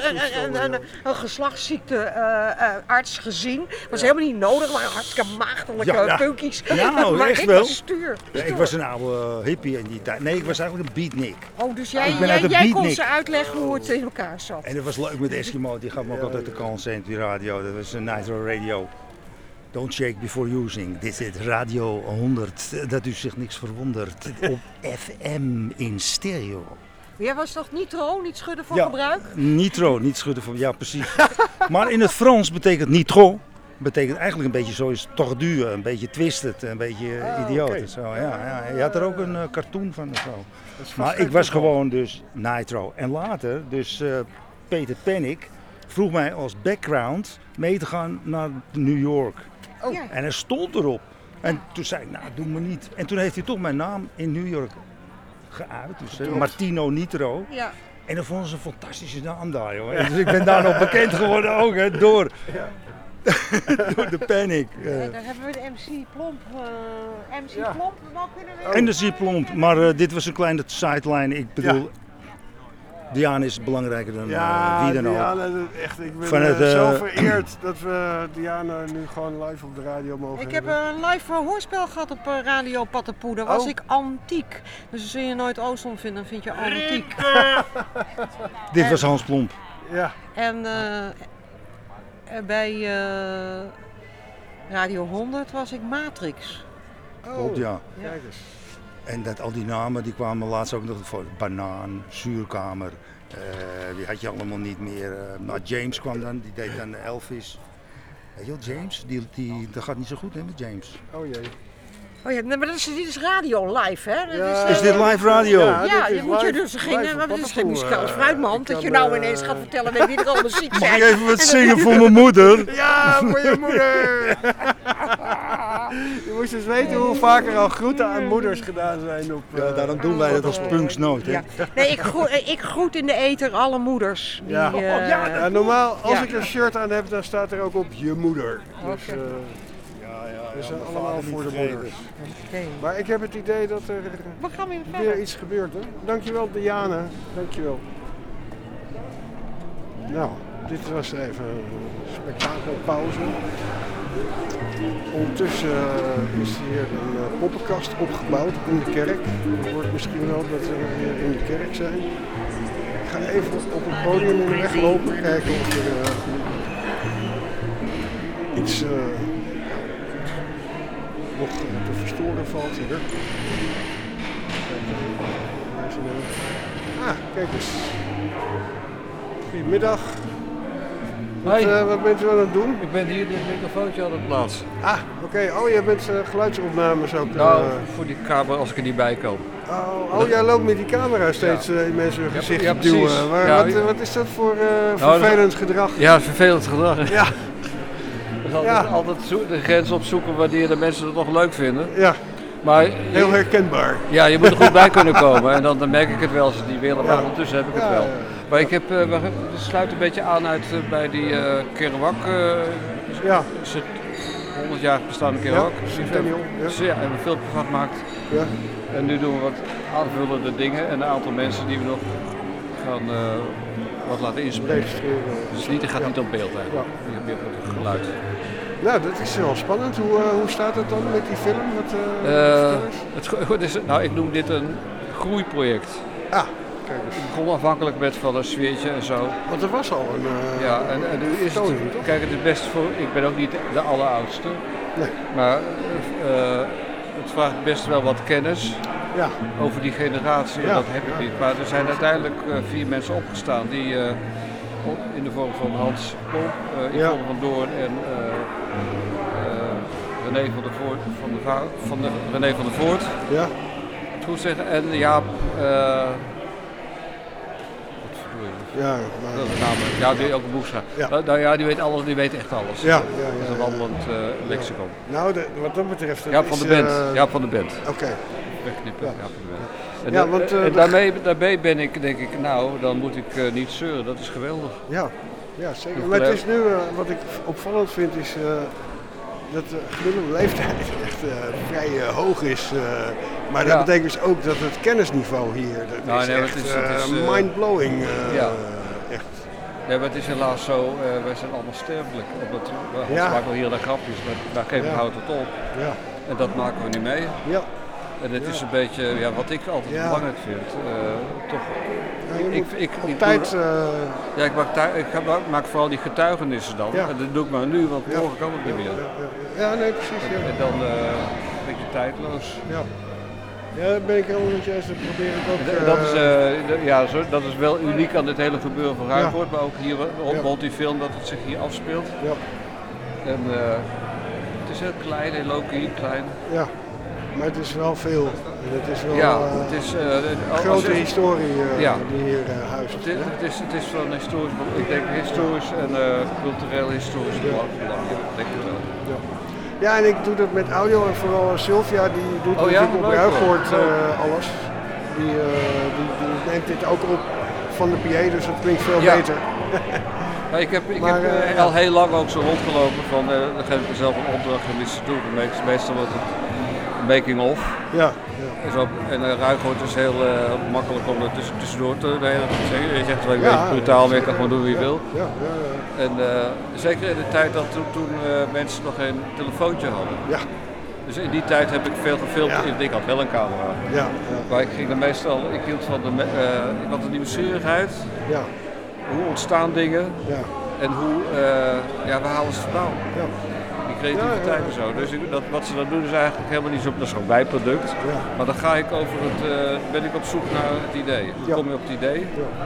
een geslachtsziekte-arts gezien. Was helemaal niet nodig, maar hartstikke maagdelijke punkies. Ja, nou, maar echt wel. Stuur. Ja, ik was een oude hippie in die tijd. Nee, ik was eigenlijk een beatnik. Oh, dus jij kon ze uitleggen hoe het in elkaar zat. En dat was leuk met Eskimo, die gaf me ook altijd de kans in die radio. Dat was een Nitro Radio. Don't shake before using. Dit is Radio 100, dat u zich niks verwondert. Op FM in stereo. Jij was toch nitro, niet schudden voor gebruik? Nitro, niet schudden voor, ja precies. Maar in het Frans betekent nitro. Betekent eigenlijk een beetje zoals tordu, een beetje twisted, een beetje idioot. Okay. Zo, ja. Je had er ook een cartoon van. Zo. Maar ik was gewoon dus Nitro. En later, dus Peter Panic vroeg mij als background mee te gaan naar New York. Oh. Ja. En hij stond erop. En toen zei ik, nou doe me niet. En toen heeft hij toch mijn naam in New York geuit. Dus Martino Nitro. Ja. En dat vonden ze een fantastische naam daar, joh. Dus ik ben daar nog bekend geworden ook, hè, door de Panic. Daar hebben we de MC Plomp. Plomp, wel kunnen we... En de MC Plomp, maar dit was een kleine sideline. Ik bedoel, Diana is belangrijker dan wie dan ook. Diana, echt, ik ben zo vereerd dat we Diana nu gewoon live op de radio mogen Ik heb een live hoorspel gehad op Radio Pattenpoe. Daar was ik antiek. Dus als je nooit Oostom vindt, dan vind je antiek. Dit was Hans Plomp. Ja. En bij Radio 100 was ik Matrix. Klopt, ja. Kijk eens. En dat al die namen die kwamen laatst ook nog voor Banaan, Zuurkamer. Die had je allemaal niet meer. Maar James kwam dan, die deed dan Elvis. Weet je wel, James, dat gaat niet zo goed hè, met James. Oh jee. Oh ja, maar dit is radio live, hè? Is dit live radio? Ja, je moet je dus geen muzikaal fruitman, dat je nou ineens gaat vertellen met wie er al muziek zijn. Mag ik even wat zingen voor mijn moeder? Ja, voor je moeder! Je moest eens weten hoe vaak er al groeten aan moeders gedaan zijn op... Ja, daarom doen wij dat als punks nooit, hè? Ja. Nee, ik groet in de ether alle moeders. Die, normaal, als ik een shirt aan heb, dan staat er ook op je moeder. Dus, we zijn allemaal voor de moeders. Okay. Maar ik heb het idee dat er weer iets gebeurt. Hè? Dankjewel Diana. Dankjewel. Nou, dit was even een spektakelpauze. Ondertussen is hier een poppenkast opgebouwd in de kerk. Het wordt misschien wel dat we weer in de kerk zijn. Ik ga even op het podium in de weg lopen, kijken of er iets nog te verstoren valt hier. Kijk eens. Goedemiddag. Wat bent u aan het doen? Ik ben hier dit microfoontje aan het plaatsen. Oké. Oh, jij bent geluidsopnames ook. Voor die camera als ik er niet bij kom. Jij loopt met die camera steeds in mensen hun gezicht te duwen. Wat is dat voor vervelend gedrag? Ja, vervelend gedrag. Ja. Dus altijd de grens opzoeken wanneer de mensen het nog leuk vinden. Ja. Maar, heel herkenbaar. Ja, je moet er goed bij kunnen komen en dan merk ik het wel als het niet willen, maar ondertussen heb ik het wel. Maar ik heb, het sluit een beetje aan uit bij die Kerouac, is het 100 jaar bestaande Kerouac. Ja, hebben we een filmpje van gemaakt. Ja. En nu doen we wat aanvullende dingen en een aantal mensen die we nog gaan wat laten inspreken. Dus het gaat niet op beeld eigenlijk, meer op het geluid. Nou, dat is wel spannend. Hoe staat het dan met die film? Ik noem dit een groeiproject. Kijk eens. Ik begon afhankelijk met van een sfeertje en zo. Want er was al een en nu is het, kijk, het is best voor, ik ben ook niet de alleroudste. Nee. Maar het vraagt best wel wat kennis over die generatie. Dat heb ik niet. Maar er zijn uiteindelijk 4 mensen opgestaan die in de vorm van Hans Pol, Yvonne van Doorn en René van der Voort. Ja. Het goed zeggen. En Jaap. Dat is de naam. Die ook een boek schrijft. Die weet alles, die weet echt alles. Dat is een wandelend lexicon. Nou, wat dat betreft. Jaap van de Band. Oké. Wegknippen, Jaap van de Band. En daarmee ben ik, denk ik, dan moet ik niet zeuren. Dat is geweldig. Ja, zeker. Maar het is nu, wat ik opvallend vind, is dat de gemiddelde leeftijd echt vrij hoog is. Maar dat betekent dus ook dat het kennisniveau hier, het is mind-blowing. Echt. Nee, maar het is helaas zo, wij zijn allemaal sterfelijk. We maken wel hier de grapjes, maar daar geven we houdt het op. Ja. En dat maken we niet mee. Ja. En het is een beetje, wat ik altijd belangrijk vind. Toch. Ik maak vooral die getuigenissen dan. En dat doe ik maar nu, want morgen kan ik niet meer. Ja, nee, precies. En dan een beetje tijdloos. Ja, daar ben ik helemaal met je eens. Dat probeer ik ook. Dat is wel uniek aan dit hele gebeuren van Ruigoord, maar ook hier rond die film dat het zich hier afspeelt. Ja. En het is heel klein, heel low-key, klein. Ja. Maar het is wel veel. Het is wel het is een grote historie die hier huist. Het is van historisch, ik denk historisch en cultureel historisch belang. Denk ik wel. Ja, en ik doe dat met audio en vooral Sylvia, die doet natuurlijk op Ruigoord alles. Die neemt dit ook op van de PA, dus dat klinkt veel beter. Maar ik heb al heel lang ook zo rondgelopen van, dan geef ik mezelf een opdracht en iets te doen. Meestal wordt het making of. En Ruigoord is heel makkelijk om er tussendoor te zeggen. Je zegt wel een beetje brutaal, maar je kan gewoon doen wie je wil. En zeker in de tijd dat toen mensen nog geen telefoontje hadden. Dus in die tijd heb ik veel gefilmd. Ik had wel een camera. Maar ik ging er meestal, ik hield van ik had de nieuwsgierigheid. Hoe ontstaan dingen en hoe we halen ze vandaan. Die creativiteit en zo. Dus wat ze dan doen is eigenlijk helemaal niet zo, dat is gewoon bijproduct. Maar dan ga ik ben ik op zoek naar het idee. Dan kom je op het idee.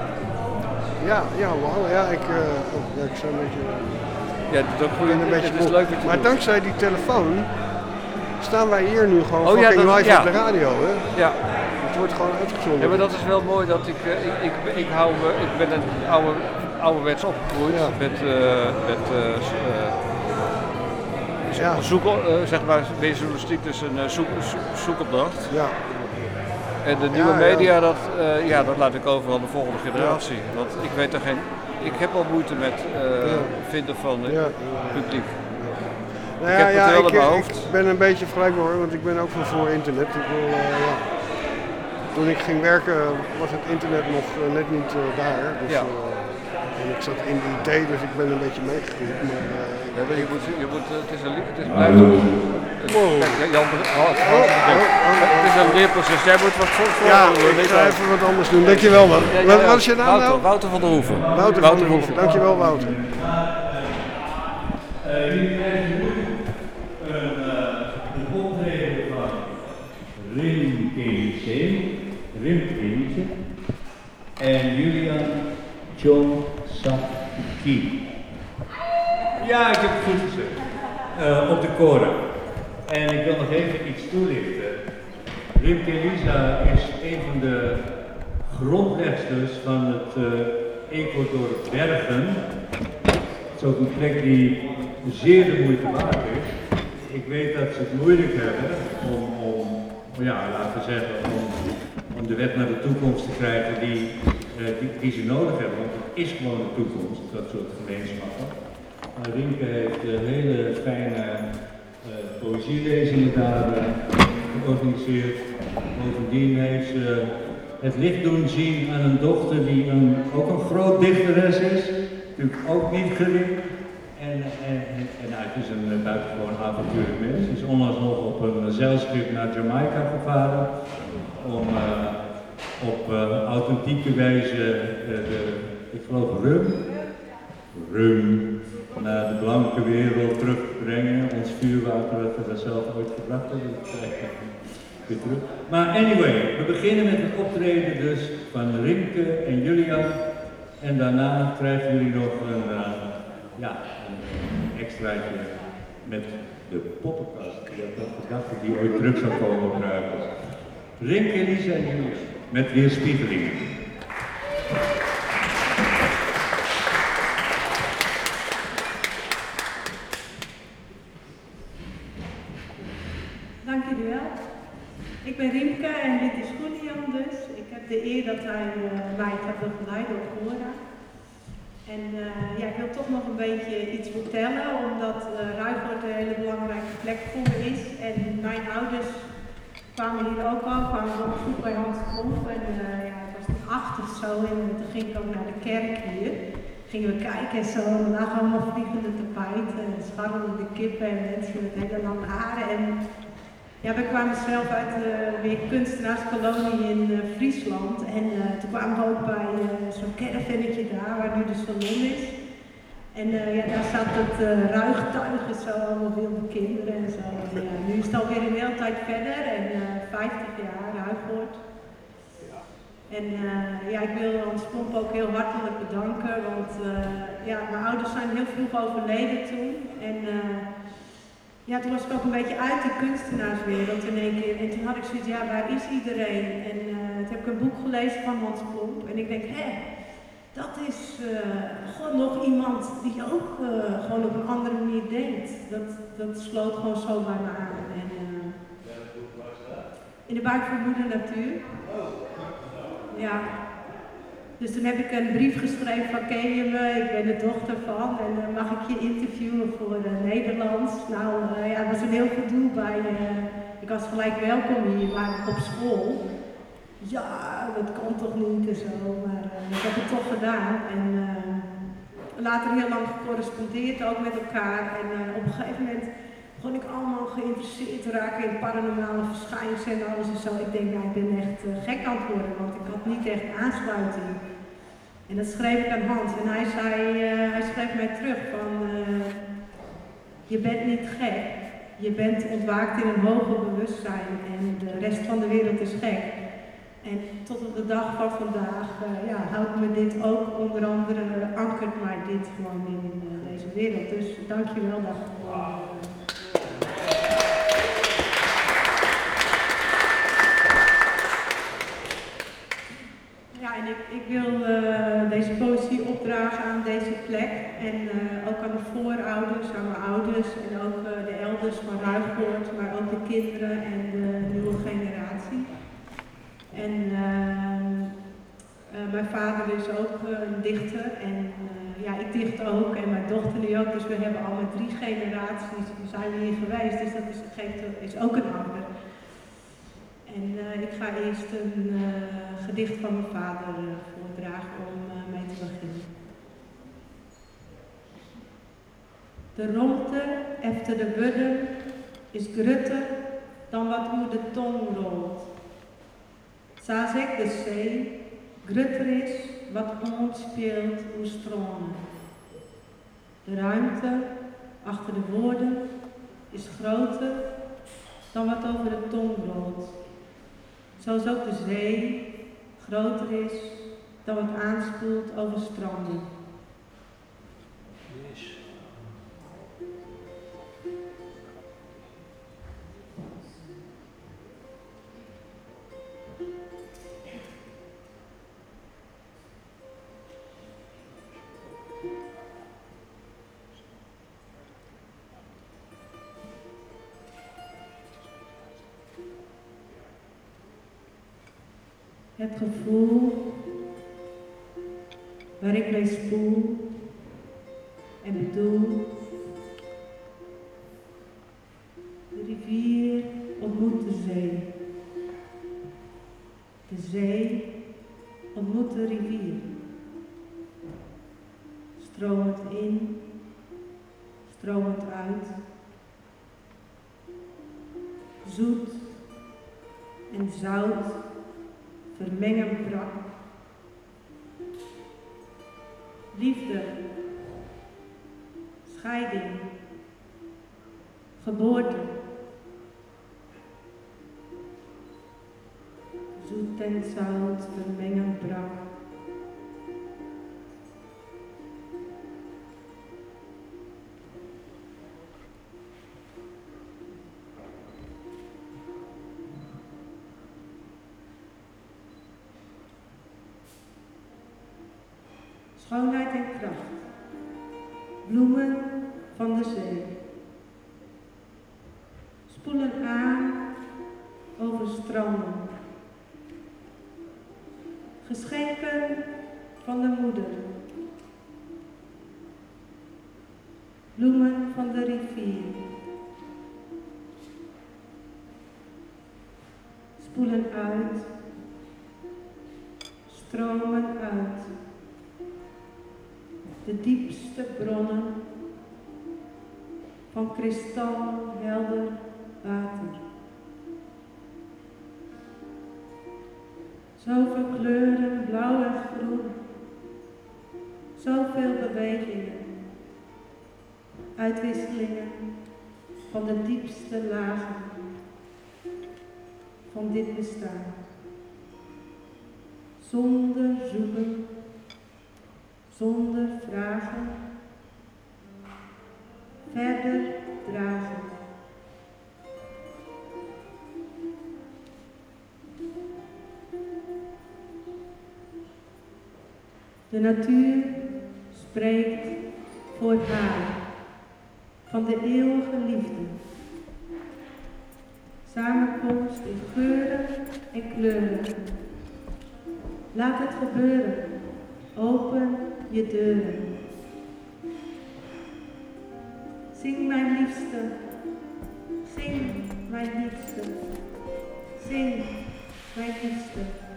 Ik zou een beetje... dat is leuk wat je maar doet. dankzij die telefoon staan wij hier nu gewoon live op de radio. Hè? Ja. Het wordt gewoon uitgezonden. Ja, maar dat is wel mooi dat ik ben een ouderwets opgegroeid met zeg maar, bij journalistiek dus een zoekopdracht. En de nieuwe media, dat laat ik over aan de volgende generatie. Want ik heb al moeite met vinden van publiek. Ik ben een beetje vergelijkbaar hoor, want ik ben ook van voor internet. Toen ik ging werken was het internet nog net niet daar. Dus, En ik zat in de IT, dus ik ben een beetje meegegroeid. Maar, het is een blijft Jan, het is een leerproces. Jij moet wat voor. Ja, ik ga even wat anders doen. Dankjewel man. Wat is je naam nou? Wouter van der Hoeven. Wouter van der Hoeven. Dankjewel Wouter. Jullie krijgen nu een optreden van Rimkelice en Julian Chonsaki. Ja, ik heb het goed gezegd. Op de Cora. En ik wil nog even iets toelichten. Rimkelice is een van de grondlegsters van het ecodorp Bergen. Zo'n een plek die zeer de moeite waard is. Ik weet dat ze het moeilijk hebben om laten we zeggen, om de weg naar de toekomst te krijgen die ze nodig hebben. Want het is gewoon de toekomst, dat soort gemeenschappen. Maar Rimke heeft hele fijne poëzielezingen daar georganiseerd. Bovendien heeft ze het licht doen zien aan een dochter die ook een groot dichteres is. Natuurlijk ook niet gering. En het is een buitengewoon avontuurlijk mens. Hij is onlangs nog op een zeilschip naar Jamaica gevaren om op authentieke wijze ik geloof rum naar de blanke wereld terug te brengen. Ons vuurwater dat we daar zelf ooit gebracht hebben. Weer terug. Maar anyway, we beginnen met het optreden dus van Rimke en Julian. En daarna krijgen jullie nog een extraatje met de poppenkast. Ik had gedacht dat die ooit terug zou komen gebruiken. Rimke, Lisa en Julian met weerspiegelingen. Dank jullie wel. Ik ben Rimke en dit is Julian dus. Ik heb de eer dat hij mij gaat begeleiden op Cora. En ik wil toch nog een beetje iets vertellen, omdat Ruigoord een hele belangrijke plek voor me is. En mijn ouders kwamen hier ook al, kwamen op bezoek bij Hans Klomp. En het was toen 8 of zo en toen ging ik ook naar de kerk hier. Gingen we kijken en zo, en er lagen allemaal vliegende tapijten en scharrelende kippen en mensen met hele lange haren. En we kwamen zelf uit weer kunstenaarskolonie in Friesland en toen kwamen we ook bij zo'n caravannetje daar, waar nu de salon is. En daar zat het ruigtuigen, zo allemaal wilde kinderen en zo. En, nu is het alweer een hele tijd verder en 50 jaar Ruigoord. En ik wil Hans Klomp ook heel hartelijk bedanken, want mijn ouders zijn heel vroeg overleden toen. En toen was ik ook een beetje uit de kunstenaarswereld in één keer. En toen had ik zoiets, waar is iedereen? En toen heb ik een boek gelezen van Hans Klomp. En ik denk, dat is gewoon nog iemand die ook gewoon op een andere manier denkt. Dat sloot gewoon zo bij me aan. En, in de buik van moeder natuur. Ja. Dus toen heb ik een brief geschreven van ken je me, ik ben de dochter van en mag ik je interviewen voor Nederlands. Nou het was een heel gedoe bij, ik was gelijk welkom hier, maar op school. Ja, dat kan toch niet en zo, maar ik heb het toch gedaan. En later heel lang gecorrespondeerd ook met elkaar en op een gegeven moment begon ik allemaal geïnteresseerd te raken in paranormale verschijnselen en alles en zo. Ik denk, ik ben echt gek aan het worden, want ik had niet echt aansluiting. En dat schreef ik aan Hans en hij schreef mij terug van, je bent niet gek, je bent ontwaakt in een hoger bewustzijn en de rest van de wereld is gek. En tot op de dag van vandaag houdt me dit ook, onder andere ankert mij dit gewoon in deze wereld. Dus dank je wel daarvoor. En ik wil deze poëzie opdragen aan deze plek en ook aan de voorouders, aan mijn ouders en ook de elders van Ruigoord, maar ook de kinderen en de nieuwe generatie. En mijn vader is ook een dichter en ik dicht ook en mijn dochter nu ook, dus we hebben al met 3 generaties zijn we hier geweest, dus dat is ook een ander. En ik ga eerst een gedicht van mijn vader voordragen om mee te beginnen. De romte efter de wudden is grutter dan wat hoe de tong rolt. Zoals ik de zee grutter is wat ontspeelt hoe stromen. De ruimte achter de woorden is groter dan wat over de tong rolt. Zoals ook de zee groter is dan wat aanspoelt over stranden. Het gevoel waar ik mee spoel en bedoel. De rivier ontmoet de zee. De zee ontmoet de rivier. Stromend in, stromend uit. Zoet en zout vermengen brak. Liefde, scheiding, geboorte. Zoet en zout vermengen brak. Schoonheid en kracht, bloemen van de zee, spoelen aan over stranden, geschenken van de moeder, bloemen van de rivier, spoelen uit, stromen uit. De diepste bronnen van kristalhelder water. Zoveel kleuren, blauw en groen, zoveel bewegingen, uitwisselingen van de diepste lagen van dit bestaan. Zonder zoeken, zonder vragen, verder dragen. De natuur spreekt voor haar van de eeuwige liefde. Samenkomst in geuren en kleuren. Laat het gebeuren. Open je deuren. Zing mijn liefste, zing mijn liefste, zing mijn liefste.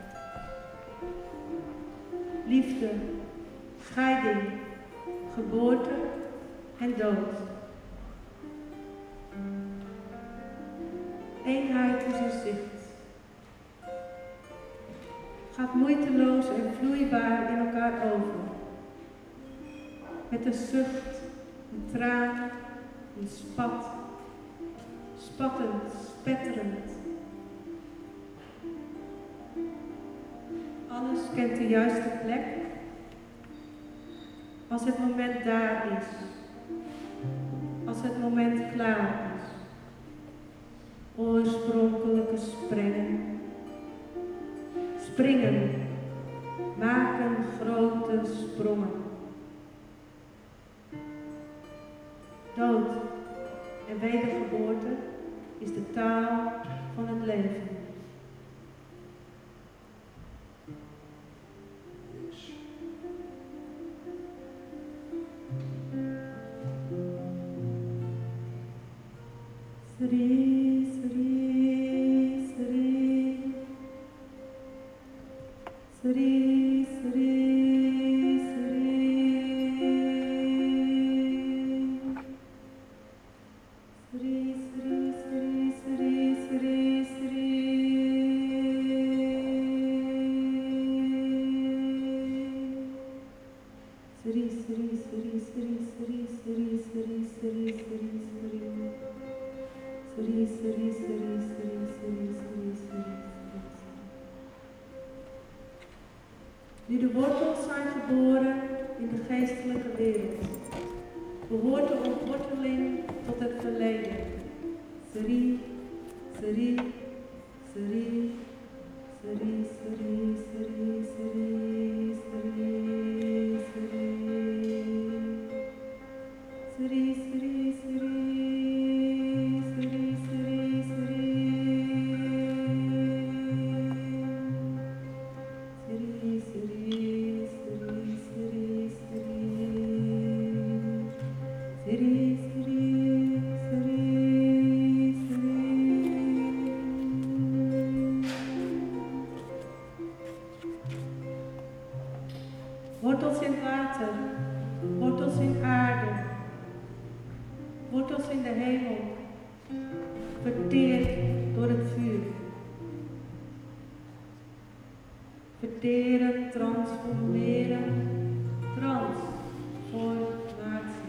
Liefde, scheiding, geboorte en dood. Eenheid is in zicht. Gaat moeiteloos en vloeibaar in elkaar over. Met een zucht, een traan, een spat. Spattend, spetterend. Alles kent de juiste plek. Als het moment daar is. Als het moment klaar is. Oorspronkelijke sprengen. Springen, maken grote sprongen. Dood en wedergeboorte is de taal van het leven. Sri, Sri, Sri. Sri, Sri, Sri. Nu de wortels zijn geboren in de geestelijke wereld, behoort de ontworteling tot het verleden. Sri, Sri, Sri, Sri, Sri, Sri, Sri, Sri, Sri. Sri, Sri, Sri, Sri, Sri, Sri. Sri, Sri, Sri, Sri, Sri. Sri, Sri, Sri, Sri. Wortels in water, wortels in aarde, wortels in de hemel, verteerd door het vuur. Verteren, transformeren, transformatie.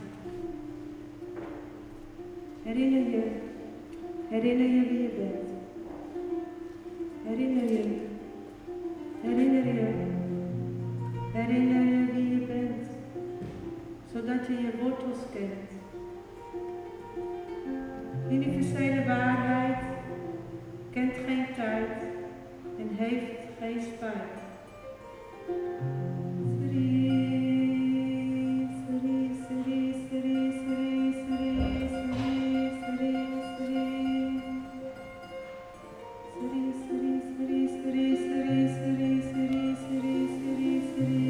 Herinner je wie je bent. Herinner je wie je bent, zodat je je wortels kent. Universele waarheid kent geen tijd en heeft geen spijt. Sri, Sri, Sri, Sri, Sri, Sri, Sri, Sri, Sri. Sri, Sri, Sri, Sri, Sri, Sri, Sri, Sri, Sri, Sri.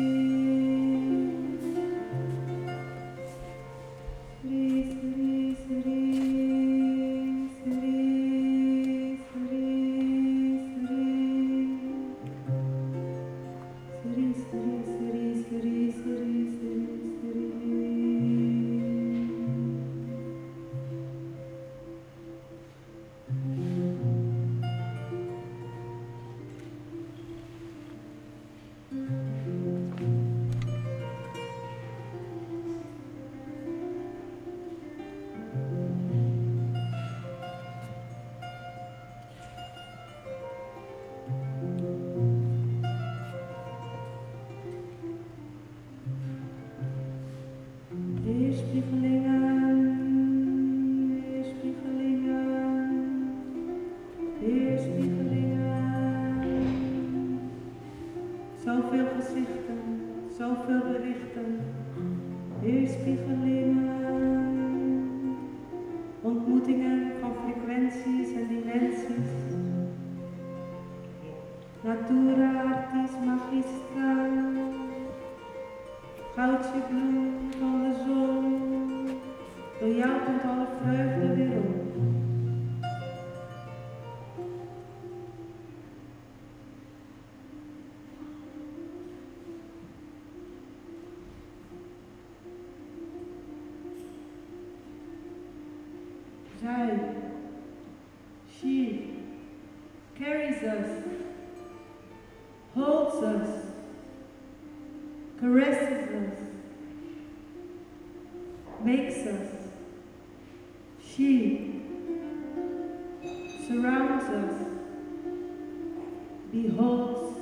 Zoveel gezichten, zoveel berichten, weerspiegelingen, ontmoetingen van frequenties en dimensies. Natura artis magistra, goudje bloem van de zon, door jou komt alle vreugde weer op. Zij, she, carries us, holds us, caresses us, makes us. She surrounds us, beholds us.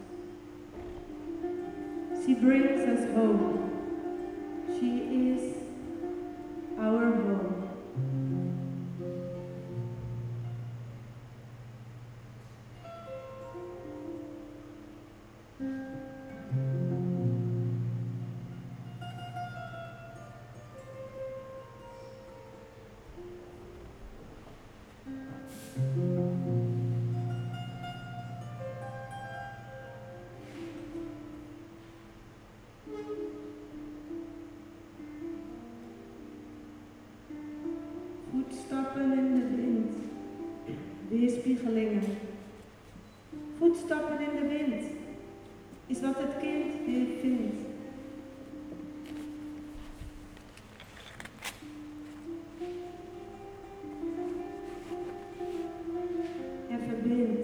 She brings us home. She is our home. Voetstappen in de wind, weerspiegelingen. Voetstappen in de wind is wat het kind weer vindt. En verbindt.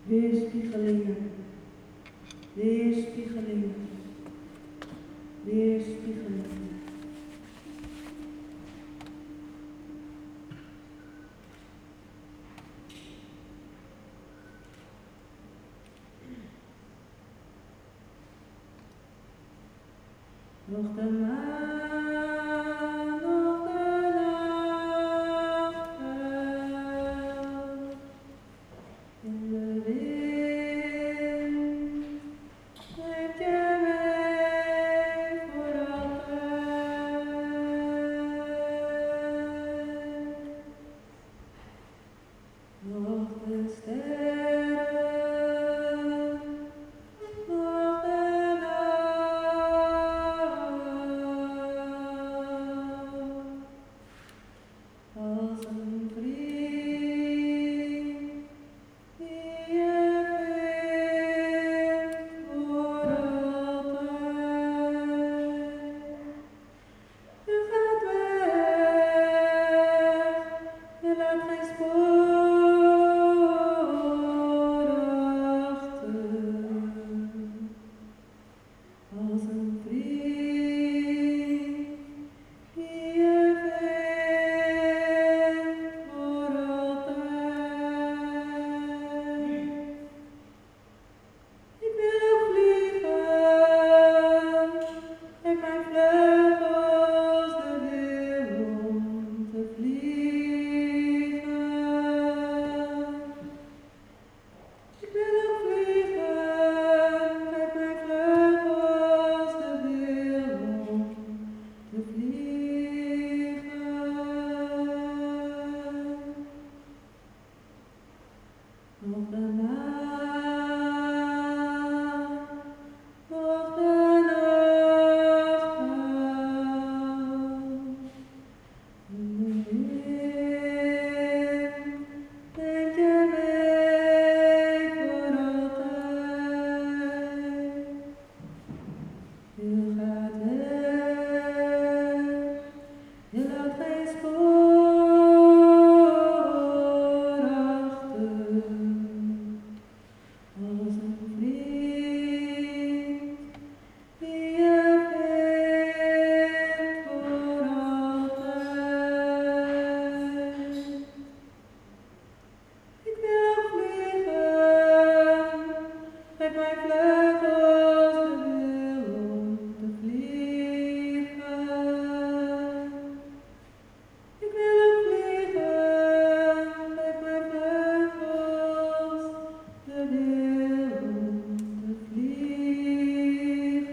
Weerspiegelingen, weerspiegelingen, weerspiegelingen. Nog de maan, nog de nacht huilt in de wind, neemt je mee voor altijd. Nog de sterren, nog de als een vriend die je vindt voor altijd. Je gaat weg, je laat geen spoor achter. Als een vriend die je vindt voor altijd. Ik wil ook vliegen, geef mij vleugels de wil om te vliegen. Ik wil ook vliegen, geef mij vleugels de wil om te vliegen. Nog de maan, nog de nacht huilt in de wind, neemt je mee voor altijd. Je gaat weg, je laat geen spoor achter. Als een vriend die je vindt voor altijd. Ik wil ook vliegen, geef mij vleugels de wil om te vliegen. Ik wil ook vliegen, geef mij vleugels de wil om te vliegen.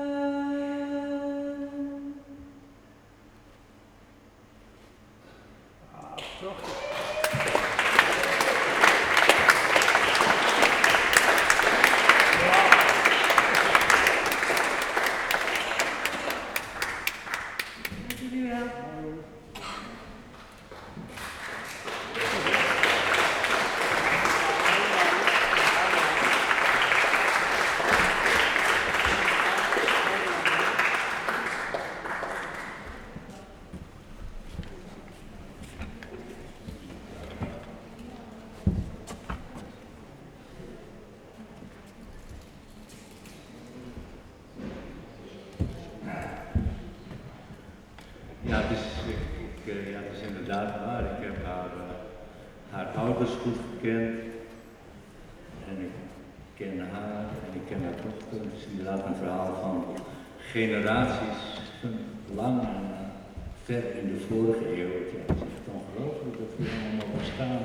Dank jullie wel. Ja, het is inderdaad waar. Ik heb haar ouders goed gekend. En ik ken haar en ik ken haar dochter. Het is inderdaad een verhaal van generaties, lang en ver in de vorige eeuw. Ja, het is echt ongelooflijk dat we hier allemaal bestaan.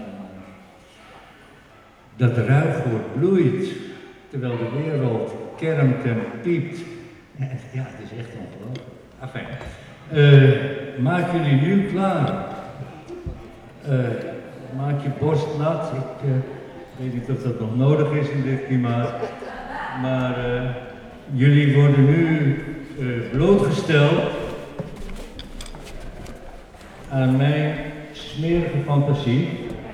Dat de ruigoord bloeit, terwijl de wereld kermt en piept. Ja, het is echt ongelooflijk. Afijn. Maak jullie nu klaar. Maak je borst nat. Ik weet niet of dat nog nodig is in dit klimaat. Maar jullie worden nu blootgesteld aan mijn smerige fantasie.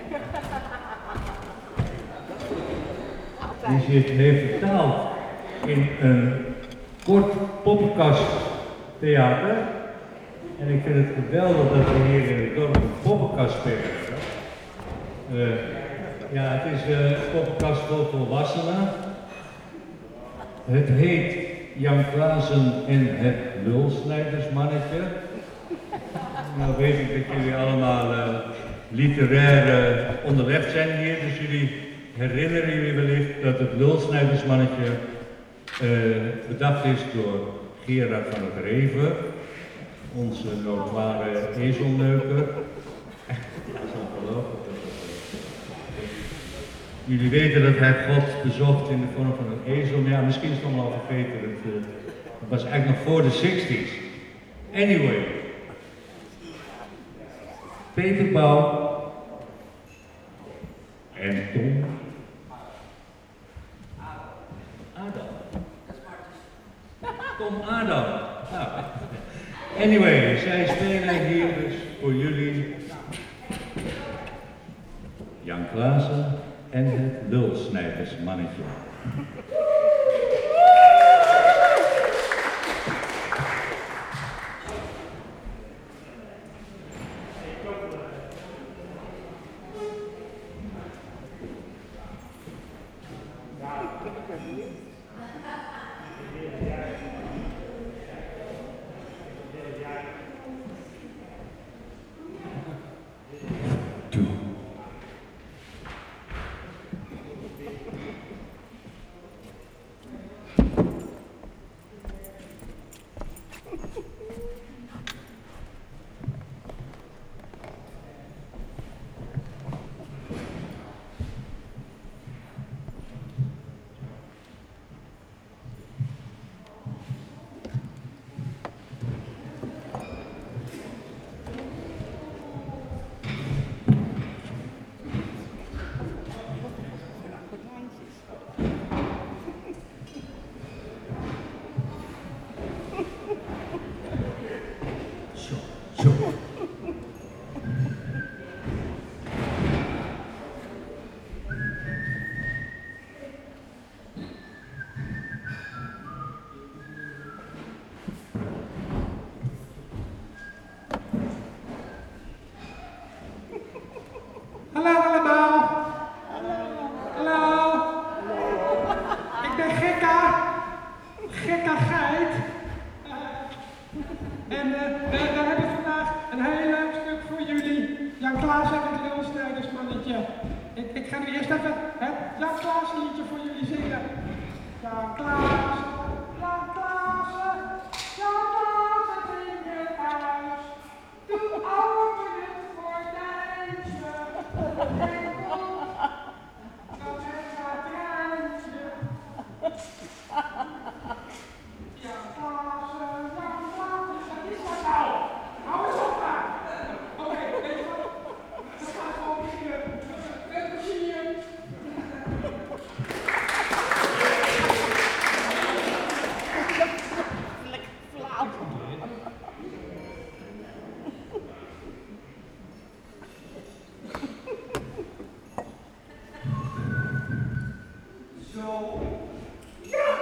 Die zich heeft vertaald in een kort poppenkasttheater. En ik vind het geweldig dat we hier in het dorp een poppenkast spelen. Ja, het is een podcast voor volwassenen. Het heet Jan Klaassen en het lulsnijdersmannetje. Nou weet ik dat jullie allemaal literair onderlegd zijn hier, dus jullie herinneren jullie wellicht dat het lulsnijdersmannetje bedacht is door Gerard van het Reven, onze notoire ezelneuker. Ja, dat is ongelooflijk. Jullie weten dat hij God bezocht in de vorm van een ezel, maar ja, misschien is het allemaal al vergeten. Het was eigenlijk nog voor de 60's. Anyway. Peter Pauw en Tom Adam. Tom Adam. Nou. Anyway, zij spelen hier dus voor jullie Jan Klaassen en het lulsnijdersmannetje. Hallo allemaal. Hallo. Ik ben Gekka Geit. En we hebben vandaag een heel leuk stuk voor jullie. Jan Klaassen en het lulsnijdersmannetje. Ik ga nu eerst even het Jan Klaassen liedje voor jullie zingen. Jan Klaassen, Jan Klaassen, Jan Klaassen in het huis. Doe open het gordijntje. En kom, dat het gaat treintje. Jan Klaassen, Jan Klaassen, wat is dat nou? Hou eens op maar. Oké, weet je wat? We gaan gewoon beginnen. Met plezier. Flauw. Zo. Ja!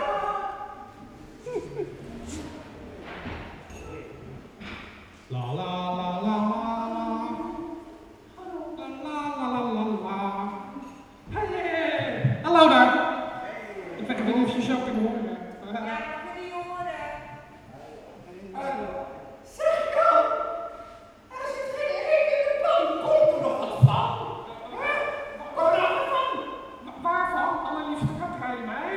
La la la la la la. La la la la la. Hey! Hallo daar. Ik weet niet of je zo kunt horen. Ja, ik kan niet horen. Zeg ik al. Er zit geen heen in de pan. Komt er nog wat van? Komt er nog wat van? Waarvan? Allerliefste, wat ga je mij?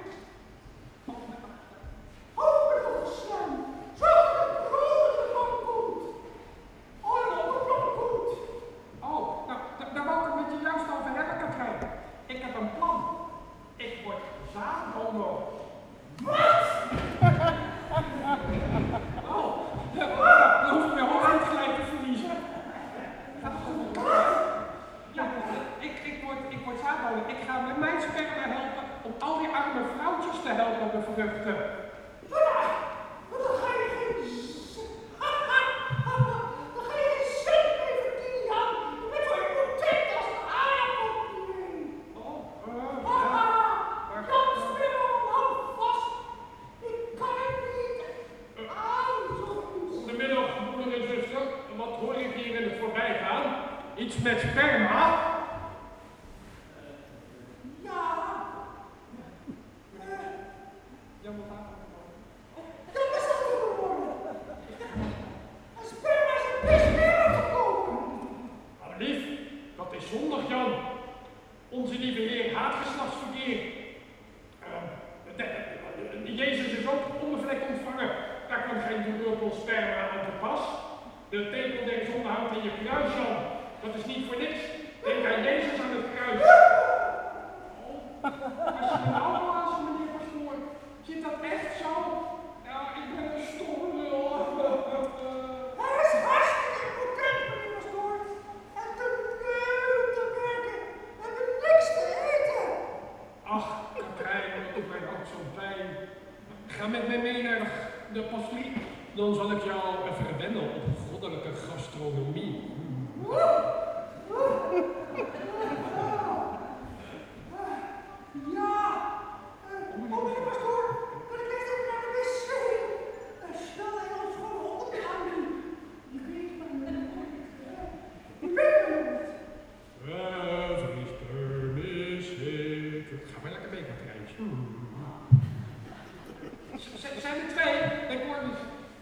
Oh, ik ben opgeslaan. Zorg dat de plan komt. Oh, de plan komt. Oh, nou, daar wou ik het met je juist over hebben, Katrijn. Ik heb een plan. Ik word zaadhomo. Wat? Oh, dan hoef ik mijn hoofd gelijk te verliezen. Gaat het goed met elkaar? Ja, ik word zaadhomo. Ik ga met mijn sperma helpen om al die arme vrouwtjes te helpen bevruchten. Dan ga je geen cent mee verdienen, Jan. Je bent voor je content als een aardappel. Jan, speel hem vast. Ik kan het niet aandoen. Goedemiddag, moeder en zuster. Wat hoor ik hier in het voorbijgaan? Iets met sperma? laatgeslachtsverkeer. Jezus is ook onbevlekt ontvangen. Daar kwam geen druppel sperma aan te pas. De tepel der zonde houdt in je kruis, Jan. Dat is niet voor niks. Denk aan Jezus aan het kruis. Als je een auto aan zit, meneer pastoor, zit dat echt zo? Ja, ik ben een stomme lul. Hij is hartstikke content, meneer pastoor. En te lui te werken. We hebben niks te eten. Ach, Katrijn, dat doet mij ook zo pijn. Ga met mij mee naar de pastorie. Dan zal ik jou even wennen op goddelijke gastronomie. Ja, meneer pastoor, kan ik echt even naar de wc? Snel in ons gewoon hond aan. Je weet maar niet. Je weet maar niet. Ga maar lekker mee, Katrijntje. Zijn er twee? Ik hoor niet.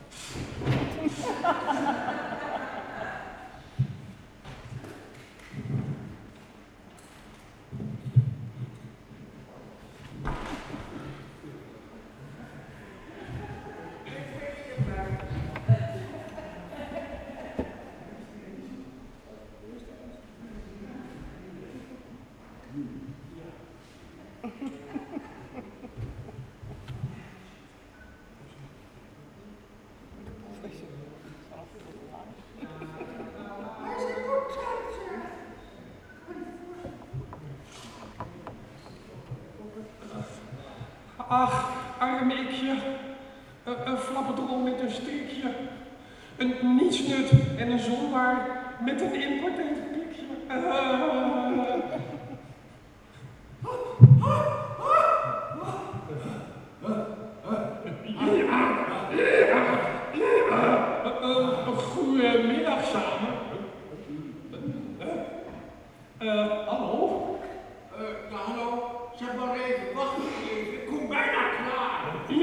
Ach, arm ikje. Een flapperdrol met een strikje. Een nietsnut en een zondaar met een impotent pikje. Goedemiddag samen. Hallo? Ja, hallo. Zeg maar even, wacht even. Ik kom bijna klaar.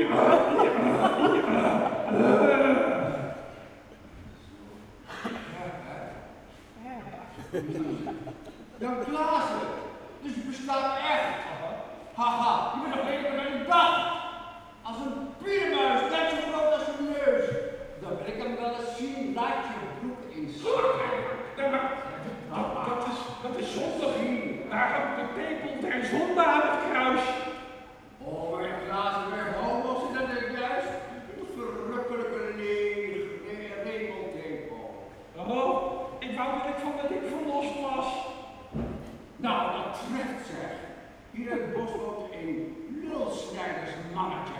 Jan Klaassen, dus je bestaat echt. Haha, je bent nog beter dan een dag. Als een piermuis, net zo groot als een neus. Dan wil ik hem wel eens zien, laat je broek in zakken. Dat is zondig. Daar hangt de tepel der zonde aan het kruis. Oh, maar Klaassen werd homo's en dat is juist een verrukkelijke regeltepel. Oh, ik wou dat ik van dat ik verlost was. Nou, dat treft zeg. Hier in het bos woont een lulsnijdersmannetje.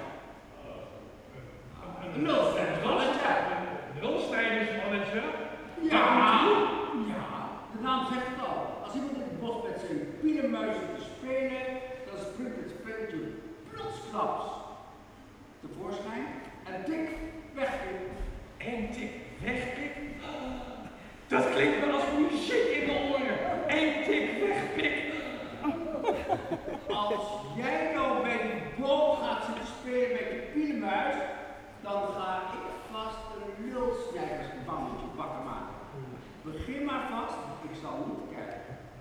Een lulsnijdersmannetje? Een lulsnijdersmannetje? Ja, ja, de naam zegt het al. Als iemand in het bos met zijn pielenmuizen te spelen, dan springt het spelletje plotsklaps tevoorschijn en tik wegpik. En tik wegpik? Dat klinkt wel als muziek in de oren. En tik wegpik. Als jij nou bij die boom gaat zitten spelen met je pielenmuis, dan ga ik vast een lulsnijdersmannetje pakken maken. Begin maar vast, ik zal niet kijken.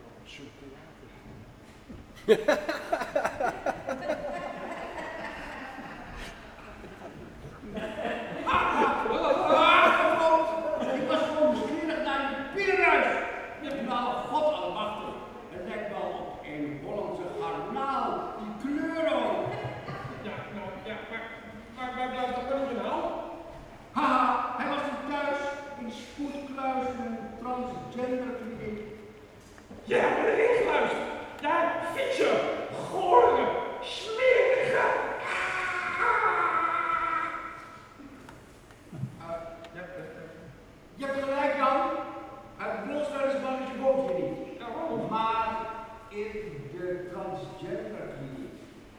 Ik was gewoon nieuwsgierig naar die pielenmuis. Nou, God allemachtig. Het lijkt wel op een Hollandse garnaal. Die kleur ook. Ja, nou, ja, maar waar blijft dat broodje nou? Haha, hij was er thuis in spoedkluis en transgenderkliniek. Ja, maar erin geluisterd. Ja, vieze, gore, smerige. Je hebt gelijk dan. Het bloedstellingsmannetje woont hier niet. Maar in de transgenderkliniek.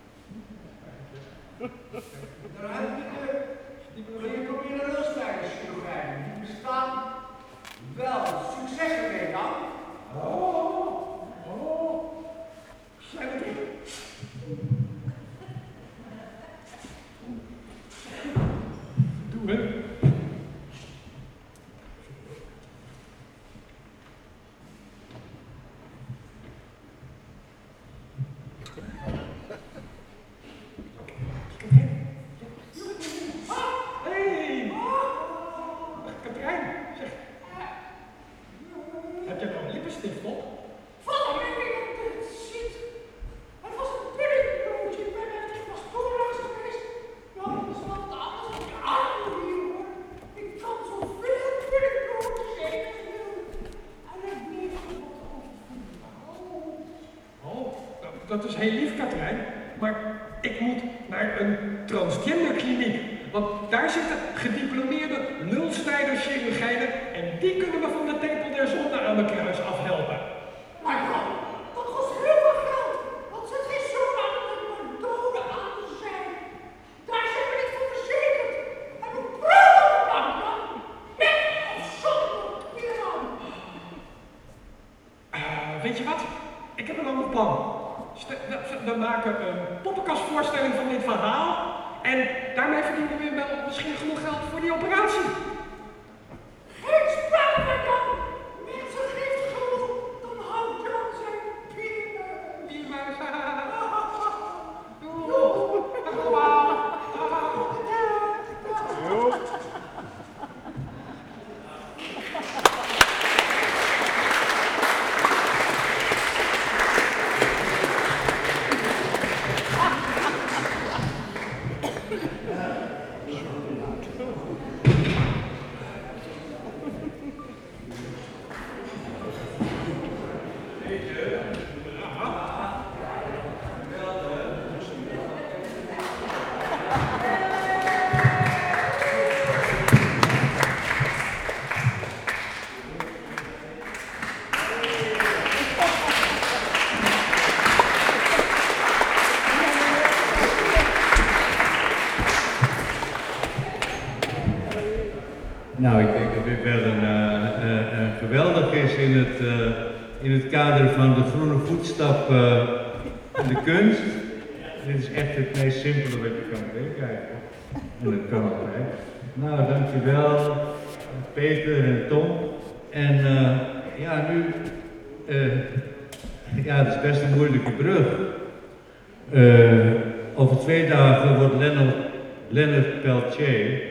Daar heb je de proberen lulsnijderschilderij. Die bestaan wel. Succes ermee dan. Zijn we erin? Doe hè. dat is heel lief, Katrijn, maar ik moet naar een transgenderkliniek. Want daar zitten gediplomeerde lulsnijderschirurgijnen en die kunnen me van de tempel der zonde aan mijn kruis afhelpen. Maar dan, dat kost heel veel geld, want het is zo lang om doden aan te zijn. Daar zijn we niet voor verzekerd. En we praten dan, met of zonder Pierman. Weet je wat? Ik heb een ander plan. We maken een poppenkastvoorstelling van dit verhaal en daarmee verdienen we wel misschien genoeg geld voor die operatie. Geen sprake van! Mensen geeft genoeg, dan houdt Jan zijn piermuis. Nou, ik denk dat dit wel geweldig is in het kader van de groene voetstap in de kunst. Dit is echt het meest simpele wat je kan bedenken eigenlijk. En dat kan altijd. Nou, dankjewel Peter en Tom. En ja, nu, ja, het is best een moeilijke brug. Over 2 dagen wordt Leonard Peltier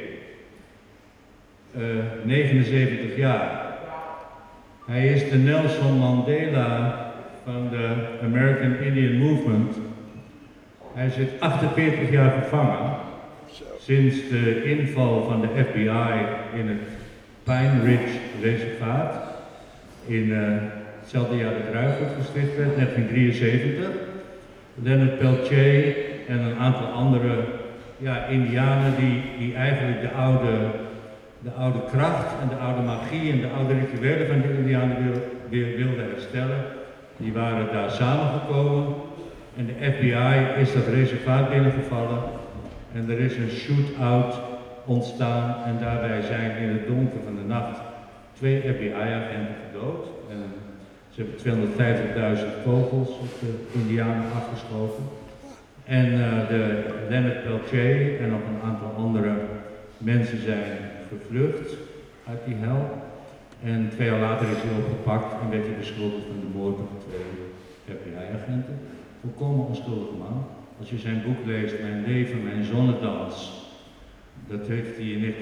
79 jaar. Hij is de Nelson Mandela van de American Indian Movement. Hij zit 48 jaar gevangen sinds de inval van de FBI in het Pine Ridge reservaat in hetzelfde jaar dat Ruigoed gesticht werd, 1973. Leonard Peltier en een aantal andere Indianen die eigenlijk de oude kracht en de oude magie en de oude rituelen van de Indianen weer wilden herstellen. Die waren daar samengekomen en de FBI is dat reservaat binnengevallen en er is een shootout ontstaan en daarbij zijn in het donker van de nacht 2 FBI-agenten gedood. En ze hebben 250.000 kogels op de Indianen afgeschoten. En de Leonard Peltier en nog een aantal andere mensen zijn gevlucht uit die hel. En 2 jaar later is hij opgepakt en werd hij beschuldigd van de moord op 2 FBI-agenten. Volkomen onschuldige man. Als je zijn boek leest, Mijn leven, mijn zonnedans, dat heeft hij in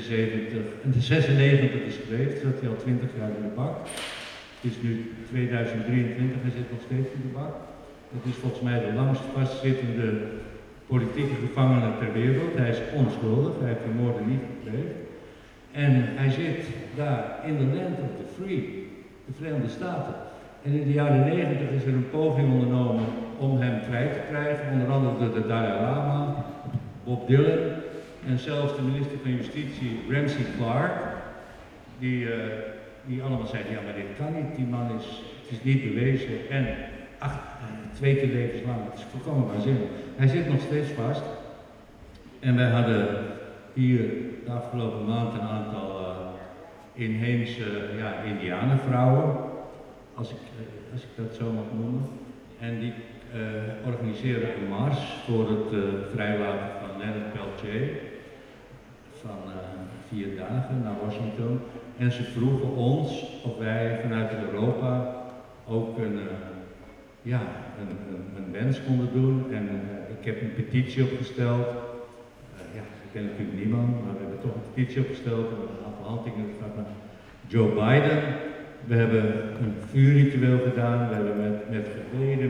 1996 geschreven, zat hij al 20 jaar in de bak. Het is nu 2023, hij zit nog steeds in de bak. Het is volgens mij de langst vastzittende politieke gevangene ter wereld. Hij is onschuldig, hij heeft de moorden niet gepleegd. En hij zit daar in de land of the free, de Verenigde Staten. En in de jaren 90 is er een poging ondernomen om hem vrij te krijgen, onder andere door de Dalai Lama, Bob Dylan en zelfs de minister van Justitie, Ramsey Clark, die allemaal zeiden, ja maar dit kan niet, die man het is niet bewezen en 2 keer levenslang, het is volkomen waanzinnig. Hij zit nog steeds vast en wij hadden hier de afgelopen maand een aantal inheemse Indianenvrouwen, als ik dat zo mag noemen. En die organiseren een mars voor het vrijlaten van Leonard Peltier van 4 dagen naar Washington. En ze vroegen ons of wij vanuit Europa ook een wens konden doen. En ik heb een petitie opgesteld. Ik ken natuurlijk niemand, maar we hebben toch een petitie opgesteld. We hebben een aantal handtekeningen gevraagd naar Joe Biden. We hebben een vuurritueel gedaan, we hebben met gebeden,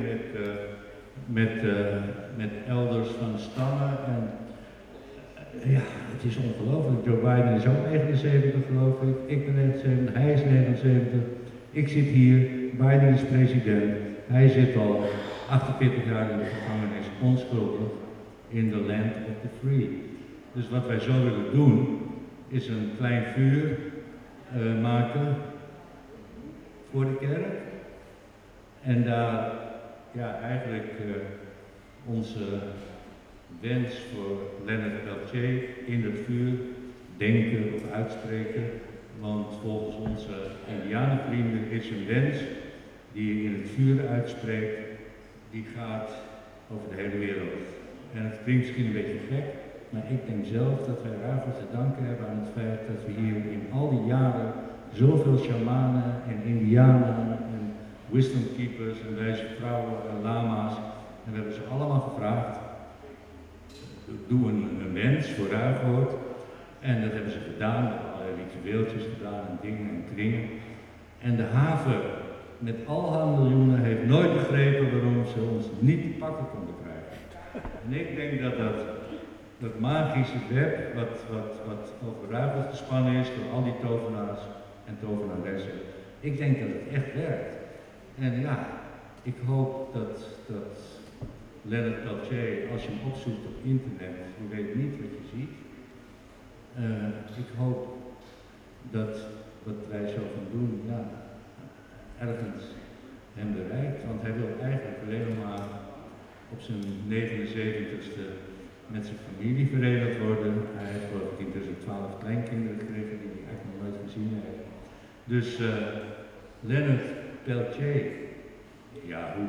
met elders van stammen. En het is ongelooflijk. Joe Biden is ook 79 geloof ik, ik ben 79, hij is 79. Ik zit hier, Biden is president, hij zit al 48 jaar in de gevangenis, onschuldig, in the land of the free. Dus wat wij zo willen doen, is een klein vuur maken voor de kerk. En daar eigenlijk onze wens voor Leonard Peltier in het vuur denken of uitspreken. Want volgens onze Indianenvrienden is een wens die je in het vuur uitspreekt, die gaat over de hele wereld. En het klinkt misschien een beetje gek, maar ik denk zelf dat wij Ruigel te danken hebben aan het feit dat we hier in al die jaren zoveel shamanen en indianen en wisdom keepers en wijze vrouwen en lama's, en we hebben ze allemaal gevraagd, doe een wens voor Ruigel. En dat hebben ze gedaan, met allerlei ritueeltjes gedaan en dingen en kringen. En de haven met al haar miljoenen heeft nooit begrepen waarom ze ons niet te pakken konden krijgen. En ik denk dat magische web, wat over Ruigel gespannen is door al die tovenaars en tovenaressen, ik denk dat het echt werkt. En ja, ik hoop dat Leonard Peltier, als je hem opzoekt op internet, je weet niet wat je ziet. Ik hoop dat wat wij zo gaan doen, ergens hem bereikt. Want hij wil eigenlijk alleen maar op zijn 79ste met zijn familie verenigd worden. Hij heeft geloof ik intussen 12 kleinkinderen gekregen die hij eigenlijk nog nooit gezien heeft. Dus Leonard Peltier, ja hoe?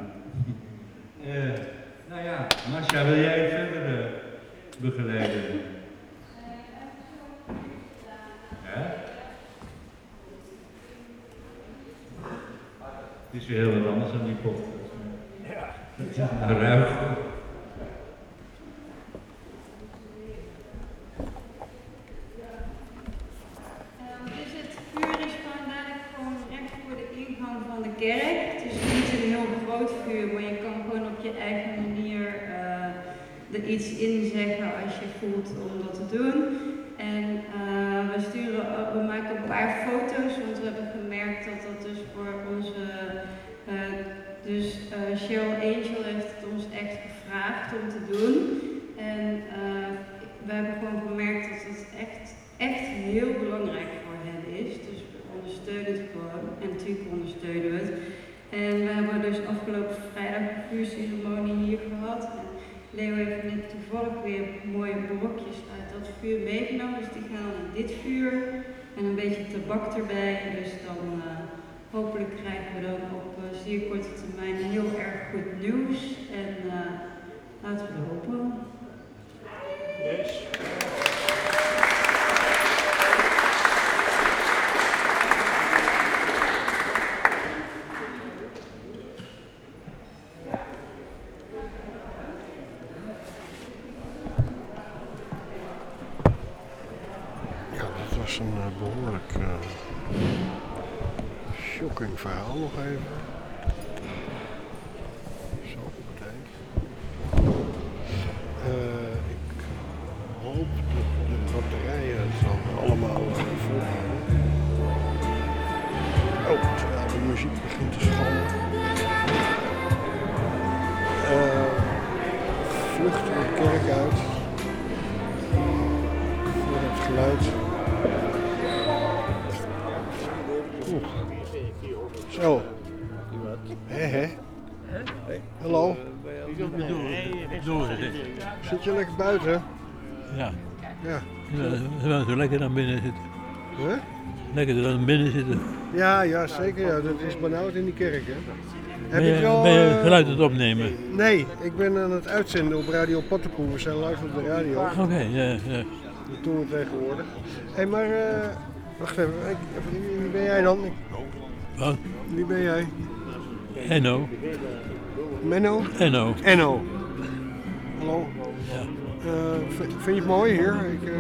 Masha, wil jij verder begeleiden? Het is weer heel wat anders dan die pop. Ja. Ruig. Dus het vuur is gewoon recht voor de ingang van de kerk. Het is niet een heel groot vuur, maar je kan gewoon op je eigen manier er iets in zeggen als je voelt om dat te doen. En we maken een paar foto's, want we hebben gemerkt dat dat dus voor onze, Cheryl Angel heeft het ons echt gevraagd om te doen. En we hebben gewoon gemerkt dat het echt heel belangrijk voor hen is. Dus we ondersteunen het gewoon en natuurlijk ondersteunen we het. En we hebben dus afgelopen vrijdag een vuurceremonie hier gehad. Leo heeft net toevallig weer mooie brokjes uit dat vuur meegenomen, dus die gaan in dit vuur en een beetje tabak erbij. Dus dan hopelijk krijgen we dan op zeer korte termijn heel erg goed nieuws en laten we hopen. Yes. Dat was een behoorlijk shocking verhaal nog even. Zo, kijk. Ik hoop dat de batterijen het dan allemaal volhouden. Terwijl de muziek begint te schallen. Vluchten we de kerk uit. Voor het geluid. Zo. Hé. Hallo. Zit je lekker buiten? Ja. Ja. We zo lekker naar binnen zitten. Huh? Lekker er naar binnen zitten. Ja, zeker. Ja. Dat is benauwd in die kerk, hè. Ben je geluid aan het opnemen? Nee, ik ben aan het uitzenden op Radio Pattenpoel. We zijn live op de radio. Oké, ja. Dat doen we tegenwoordig. Hé, maar wacht even. Wie ben jij dan? Wat? Wie ben jij? Enno. Menno? Enno. Hallo. Ja. Vind je het mooi hier?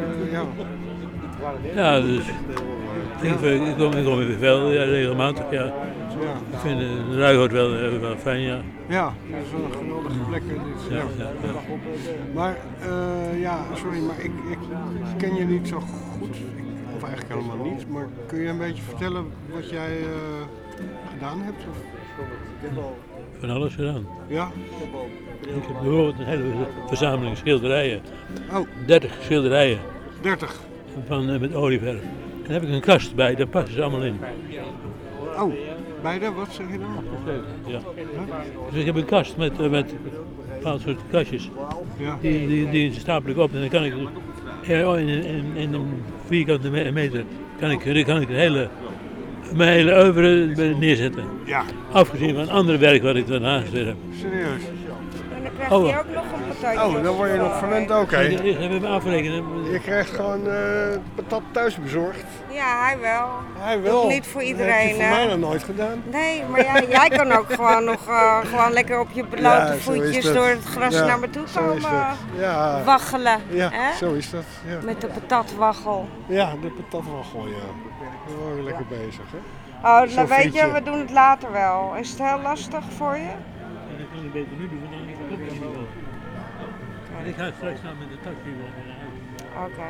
Ja, dus ik kom weer veel, regelmatig, ja. Ik vind de Ruighout wel fijn, ja. Ja, dat is wel een geweldige plek. Ja. Maar, sorry, maar ik ken je niet zo goed. Of eigenlijk helemaal niet. Maar kun je een beetje vertellen wat jij gedaan hebt? Of? van alles gedaan. Ja? Ik heb bijvoorbeeld een hele verzameling schilderijen. Oh. 30 schilderijen. 30? Met olieverf. En daar heb ik een kast bij, daar passen ze allemaal in. Oh, beide? Wat zeg je nou? Ja. Dus ik heb een kast met bepaalde soort kastjes. Ja. Die stapel ik op en dan kan ik in een vierkante meter kan ik mijn hele oeuvre neerzetten. Ja. Afgezien van andere werk wat ik daarnaast weer heb. Serieus? En dan krijg je ook nog een patatje. Oh, dan word je nog verwend ook, hè? Eerst hebben we afrekenen. Je krijgt gewoon patat thuis bezorgd. Ja, hij wel. Hij wel. Toch niet voor iedereen. Dat heb je voor mij nog nooit gedaan. Nee, maar jij kan ook gewoon nog gewoon lekker op je blote voetjes door het gras naar me toe komen waggelen. Ja, hè? zo is dat. Ja. Met de patatwaggel. Ja, de patatwaggel, ja. Dan word je lekker bezig, hè? Oh, nou weet je, we doen het later wel. Is het heel lastig voor je? Dat kan ik beter nu doen, want dan klopt het niet wel. Maar ik ga straks naar met de taxi wel naar huis. Oké.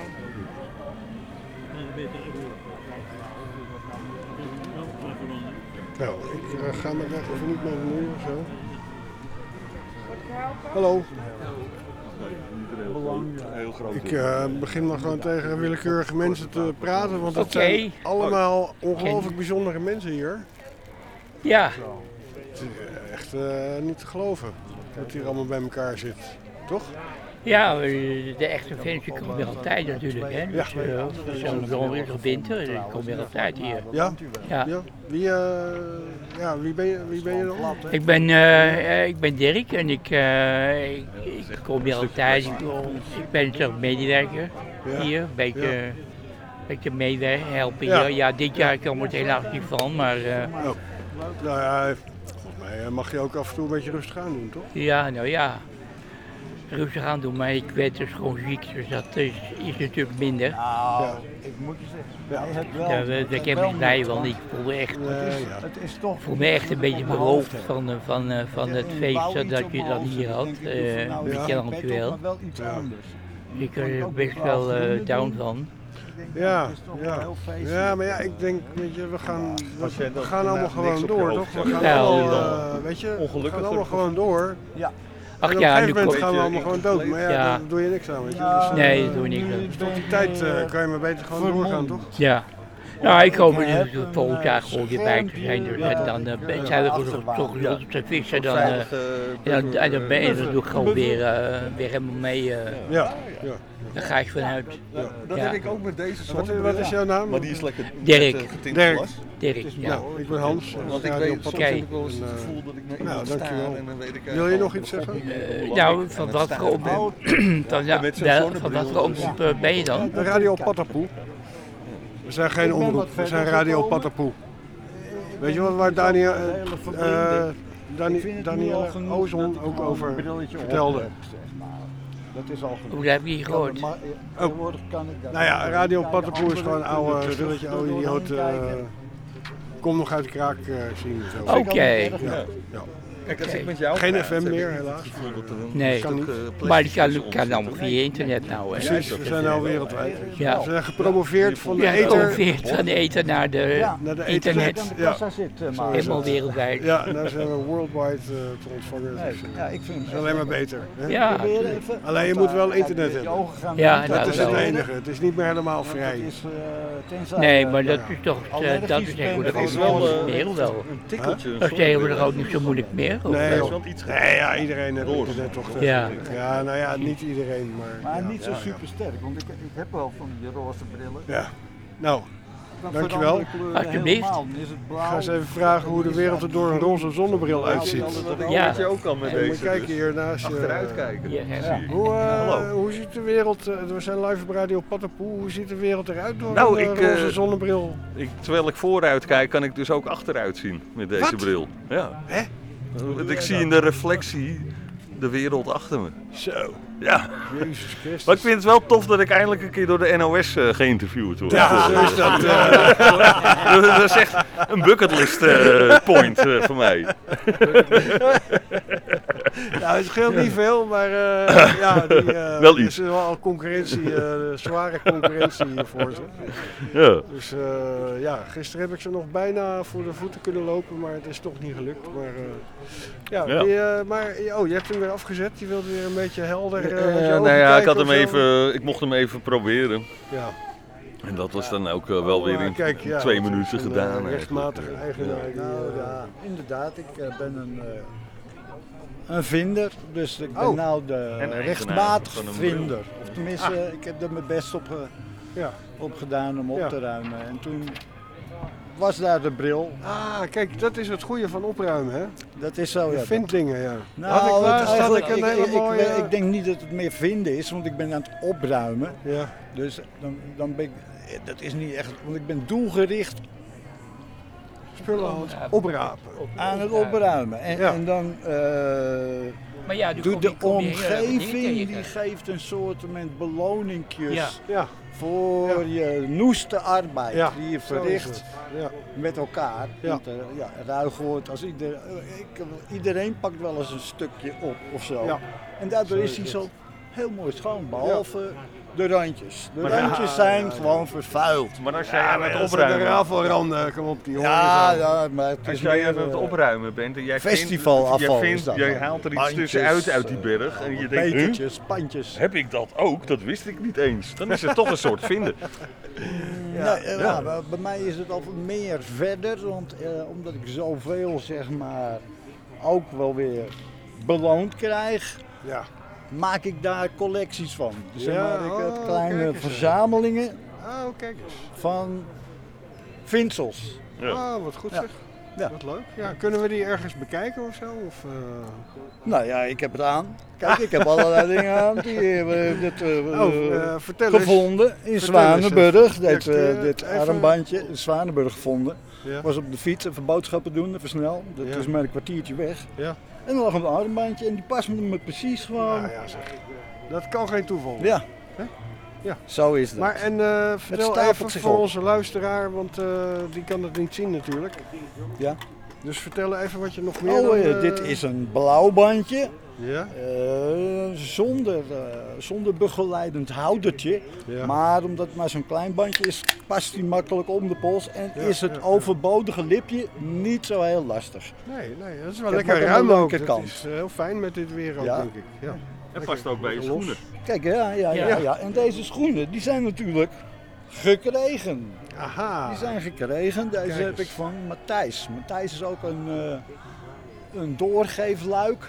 Nou, ik ga maar even niet met nu of zo. Hallo. Heel groot. Ik begin maar gewoon tegen willekeurige mensen te praten, want dat zijn allemaal ongelooflijk bijzondere mensen hier. Ja. Het is echt niet te geloven dat hier allemaal bij elkaar zit, toch? Ja, de echte fans komen weer altijd natuurlijk. Hè? Dus, zo'n zonwinter winter, die komen weer altijd hier. Ja? Ja. Wie ben je dan? Ik ben Dirk en ik kom weer altijd. Ik ben zelf medewerker hier, een beetje meehelpen hier. Ja, dit jaar kan het helaas niet van, maar... Nou ja, volgens mij mag je ook af en toe een beetje rustig aan doen, toch? Ja, nou ja. Rustig aan doen, maar ik werd dus gewoon ziek, dus dat is natuurlijk minder. Nou, ik moet je zeggen, jij hebt wel... Daar ben ik blij van, ik voelde echt, voel me echt een beetje beroofd van het feest dat je dan hier had, met wel. Ik er best wel down van. Ja, maar ja, ik denk, weet je, we gaan allemaal gewoon door, toch? We gaan allemaal, weet je, we gaan allemaal gewoon door. Ja. Ach ja, op een gegeven moment gaan we allemaal gewoon dood, maar ja, daar doe je niks aan, weet je. Dus, nee, dat doe je niks aan. Dus tot die tijd kan je maar beter gewoon doorgaan, toch? Ja. Nou, ik hoop er volgend jaar gewoon weer bij te zijn. Dus, en dan zijn we toch gezond te vissen. En dan doe ik gewoon weer helemaal mee. Daar ga ik vanuit. Dat heb ik ook met deze soort. Wat is jouw naam? Maar die is lekker Dirk. Dirk, ja. Nou, ik ben Hans. Want ik weet soms heb ik wel eens het gevoel dat ik naar iemand sta en dan weet ik... Wil je nog iets zeggen? Nou, van wat voor omroep ben je dan? Radio Patapoe. We zijn geen omroep, we zijn Radio Patapoe. Weet je wat waar Danielle Ozon ook over vertelde? Dat is al Hoe heb je gehoord? Nou ja, Radio Patapoe is gewoon een oude stelletje, oude idioot. Kom nog uit de kraak zien. Oké. Kijk, als ik met jou geen praat, FM meer helaas. Nee, kan niet. Maar die kan allemaal via internet nou. Hè. Precies, we zijn nou wereldwijd. Ja. We zijn gepromoveerd van de ether. Gepromoveerd van de ether naar de internet. Ja. Helemaal wereldwijd. Ja, nou zijn we worldwide te ontvangen. Ja, ik vind het alleen maar beter. Hè? Ja. Alleen je moet wel internet hebben. Ja, dat is het enige. Het is niet meer helemaal vrij. Nee, maar dat is toch dat is tegenwoordig ook niet zo moeilijk meer, wel. Dat is tegenwoordig ook niet zo moeilijk meer. Nee, ja, iedereen heeft internet toch. Ja. Ja, nou ja, niet iedereen, maar... Maar niet zo super sterk, want ik heb wel van die roze brillen. Ja, nou, dankjewel. Alsjeblieft. Ik ga eens even vragen hoe de wereld er door een roze zonnebril uitziet. Ja, dat je ook kan met deze. Moet je kijken hier naast je. Achteruit kijken. Hoe ziet de wereld, we zijn live op Radio Patapoe, hoe ziet de wereld eruit door een roze zonnebril? Terwijl ik vooruit kijk, kan ik dus ook achteruit zien met deze bril. Ja. Hè? Ik zie in de reflectie de wereld achter me. Zo. Ja. Jezus Christus. Maar ik vind het wel tof dat ik eindelijk een keer door de NOS geïnterviewd word. Ja, zo is dat. Dat is echt een bucketlist point voor mij. Nou, het scheelt niet veel, maar Wel er iets. is wel al concurrentie, zware concurrentie voor ze. Ja. Dus gisteren heb ik ze nog bijna voor de voeten kunnen lopen, maar het is toch niet gelukt. Maar, je hebt hem weer afgezet, je wilde weer een beetje helder. Ik mocht hem even proberen. Ja. En dat was dan ook wel weer in 2 minuten gedaan. Rechtmatige eigenaar. Inderdaad, ik ben een vinder, dus ik ben nou de rechtmatig vinder. Of tenminste, ik heb er mijn best op gedaan om op te ruimen. En toen was daar de bril. Ah, kijk, dat is het goede van opruimen, hè? Dat is zo, Je vindt dingen, ja. Nou, ik denk niet dat het meer vinden is, want ik ben aan het opruimen. Ja. Dus dan ben ik, dat is niet echt, want ik ben doelgericht spullen oprapen. Aan het opruimen. En dan maar ja, doet de omgeving, die geeft een soort beloningjes voor je noeste arbeid die je verricht met elkaar. Want Ruigoord, als iedereen pakt wel eens een stukje op of zo. Ja. En daardoor is hij zo heel mooi schoon, behalve de randjes. De randjes zijn gewoon vervuild. Maar als jij aan het opruimen de rafelranden, kom op die horen. Maar het is als jij aan het opruimen bent en jij festivalafval jij haalt er iets tussenuit uit die berg en je denkt, bekertjes, pandjes. Heb ik dat ook? Dat wist ik niet eens. Dan is het toch een soort vinden. Bij mij is het al meer verder, want omdat ik zoveel ook wel weer beloond krijg. Ja. Maak ik daar collecties van. Dus ik heb kleine verzamelingen van vindsels. Ja. Oh, wat goed zeg. Ja. Wat leuk. Ja, kunnen we die ergens bekijken of zo? Of, Nou ja, ik heb het aan. Kijk, ik heb allerlei dingen aan. Die hebben gevonden in Zwanenburg. Dit armbandje in Zwanenburg gevonden. Ja. Was op de fiets, even boodschappen doen, even snel. Dat is maar een kwartiertje weg. Ja. En dan lag een armbandje en die past me precies gewoon. Ja, zeg. Dat kan geen toeval. Ja. Ja. Zo is dat. Maar vertel even voor onze luisteraar, want die kan het niet zien natuurlijk. Ja. Dus vertel even wat je nog meer... dit is een blauw bandje. Ja. Zonder begeleidend houdertje. Ja. Maar omdat het maar zo'n klein bandje is, past die makkelijk om de pols. En is het overbodige lipje niet zo heel lastig. Nee, dat is wel lekker ruim ook. Dat is heel fijn met dit weer ook, denk ik. Ja. En past ook bij je schoenen. Kijk, ja. En deze schoenen, die zijn natuurlijk gekregen. Aha. Die zijn gekregen. Deze heb ik van Matthijs. Matthijs is ook een doorgeefluik.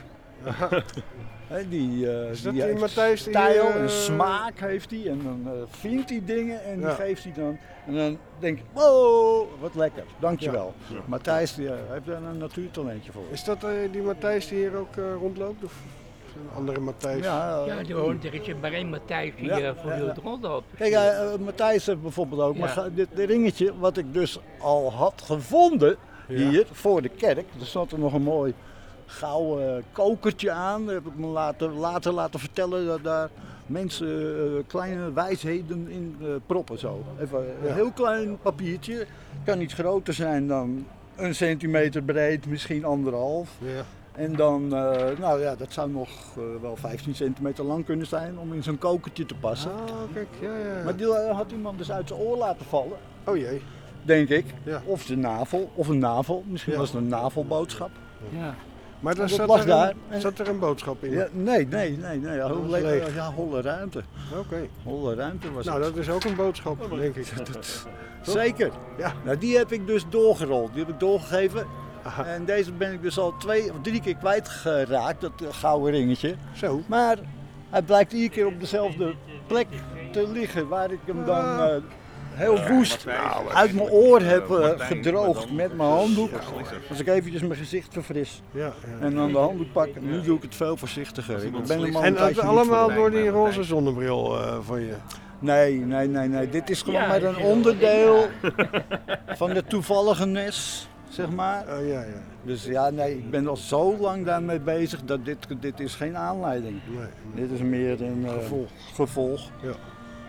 Die Matthijs stijl en smaak heeft hij. En dan vindt hij dingen en die geeft hij dan. En dan denk ik, wow, wat lekker. Dankjewel. Ja. Matthijs heeft daar een natuurtalentje voor. Is dat die Matthijs die hier ook rondloopt? Of een andere Matthijs? Er is maar één Matthijs die voor je rondloopt. Kijk, Matthijs heeft bijvoorbeeld ook. Maar dit ringetje wat ik dus al had gevonden hier voor de kerk. Er zat er nog een mooi gouden kokertje aan. Dat heb ik me laten vertellen dat daar mensen kleine wijsheden in proppen zo. Even een heel klein papiertje. Kan iets groter zijn dan 1 centimeter breed, misschien 1,5. Ja. En dan, dat zou nog wel 15 centimeter lang kunnen zijn om in zo'n kokertje te passen. Oh, kijk, ja. Maar die had iemand dus uit zijn oor laten vallen. Oh jee. Denk ik. Ja. Of zijn navel, of een navel. Misschien was het een navelboodschap. Ja. Maar dan zat er een boodschap in? Ja, nee. Holle ruimte. Oké. Holle ruimte was het. Dat is ook een boodschap, denk ik. Zeker. Ja. Nou, die heb ik dus doorgerold. Die heb ik doorgegeven. Aha. En deze ben ik dus al 2 of 3 keer kwijtgeraakt, dat gouden ringetje. Zo. Maar hij blijkt iedere keer op dezelfde plek te liggen, waar ik hem dan heel woest uit mijn oor heb gedroogd met mijn handdoek. Als ik eventjes mijn gezicht verfris en dan de handdoek pak, nu doe ik het veel voorzichtiger. En dat allemaal door die roze zonnebril van je? Nee. Dit is gewoon maar een onderdeel van de toevallige nes. Zeg maar. Ja. Dus ik ben al zo lang daarmee bezig dat dit is geen aanleiding. Nee. Dit is meer een gevolg. Ja.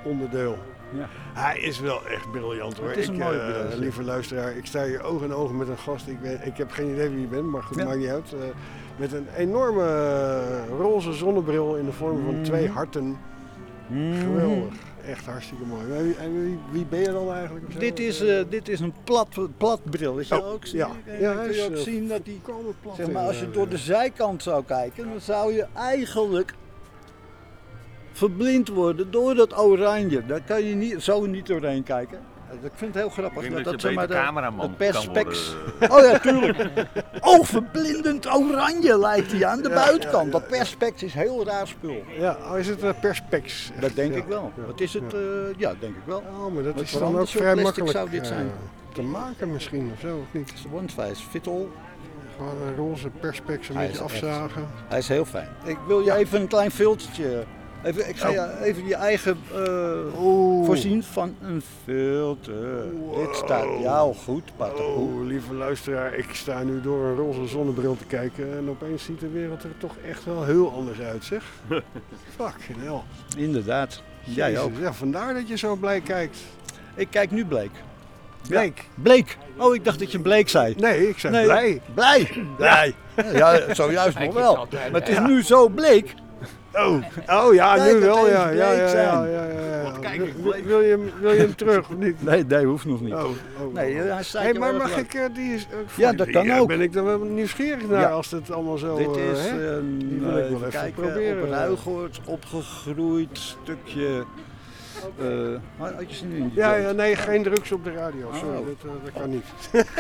onderdeel. Ja. Hij is wel echt briljant hoor. Het is een mooie bril. Lieve luisteraar, ik sta hier oog in oog met een gast. Ik heb geen idee wie je bent, maar goed, maakt niet uit. Met een enorme roze zonnebril in de vorm van 2 harten. Geweldig. Echt hartstikke mooi. En wie ben je dan eigenlijk? Dit is een plat brilletje. Ook zie kun je ook zien dat die, zeg maar, als je door de zijkant zou kijken, dan zou je eigenlijk verblind worden door dat oranje. Daar kan je zo niet doorheen kijken. Ik vind het heel grappig. Ik denk dat je beter cameraman kan worden. Oh ja, tuurlijk. Oh, verblindend oranje lijkt hij aan de buitenkant. Dat perspex is heel raar spul. Ja, is het perspex? Dat denk ik wel. Wat is het? Ja, denk ik wel. Oh, maar dat is dan ook vrij makkelijk zou dit zijn. Te maken misschien of zo, of niet? Het is one-size fit all. Gewoon een roze perspex een beetje afzagen. Hij is heel fijn. Ik wil je even een klein filtertje. Ik ga je even je eigen voorzien van een filter. Dit staat jou goed, Patapoo. Lieve luisteraar, ik sta nu door een roze zonnebril te kijken en opeens ziet de wereld er toch echt wel heel anders uit, zeg. Fucking hell. Inderdaad. Jij ook. Ja, vandaar dat je zo blij kijkt. Ik kijk nu bleek. Bleek? Ja, bleek. Oh, ik dacht dat je bleek zei. Nee, ik zei blij. Blij. Ja, zojuist nog wel. Maar het is nu zo bleek. Oh ja, kijk, nu wel. Ja. Kijk, wil je hem terug of niet? Nee, hoeft nog niet. Nee, hij staat maar mag ik die? Ja, dat kan ook. Ben ik dan wel nieuwsgierig naar als het allemaal zo. Dit is die wil ik wel even proberen. Op een Ruigoord opgegroeid stukje. Had je zin in? Nee, geen drugs op de radio. Sorry, dat kan niet.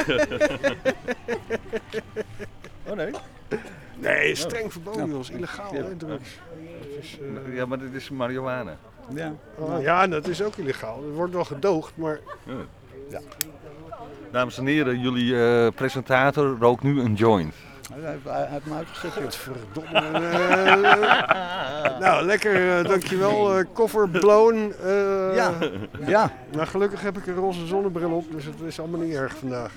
Oh nee? Nee, streng verboden, dat is illegaal, hè, drugs. Ja, maar dit is marihuana. Ja. Ja, dat is ook illegaal. Het wordt wel gedoogd, maar... Ja. Dames en heren, jullie presentator rookt nu een joint. Hij heeft me uitgezet. Godverdomme. Nou, lekker, dankjewel. Koffer blown. Ja. Nou, gelukkig heb ik een roze zonnebril op, dus het is allemaal niet erg vandaag.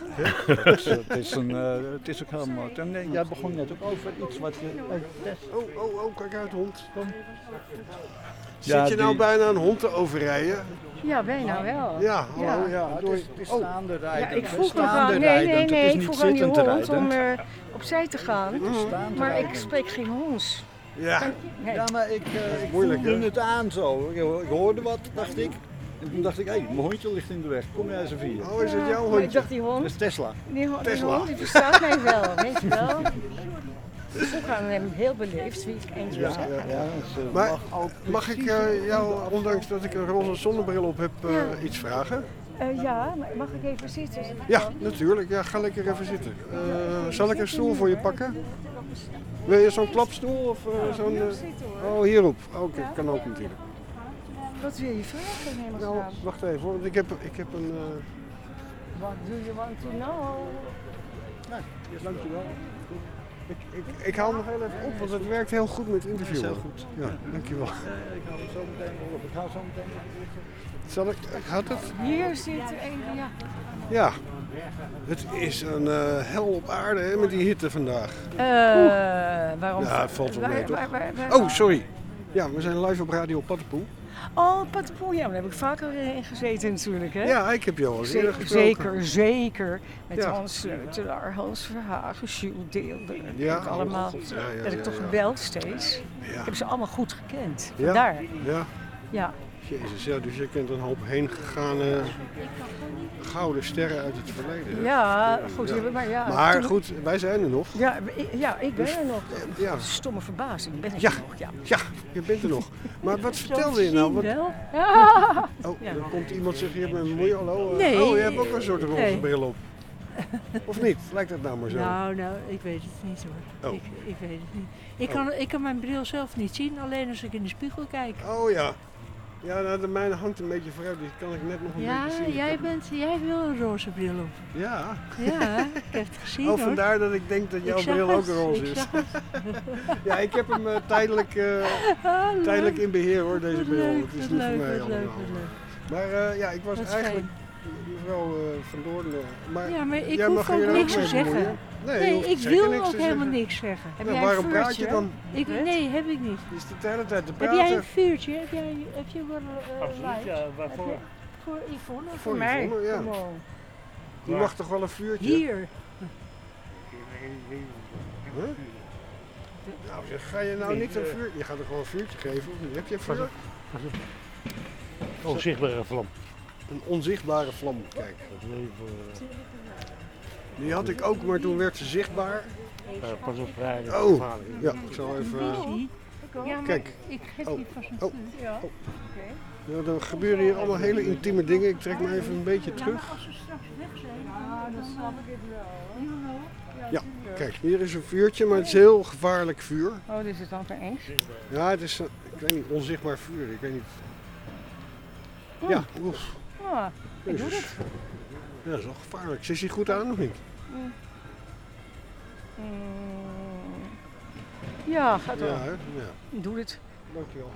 Het is ook heel mooi. En jij begon net ook over iets wat je... Oh, kijk uit, hond. Kom. Zit je nou bijna een hond te overrijden? Ja, bijna wel. Ja, hallo, ja. Het is staande rijden. Ja, ik vroeg nog aan, nee, ik vroeg aan die hond om opzij te gaan, maar ik spreek geen Honds. Ja, maar ik voelde het aan zo. Ik hoorde wat, dacht ik. En toen dacht ik, mijn hondje ligt in de weg. Kom jij eens even hier. Oh, is het jouw hondje? Maar ik dacht, die hond... Dat is Tesla. Die hond die verstaat mij wel, weet je wel. Ik vroeg aan hem heel beleefd wie ik eens wil zeggen. Maar mag ik jou, ondanks dat ik een roze zonnebril op heb, iets vragen? Ja, maar mag ik even zitten? Ja, natuurlijk. Ja, ga lekker even zitten. Zal ik een stoel voor je pakken? Wil je zo'n klapstoel of zo'n... Oh, hierop. Oké, kan ook natuurlijk. Wat wil je vragen? Nou, wacht even hoor, want ik heb een... What do you want to know? Nee, dankjewel. Ik haal nog heel even op, want het werkt heel goed met interviewen. Dat is heel goed. Ja, dankjewel. Ik haal het zo meteen op. Ik ga zo meteen op. Zal ik... Gaat het? Hier zit een, ja. Ja. Het is een hel op aarde hè, met die hitte vandaag. Waarom? Ja, het valt wel mee toch? Oh, sorry. Ja, we zijn live op Radio Patapoo. Oh, Patapoo, ja, daar heb ik vaker in gezeten natuurlijk. Hè? Ja, ik heb jou al eerder gesproken. Zeker. Met Hans Sleutelaar, Hans Verhagen, Jules Deelder. Ja, allemaal. Dat ik toch gebeld steeds. Ik heb ze allemaal goed gekend. Vandaar. Ja. Jezus, ja, dus je kent een hoop heen gegaan gouden sterren uit het verleden. Ja, goed. Ja. Maar goed, wij zijn er nog. Ja, ik ben er nog. Ja. Stomme verbazing, ben ik er nog. Ja, je bent er nog. Maar wat vertelde je nou? Dan komt iemand zich hier met een moeie hallo. Nee. Oh, je hebt ook een soort roze bril op. Of niet? Lijkt dat nou maar zo? Nou, ik weet het niet hoor. Ik weet het niet. Ik kan mijn bril zelf niet zien, alleen als ik in de spiegel kijk. Oh ja. Ja, nou, de mijne hangt een beetje vooruit, die kan ik net nog een beetje zien. Jij wil een roze bril op. Ja. Ja, ik heb het gezien. Oh, vandaar dat ik denk dat jouw bril ook roze is. Ja, ik heb hem tijdelijk in beheer hoor, deze bril. Het is niet voor mij allemaal. Maar ja, ik was eigenlijk... mevrouw Van Doorn. Maar ja, maar ik jij hoef ook niks te zeggen. Nee, ik wil ook helemaal niks zeggen. Heb jij een waarom vuurtje? praat je dan? Nee, heb ik niet. Je zit de hele tijd te Heb praten. jij een vuurtje? Heb je wel Absoluut, ja. Waarvoor? Voor Yvonne? Voor mij? Yvonne, ja. Gewoon. Je mag toch wel een vuurtje? Hier. Huh? Nou, ga je nou niet een vuur... Je gaat er gewoon een vuurtje geven, of niet? Heb je een vuur? Onzichtbare vlam. Een onzichtbare vlam, kijk. Die had ik ook, maar toen werd ze zichtbaar. Pas op, vrijdag. Oh, ja, ik zal even... Ja, kijk. Ik geef die vast een vuur. Ja. Ja, er gebeuren hier allemaal hele intieme dingen. Ik trek me even een beetje terug. Ja, maar als we straks weg zijn, dan snap ik het wel. Ja, kijk, hier is een vuurtje, maar het is heel gevaarlijk vuur. Oh, dus het dan eens? Ja, het is, ik weet niet, onzichtbaar vuur. Ik weet niet. Ja, oef. Ja, ik doe het. Ja, dat is wel gevaarlijk. Zit hij goed aan of niet? Ja, gaat wel. Ja, hè? Ja. Ik doe het. Dankjewel.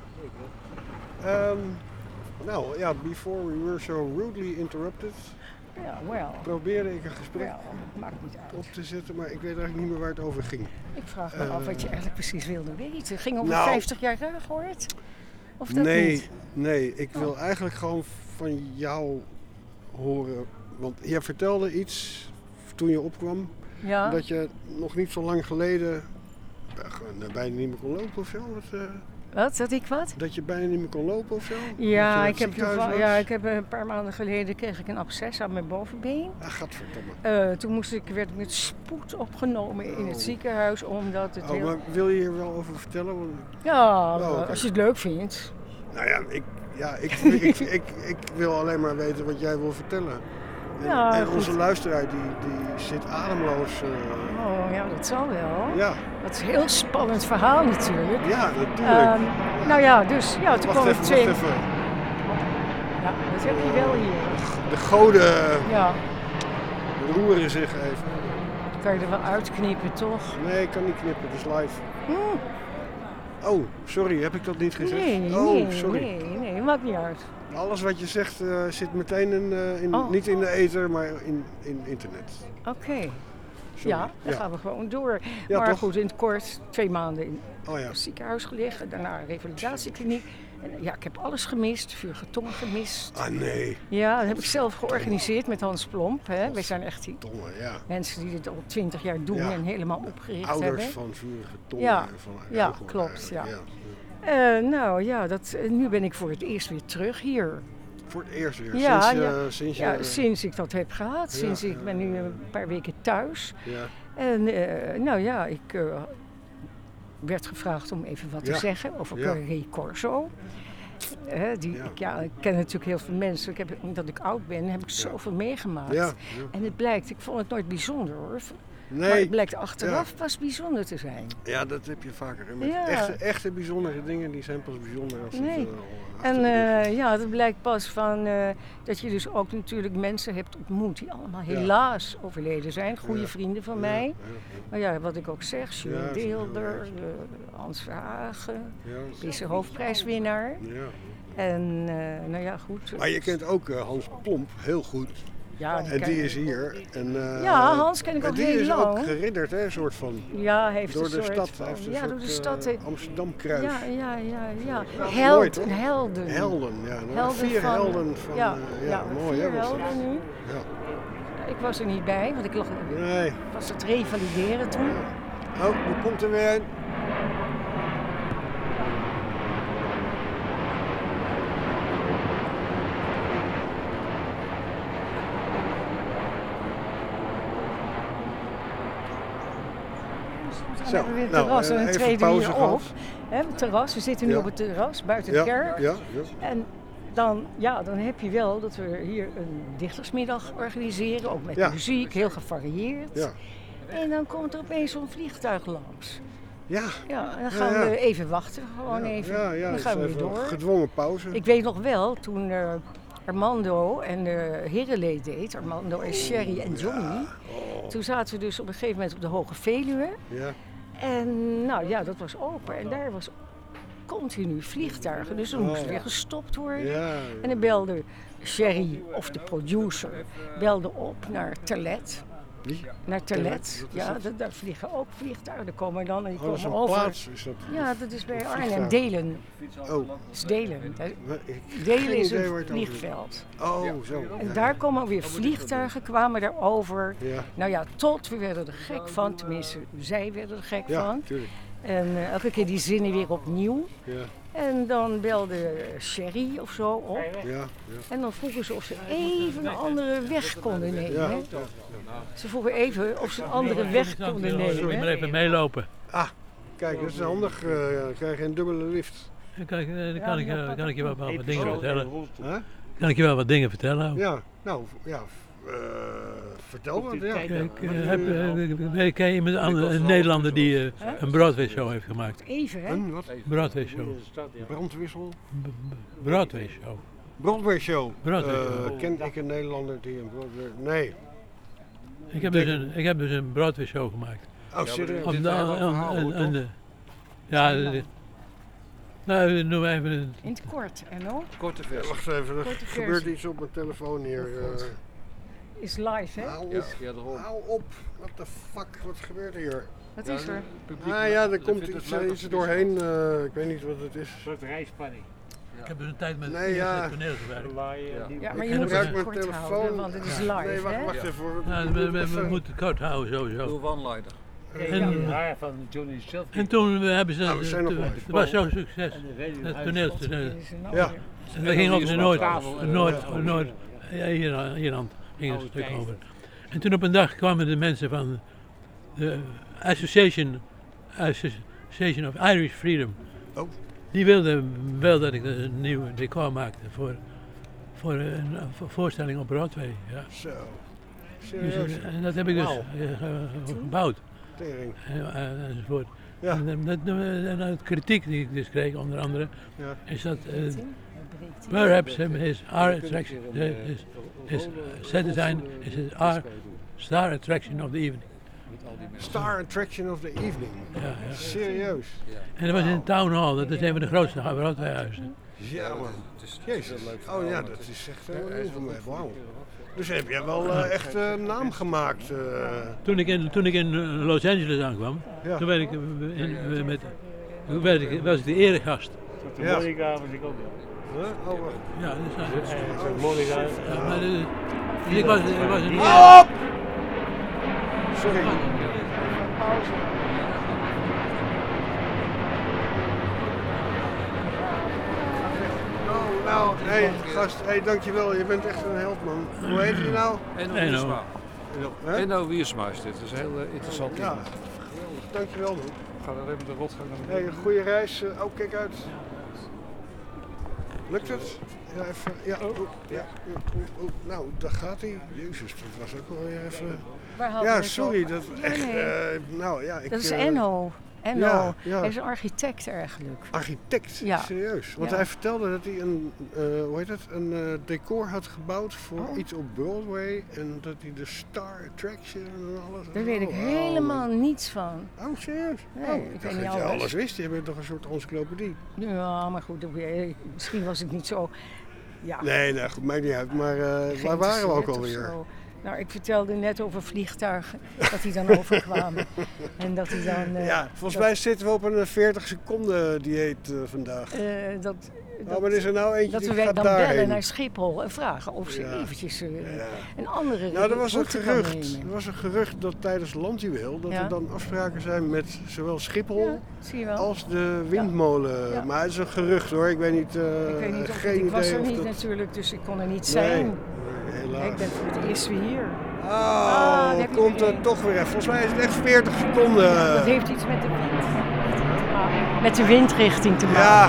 Nou ja, before we were so rudely interrupted, probeerde ik een gesprek maakt niet uit. op te zetten, maar ik weet eigenlijk niet meer waar het over ging. Ik vraag me af wat je eigenlijk precies wilde weten. Ging over 50 jaar Ruigoord? Of dat niet? Nee, ik wil eigenlijk gewoon van jou horen, want jij vertelde iets toen je opkwam, dat je nog niet zo lang geleden bijna niet meer kon lopen of zo. Wat? Dat ik wat? Dat je bijna niet meer kon lopen of zo? Ja, ik heb een paar maanden geleden kreeg ik een absces aan mijn bovenbeen. Ah, gadverdamme. Toen werd ik met spoed opgenomen in het ziekenhuis omdat het maar wil je hier wel over vertellen? Want... Ja, als je het leuk vindt. Nou ja, ik wil alleen maar weten wat jij wil vertellen. En onze luisteraar die zit ademloos. Oh ja, dat zal wel. Ja. Dat is een heel spannend verhaal natuurlijk. Ja, natuurlijk. Toen kwam ik twee... Wacht even. Ja, dat heb je wel hier. De goden roeren zich even. Kan je er wel uitknippen, toch? Nee, ik kan niet knippen, het is live. Oh, sorry, heb ik dat niet gezegd? Nee, maakt niet uit. Alles wat je zegt zit meteen niet in de ether, maar in internet. Oké. Ja, dan gaan we gewoon door. Ja, maar toch? goed, in het kort 2 maanden in het ziekenhuis gelegen, daarna een revalidatiekliniek. En, ik heb alles gemist, Vuurige Tongen gemist. Ah nee. Ja, dat heb ik zelf georganiseerd met Hans Plomp. Hè. Wij zijn echt die mensen die dit al 20 jaar doen en helemaal opgericht hebben. Ouders van Vuurige Tongen en van klopt. Nu ben ik voor het eerst weer terug hier. Voor het eerst weer? Sinds ik dat heb gehad. Ik ben nu een paar weken thuis. Ja. En ik werd gevraagd om even wat te zeggen over Carré Corso. Ik ken natuurlijk heel veel mensen. Omdat ik oud ben, heb ik zoveel meegemaakt. Ja. En het blijkt, ik vond het nooit bijzonder hoor. Nee. Maar het blijkt achteraf pas bijzonder te zijn. Ja, dat heb je vaker. Met echte bijzondere dingen, die zijn pas bijzonder als het het blijkt pas van dat je dus ook natuurlijk mensen hebt ontmoet die allemaal helaas overleden zijn. Goede vrienden van mij. Maar wat ik ook zeg, Sjoerd Deelder, Hans Verhagen, is de hoofdprijswinnaar. Ja. En goed. Maar je kent ook Hans Plomp heel goed. Ja, die is hier. En, Hans ken ik ook heel lang. Die is ook geridderd, hè, een soort van. Ja, heeft door een de soort stad. van, Heeft door de stad. Amsterdam-kruis. Ja. Helden, ja. Helden, 4 helden van. Mooi, 4 hè? helden nu. Ja. Ik was er niet bij, want ik was het revalideren toen. Oh, nu komt er weer een. Dan hebben we weer het terras en een tweede hier op. Het terras, we zitten nu op het terras buiten de kerk. Ja. En dan heb je wel dat we hier een dichtersmiddag organiseren, ook met muziek, heel gevarieerd. Ja. En dan komt er opeens zo'n vliegtuig langs. Ja. En dan gaan we even wachten, gewoon even. Dan gaan we weer door. Gedwongen pauze. Ik weet nog wel, toen Armando en de herenleed deed, Armando en Sherry en Johnny. Toen zaten we dus op een gegeven moment op de Hoge Veluwe. Ja. En dat was open. En daar was continu vliegtuigen. Dus er moest weer gestopt worden. Ja. En dan belde Sherry, of de producer, belde op naar Terlet. Wie? Naar Terlet. Ja, daar vliegen ook vliegtuigen. Daar komen dan en die dat is komen een over. plaats, is dat? Ja, dat is bij Een Arnhem. vliegtuig. Delen. Oh. Dat is Delen. Geen Delen is idee waar een het over vliegveld. Oh, zo. En daar komen weer vliegtuigen, kwamen daarover. Ja. Nou ja, tot we werden er gek van. Tenminste, zij werden er gek Ja, van. tuurlijk. En elke keer die zinnen weer opnieuw. Ja. En dan belde Sherry of zo op. Ja, ja. En dan vroegen ze of ze even een andere weg konden nemen. Ja. hè. Ze vroegen even of ze een andere weg konden nemen. Sorry, maar hè. even meelopen. Ah, kijk, dat is handig. Dan krijg je een dubbele lift. Dan kan ik je wel wat dingen vertellen. Huh? Kan ik je wel wat dingen vertellen? ook? Ja, nou, ja. Vertel dat, ja. Ken je iemand een Nederlander die een Broadway show heeft gemaakt? Even, hè? Een wat? Broadway show. Brandwissel? Broadway show. Broadway show. Broadway show. Ken ik een Nederlander die een Broadway... Nee. Ik heb dus een Broadway show gemaakt. Oh, serieus? Nou, noem even... In het kort, Enno. Korte versie. Wacht even, er Korte gebeurt versie. iets op mijn telefoon hier. Is live, hè? Hou op. Ja, daarom. Hou op. What the fuck, wat gebeurt hier? Wat is er? Ah ja, er komt iets doorheen. Ik weet niet wat het is. Een soort rijspanning. Ik heb dus een tijd met Nee, ja. het toneel gewerkt. Ja, maar Ik je moet gebruik het mijn kort telefoon. houden, want het is live, Nee, wacht, hè? wacht even. hoor. Nou, we moeten het kort houden sowieso. Doe one-liner. Ja, van Johnny Self. En toen hebben ze... Nou, we zijn nog live. Het was zo'n succes. Het toneel. Ja. En we gingen over Noord-Ierland. Ging een stuk over. En toen op een dag kwamen de mensen van de Association of Irish Freedom. Oh. Die wilden wel dat ik een nieuw decor maakte voor een voorstelling op Broadway. Ja. Zo. Dus, Serieus? en dat heb ik dus gebouwd. Tering. Enzovoort. Ja. En de kritiek die ik dus kreeg, onder andere, Ja. is dat perhaps our attraction, his set design is our star attraction of the evening. Star Attraction of the Evening. Ja. Serieus? En dat was in de Town Hall, dat is een van de grootste Broadway-huizen. Ja, man. Jezus. Oh ja, dat is echt helemaal nieuw voor mij. Wauw. Dus heb jij wel echt een naam gemaakt? Toen ik in Los Angeles aankwam, Ja. toen was ik de eregast. Ja. Monica was ik ook. Huh? Oh, wacht. Ja, dus Monica. ja, maar dus ik was een... Hou op! Sorry. Oh, nou, hey, gast, hey, dankjewel. Je bent echt een held, man. Hoe heet je nou? Enno Enno. Wiersma. Hè? Enno Wiersma is dit. Dat is heel interessant. Ja, dankjewel, man. We gaan er even de rotgang naar Hey, een goede reis. Oh, kijk uit. Lukt het? Ja, even. Ja, ja. Nou, daar gaat hij. Jezus, dat was ook wel weer even. Waar hadden Ja, we het sorry. over? Dat Nee, echt. nee. Nou ja, ik. Dat is Enno. Enno. Ja, ja. Hij is een architect eigenlijk. Architect, Ja. serieus. Want Ja. hij vertelde dat hij een decor had gebouwd voor iets op Broadway. En dat hij de Star Attraction en alles. Daar weet ik helemaal niets van. Oh, serieus? Nee, Oh, ik dacht weet niet dat je alles. alles wist. Je bent toch een soort encyclopedie? Ja, maar goed, misschien was ik niet zo... Ja. Nee, nou goed, maakt niet uit. Maar waar waren we ook alweer? Zo. Nou, ik vertelde net over vliegtuigen, dat die dan overkwamen. En dat die dan... Ja, volgens mij zitten we op een 40 seconden dieet vandaag. Maar is er nou eentje dat die we gaat dan daarheen? bellen naar Schiphol en vragen of ze eventjes een andere Nou, er was een route kan gerucht. nemen. Er was een gerucht dat tijdens Landjuweel dat Ja. er dan afspraken zijn met zowel Schiphol zie je wel. als de windmolen. Ja. Maar het is een gerucht hoor. Ik weet niet. Ik weet niet of geen ik was idee er of niet dat... natuurlijk, dus ik kon er niet Nee, zijn. nee, helaas. Ik ben voor het eerst weer hier. Oh, daar heb je komt er er een. toch weer even. Volgens mij is het echt 40 seconden. Dat heeft iets met de windrichting te maken. Met de windrichting te maken. Ja.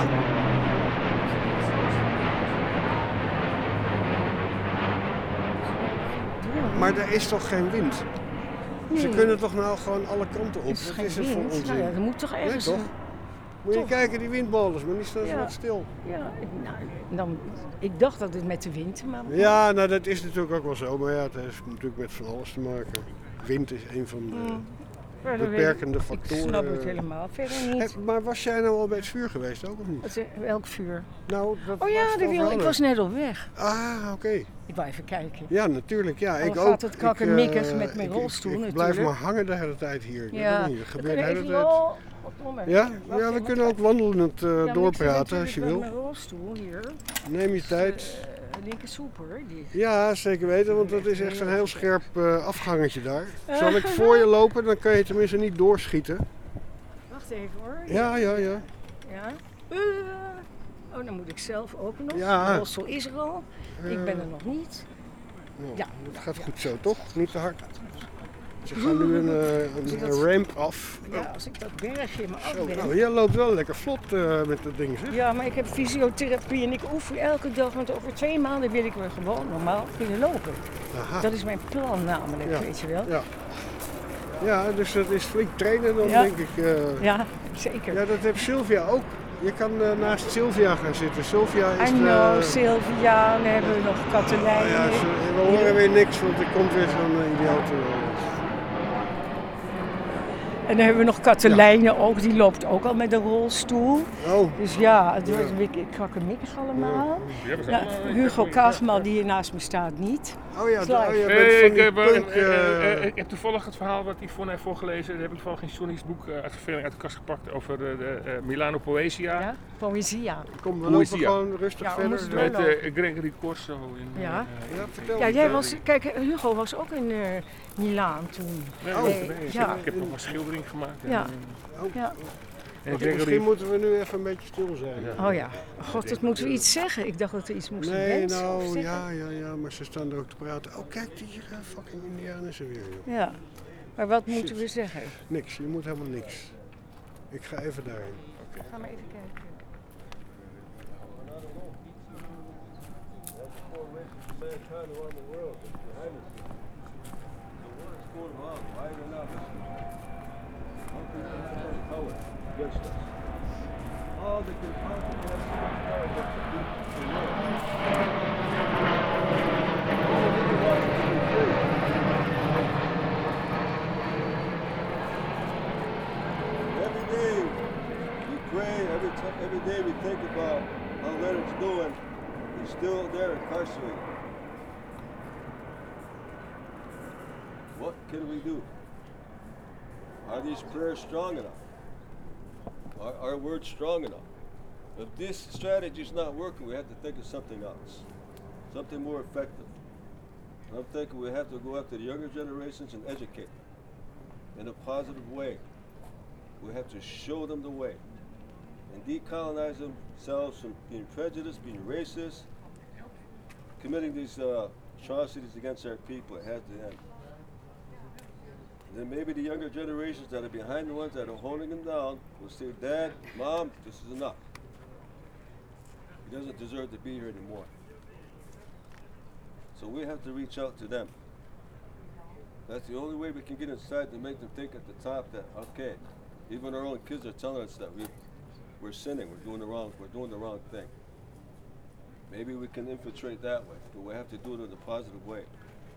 Maar er is toch geen wind? Ze Nee. kunnen toch nou gewoon alle kanten op? Er is Wat geen is het voor wind. onzin? Nou ja, er moet toch ergens Nee, toch? Moet je toch. kijken, die windmolens, maar die staan zo Ja. wat stil. Ja, ik dacht dat het met de wind, maar... Ja, nou dat is natuurlijk ook wel zo, maar ja, het heeft natuurlijk met van alles te maken. Wind is een van de beperkende factoren. Ik snap het helemaal verder niet. Maar was jij nou al bij het vuur geweest ook of niet? Welk vuur? Nou, dat oh ja, ik was net al weg. Ah, oké. Ik wou even kijken. Ja, natuurlijk. Ja, ik gaat ook. het kakkemikkig met mijn rolstoel ik natuurlijk. blijf maar hangen de hele tijd hier. Ja. Dat gebeurt de hele tijd. Ja? Ja, we kunnen ook wandelend doorpraten als je wil. Mijn rolstoel hier. Neem je tijd. Linker soep hoor. Ja, zeker weten, want dat is echt een heel scherp afgangetje daar. Zal ik voor je lopen, dan kan je tenminste niet doorschieten. Wacht even hoor. Ja. Ja? Oh, dan moet ik zelf ook nog. Ja. De rolstoel is er al. Ik ben er nog niet. Nou, ja. Het gaat goed zo, toch? Niet te hard. Ze gaan nu een ramp af. Ja, als ik dat bergje in me af ben. Nou, jij loopt wel lekker vlot met dat ding, zeg. Ja, maar ik heb fysiotherapie en ik oefen elke dag. Want over 2 maanden wil ik weer gewoon normaal kunnen lopen. Aha. Dat is mijn plan namelijk, weet je wel. Ja. Ja, dus dat is flink trainen dan, denk ik. Ja, zeker. Ja, dat heeft Sylvia ook. Je kan naast Sylvia gaan zitten. Sylvia is Sylvia, dan hebben we nog Katelijn. Ja, we horen weer niks, want er komt weer zo'n idioot. En dan hebben we nog Katelijne ook, die loopt ook al met een rolstoel. Oh. Dus ja, het wordt een beetje krakkemikkig allemaal. Ja, Hugo Kagman, die hier naast me staat, niet. Oh ja, ik heb toevallig het verhaal wat Yvonne heeft voorgelezen. Dat heb ik toevallig in Johnny's boek uit de kast gepakt over de Milano Poesia. Ja, Poesia. Kom, we lopen gewoon rustig verder. Met Gregory Corso. Kijk, Hugo was ook in Milaan toen. Ik heb nog een schildering gemaakt. Misschien moeten we nu even een beetje stil zijn. Ja. Oh ja, god, dat moeten we iets zeggen. Ik dacht dat we iets moesten wensen. Nou, ja, maar ze staan er ook te praten. Oh, kijk, die fucking Indianen zijn weer, joh. Ja, maar wat moeten we zeggen? Niks, je moet helemaal niks. Ik ga even daarheen. Ga maar even kijken. Every day we think about how Leonard's doing. He's still there incarcerated. What can we do? Are these prayers strong enough? Are our words strong enough? If this strategy is not working, we have to think of something else, something more effective. And I'm thinking we have to go after the younger generations and educate them in a positive way. We have to show them the way and decolonize themselves from being prejudiced, being racist, committing these atrocities against our people. It has to end. Then maybe the younger generations that are behind the ones that are holding him down will say, Dad, Mom, this is enough. He doesn't deserve to be here anymore. So we have to reach out to them. That's the only way we can get inside to make them think at the top that, okay, even our own kids are telling us that we're sinning, we're doing the wrong thing. Maybe we can infiltrate that way, but we have to do it in a positive way.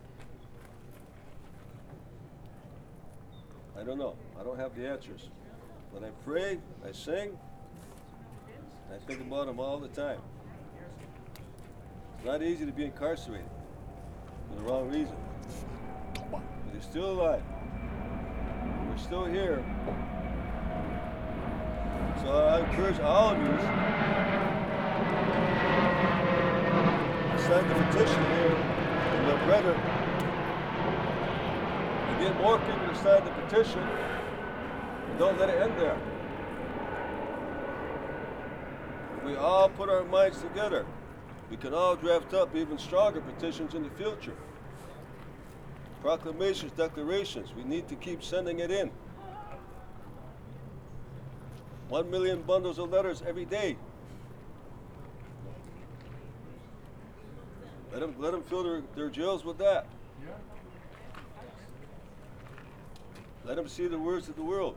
I don't know. I don't have the answers. But I pray, I sing, I think about them all the time. It's not easy to be incarcerated for the wrong reason. But you're still alive. We're still here. So I encourage all of you to sign the petition here in the Reddit. Get more people to sign the petition and don't let it end there. If we all put our minds together, we can all draft up even stronger petitions in the future. Proclamations, declarations, we need to keep sending it in. 1 million bundles of letters every day. Let them fill their jails with that. Let them see the words of the world.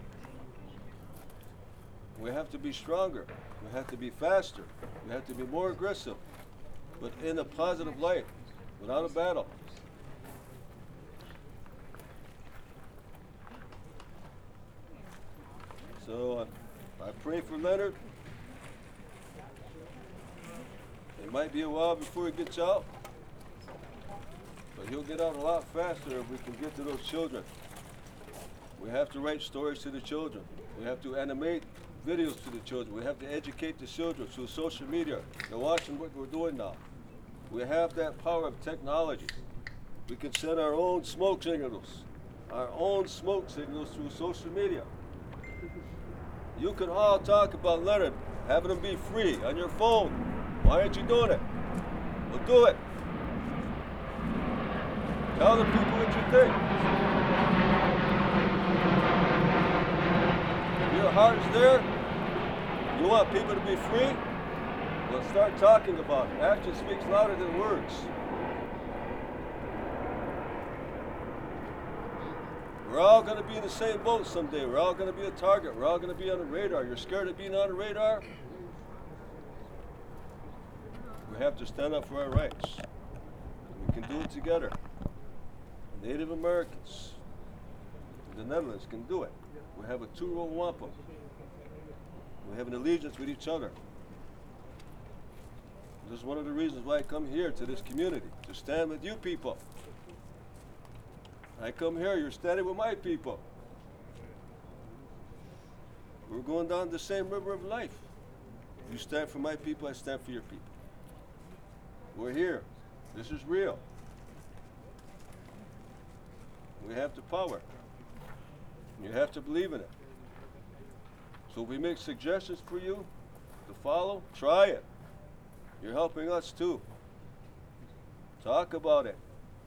We have to be stronger. We have to be faster. We have to be more aggressive, but in a positive light, without a battle. So I pray for Leonard. It might be a while before he gets out, but he'll get out a lot faster if we can get to those children. We have to write stories to the children. We have to animate videos to the children. We have to educate the children through social media. They're watching what we're doing now. We have that power of technology. We can send our own smoke signals through social media. You can all talk about Leonard, having him be free on your phone. Why aren't you doing it? Well, do it. Tell the people what you think. If your heart is there, you want people to be free, well, start talking about it. Action speaks louder than words. We're all going to be in the same boat someday. We're all going to be a target. We're all going to be on the radar. You're scared of being on the radar? We have to stand up for our rights. We can do it together. Native Americans in the Netherlands can do it. We have a two-row wampum. We have an allegiance with each other. This is one of the reasons why I come here to this community, to stand with you people. I come here, you're standing with my people. We're going down the same river of life. You stand for my people, I stand for your people. We're here. This is real. We have the power. You have to believe in it. So if we make suggestions for you to follow, try it. You're helping us too. Talk about it.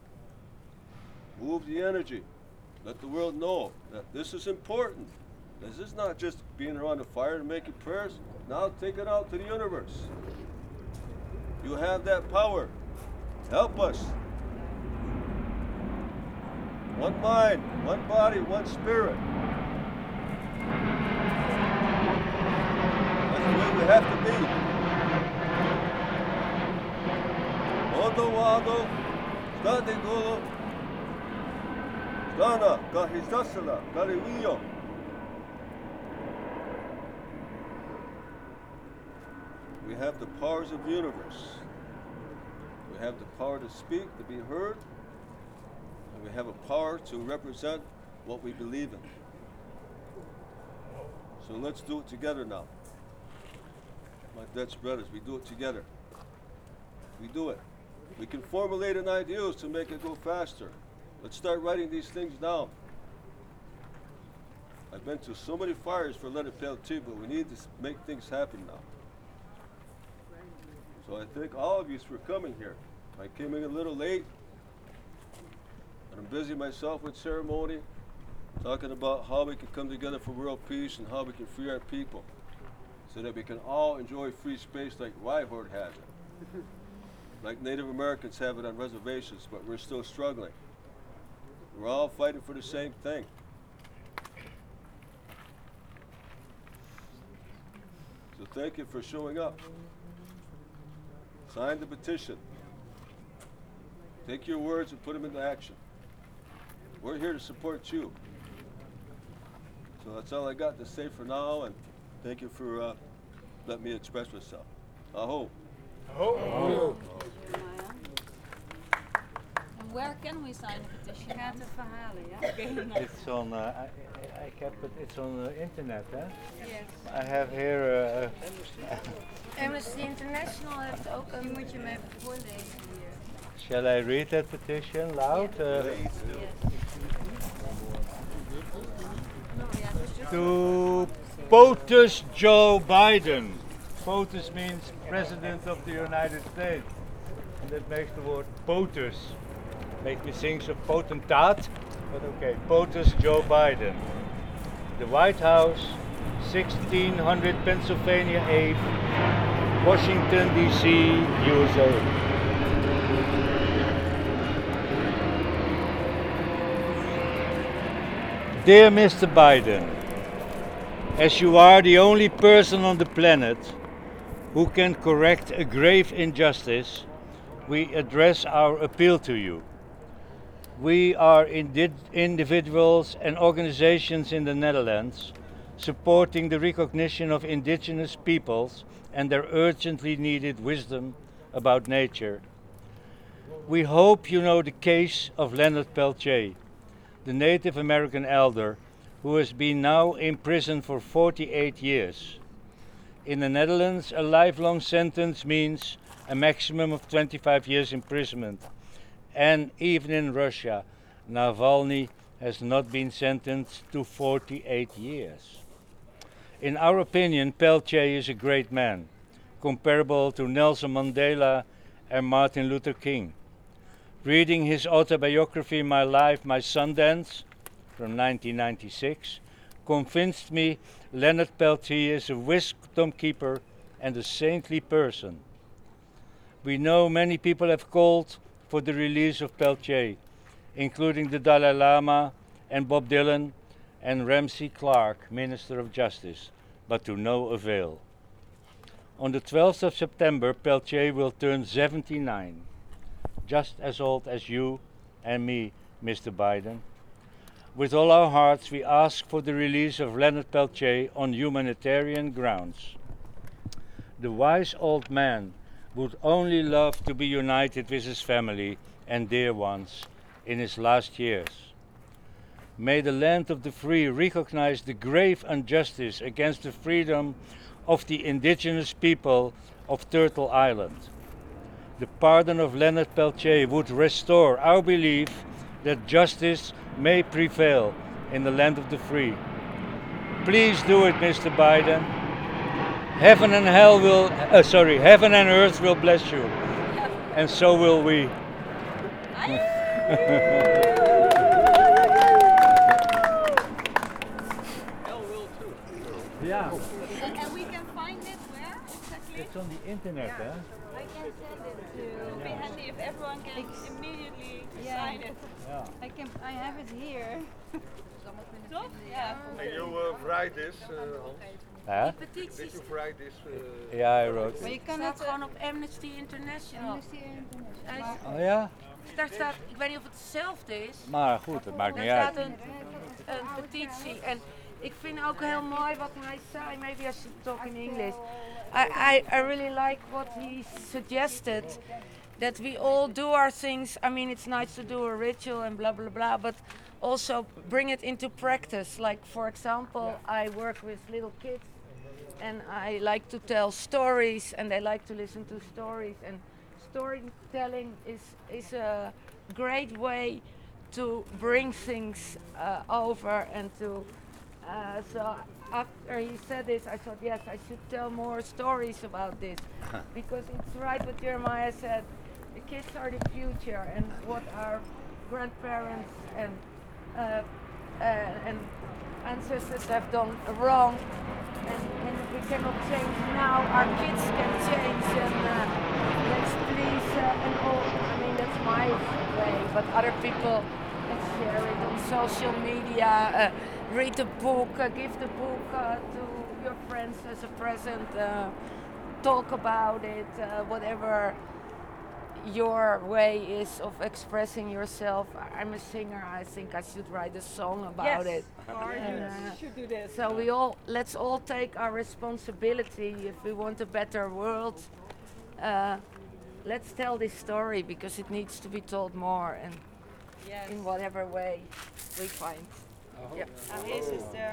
Move the energy. Let the world know that this is important. This is not just being around the fire and making prayers. Now take it out to the universe. You have that power. Help us. One mind, one body, one spirit. That's the way we have to be. Odo wado, stade golo, stana, kahizasala, kariwiyo. We have the powers of the universe. We have the power to speak, to be heard, and we have a power to represent what we believe in. So let's do it together now. My Dutch brothers, we do it together. We do it. We can formulate an ideas to make it go faster. Let's start writing these things down. I've been to so many fires for Leonard Peltier, but we need to make things happen now. So I thank all of you for coming here. I came in a little late, and I'm busy myself with ceremony, talking about how we can come together for world peace and how we can free our people so that we can all enjoy free space like Ryhord has it. Like Native Americans have it on reservations, but we're still struggling. We're all fighting for the same thing. So thank you for showing up. Sign the petition. Take your words and put them into action. We're here to support you. So that's all I got to say for now, and thank you for letting me express myself. Aho. Aho. And where can we sign the petition? Je gaat het verhalen, ja? It's on, I kept it, it's on the internet, hè? Yes. I have here... Amnesty International heeft ook een, moet je me even voorlezen hier. Shall I read that petition loud? To POTUS Joe Biden. POTUS means President of the United States. And that makes the word POTUS. Make me think of potentate, but okay. POTUS Joe Biden. The White House, 1600 Pennsylvania Ave, Washington, D.C., USA. Dear Mr. Biden, as you are the only person on the planet who can correct a grave injustice, we address our appeal to you. We are individuals and organizations in the Netherlands supporting the recognition of indigenous peoples and their urgently needed wisdom about nature. We hope you know the case of Leonard Peltier, the Native American elder who has been now in prison for 48 years. In the Netherlands, a lifelong sentence means a maximum of 25 years imprisonment. And even in Russia, Navalny has not been sentenced to 48 years. In our opinion, Peltier is a great man, comparable to Nelson Mandela and Martin Luther King. Reading his autobiography, My Life, My Sundance, from 1996, convinced me Leonard Peltier is a wisdom keeper and a saintly person. We know many people have called for the release of Peltier, including the Dalai Lama and Bob Dylan and Ramsey Clark, Minister of Justice, but to no avail. On the 12th of September, Peltier will turn 79, just as old as you and me, Mr. Biden. With all our hearts, we ask for the release of Leonard Peltier on humanitarian grounds. The wise old man would only love to be united with his family and dear ones in his last years. May the land of the free recognize the grave injustice against the freedom of the indigenous people of Turtle Island. The pardon of Leonard Peltier would restore our belief that justice may prevail in the land of the free. Please do it, Mr. Biden. Heaven and earth will bless you, and so will we. Yeah. And we can find it where exactly? It's on the internet, huh? I can send it to. It would be handy if everyone can immediately sign it. Yeah. I have it here. Toch? Ja. And you write this, Huh? Petities. Did you write this? Yeah, I wrote Maar it. je kan het gewoon op Amnesty International. Oh ja? Daar staat, ik weet niet of het hetzelfde is. Maar goed, het maakt niet Daar uit. staat een petitie. En ik vind ook heel mooi wat hij zei. Maybe I should talk in English. I really like what he suggested. That we all do our things. I mean, it's nice to do a ritual and blah, blah, blah. But also bring it into practice. Like, for example, I work with little kids. And I like to tell stories. And they like to listen to stories. And storytelling is a great way to bring things over and to so after he said this, I thought, yes, I should tell more stories about this because it's right what Jeremiah said. The kids are the future, and what our grandparents and ancestors have done wrong, and we cannot change now. Our kids can change, and let's please and all. I mean, that's my way, but other people can share it on social media. Read the book, give the book to your friends as a present, talk about it, whatever your way is of expressing yourself. I'm a singer, I think I should write a song about it. You should do that. So let's all take our responsibility if we want a better world. Let's tell this story because it needs to be told more and in whatever way we find. Ja. Hij is het er.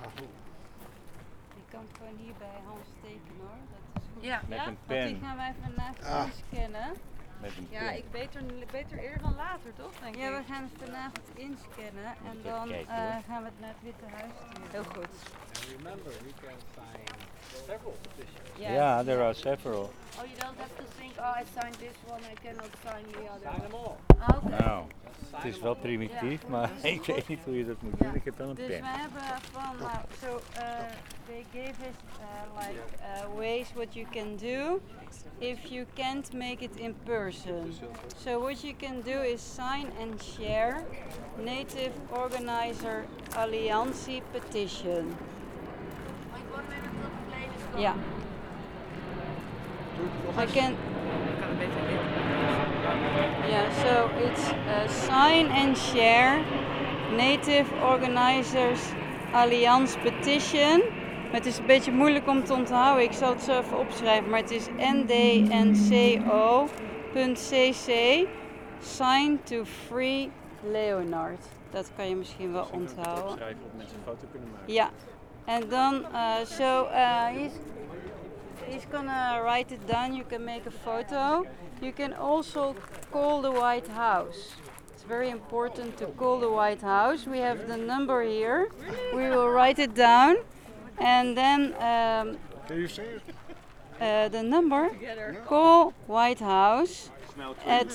Je kan het gewoon hier bij Hans tekenen hoor. Dat is goed. Ja. Met een Want pen. die gaan wij vanavond inscannen. Met een Ja, pen. ik beter eerder dan later, toch? Denk ik. Ja, we gaan het vanavond inscannen en dan gaan we het naar het Witte Huis sturen. Heel goed. And remember, we can sign several petitions. Yeah, there are several. Oh, you don't have to think, oh, I signed this one, I cannot sign the other. Sign them all. Okay. Nou, het is wel primitief, maar ik weet niet hoe je dat moet doen. Ik heb wel een Dus pen. we hebben van, they gave us ways what you can do if you can't make it in person. So what you can do is sign and share Native Organizer Alliantie petition. Ja. I can. Yeah, so it's sign and share Native Organizers Allianz Petition. Maar het is een beetje moeilijk om te onthouden. Ik zal het zo even opschrijven. Maar het is ndnco.cc Sign to Free Leonard. Dat kan je misschien wel onthouden. Opschrijven of mensen een foto kunnen maken. Ja. En dan, he's gonna write it down. You can make a photo. You can also call the White House. It's very important to call the White House. We have the number here. We will write it down. And then Can you say it? The number, call White House at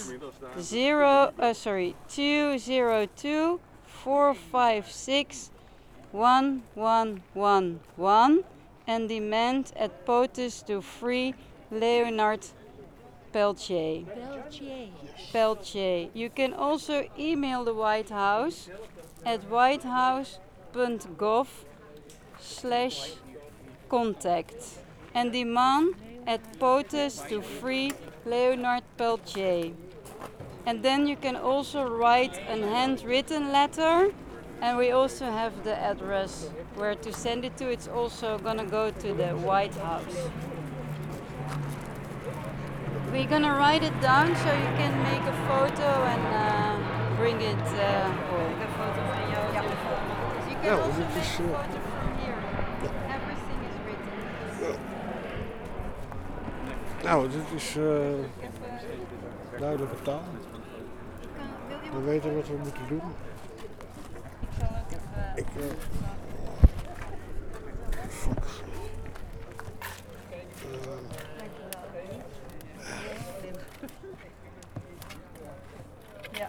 202 456 1111 and demand at POTUS to free Leonard Peltier. Peltier. You can also email the White House at whitehouse.gov/contact and demand at POTUS to free Leonard Peltier. And then you can also write a handwritten letter, and we also have the address where to send it to. It's also gonna go to the White House. We're gonna write it down so you can make a photo and bring it. Make a photo van jou. Yeah. You can also make a photo from here. Everything is written. Nou, dit is duidelijke taal. We weten wat we moeten doen. Fuck. Ja.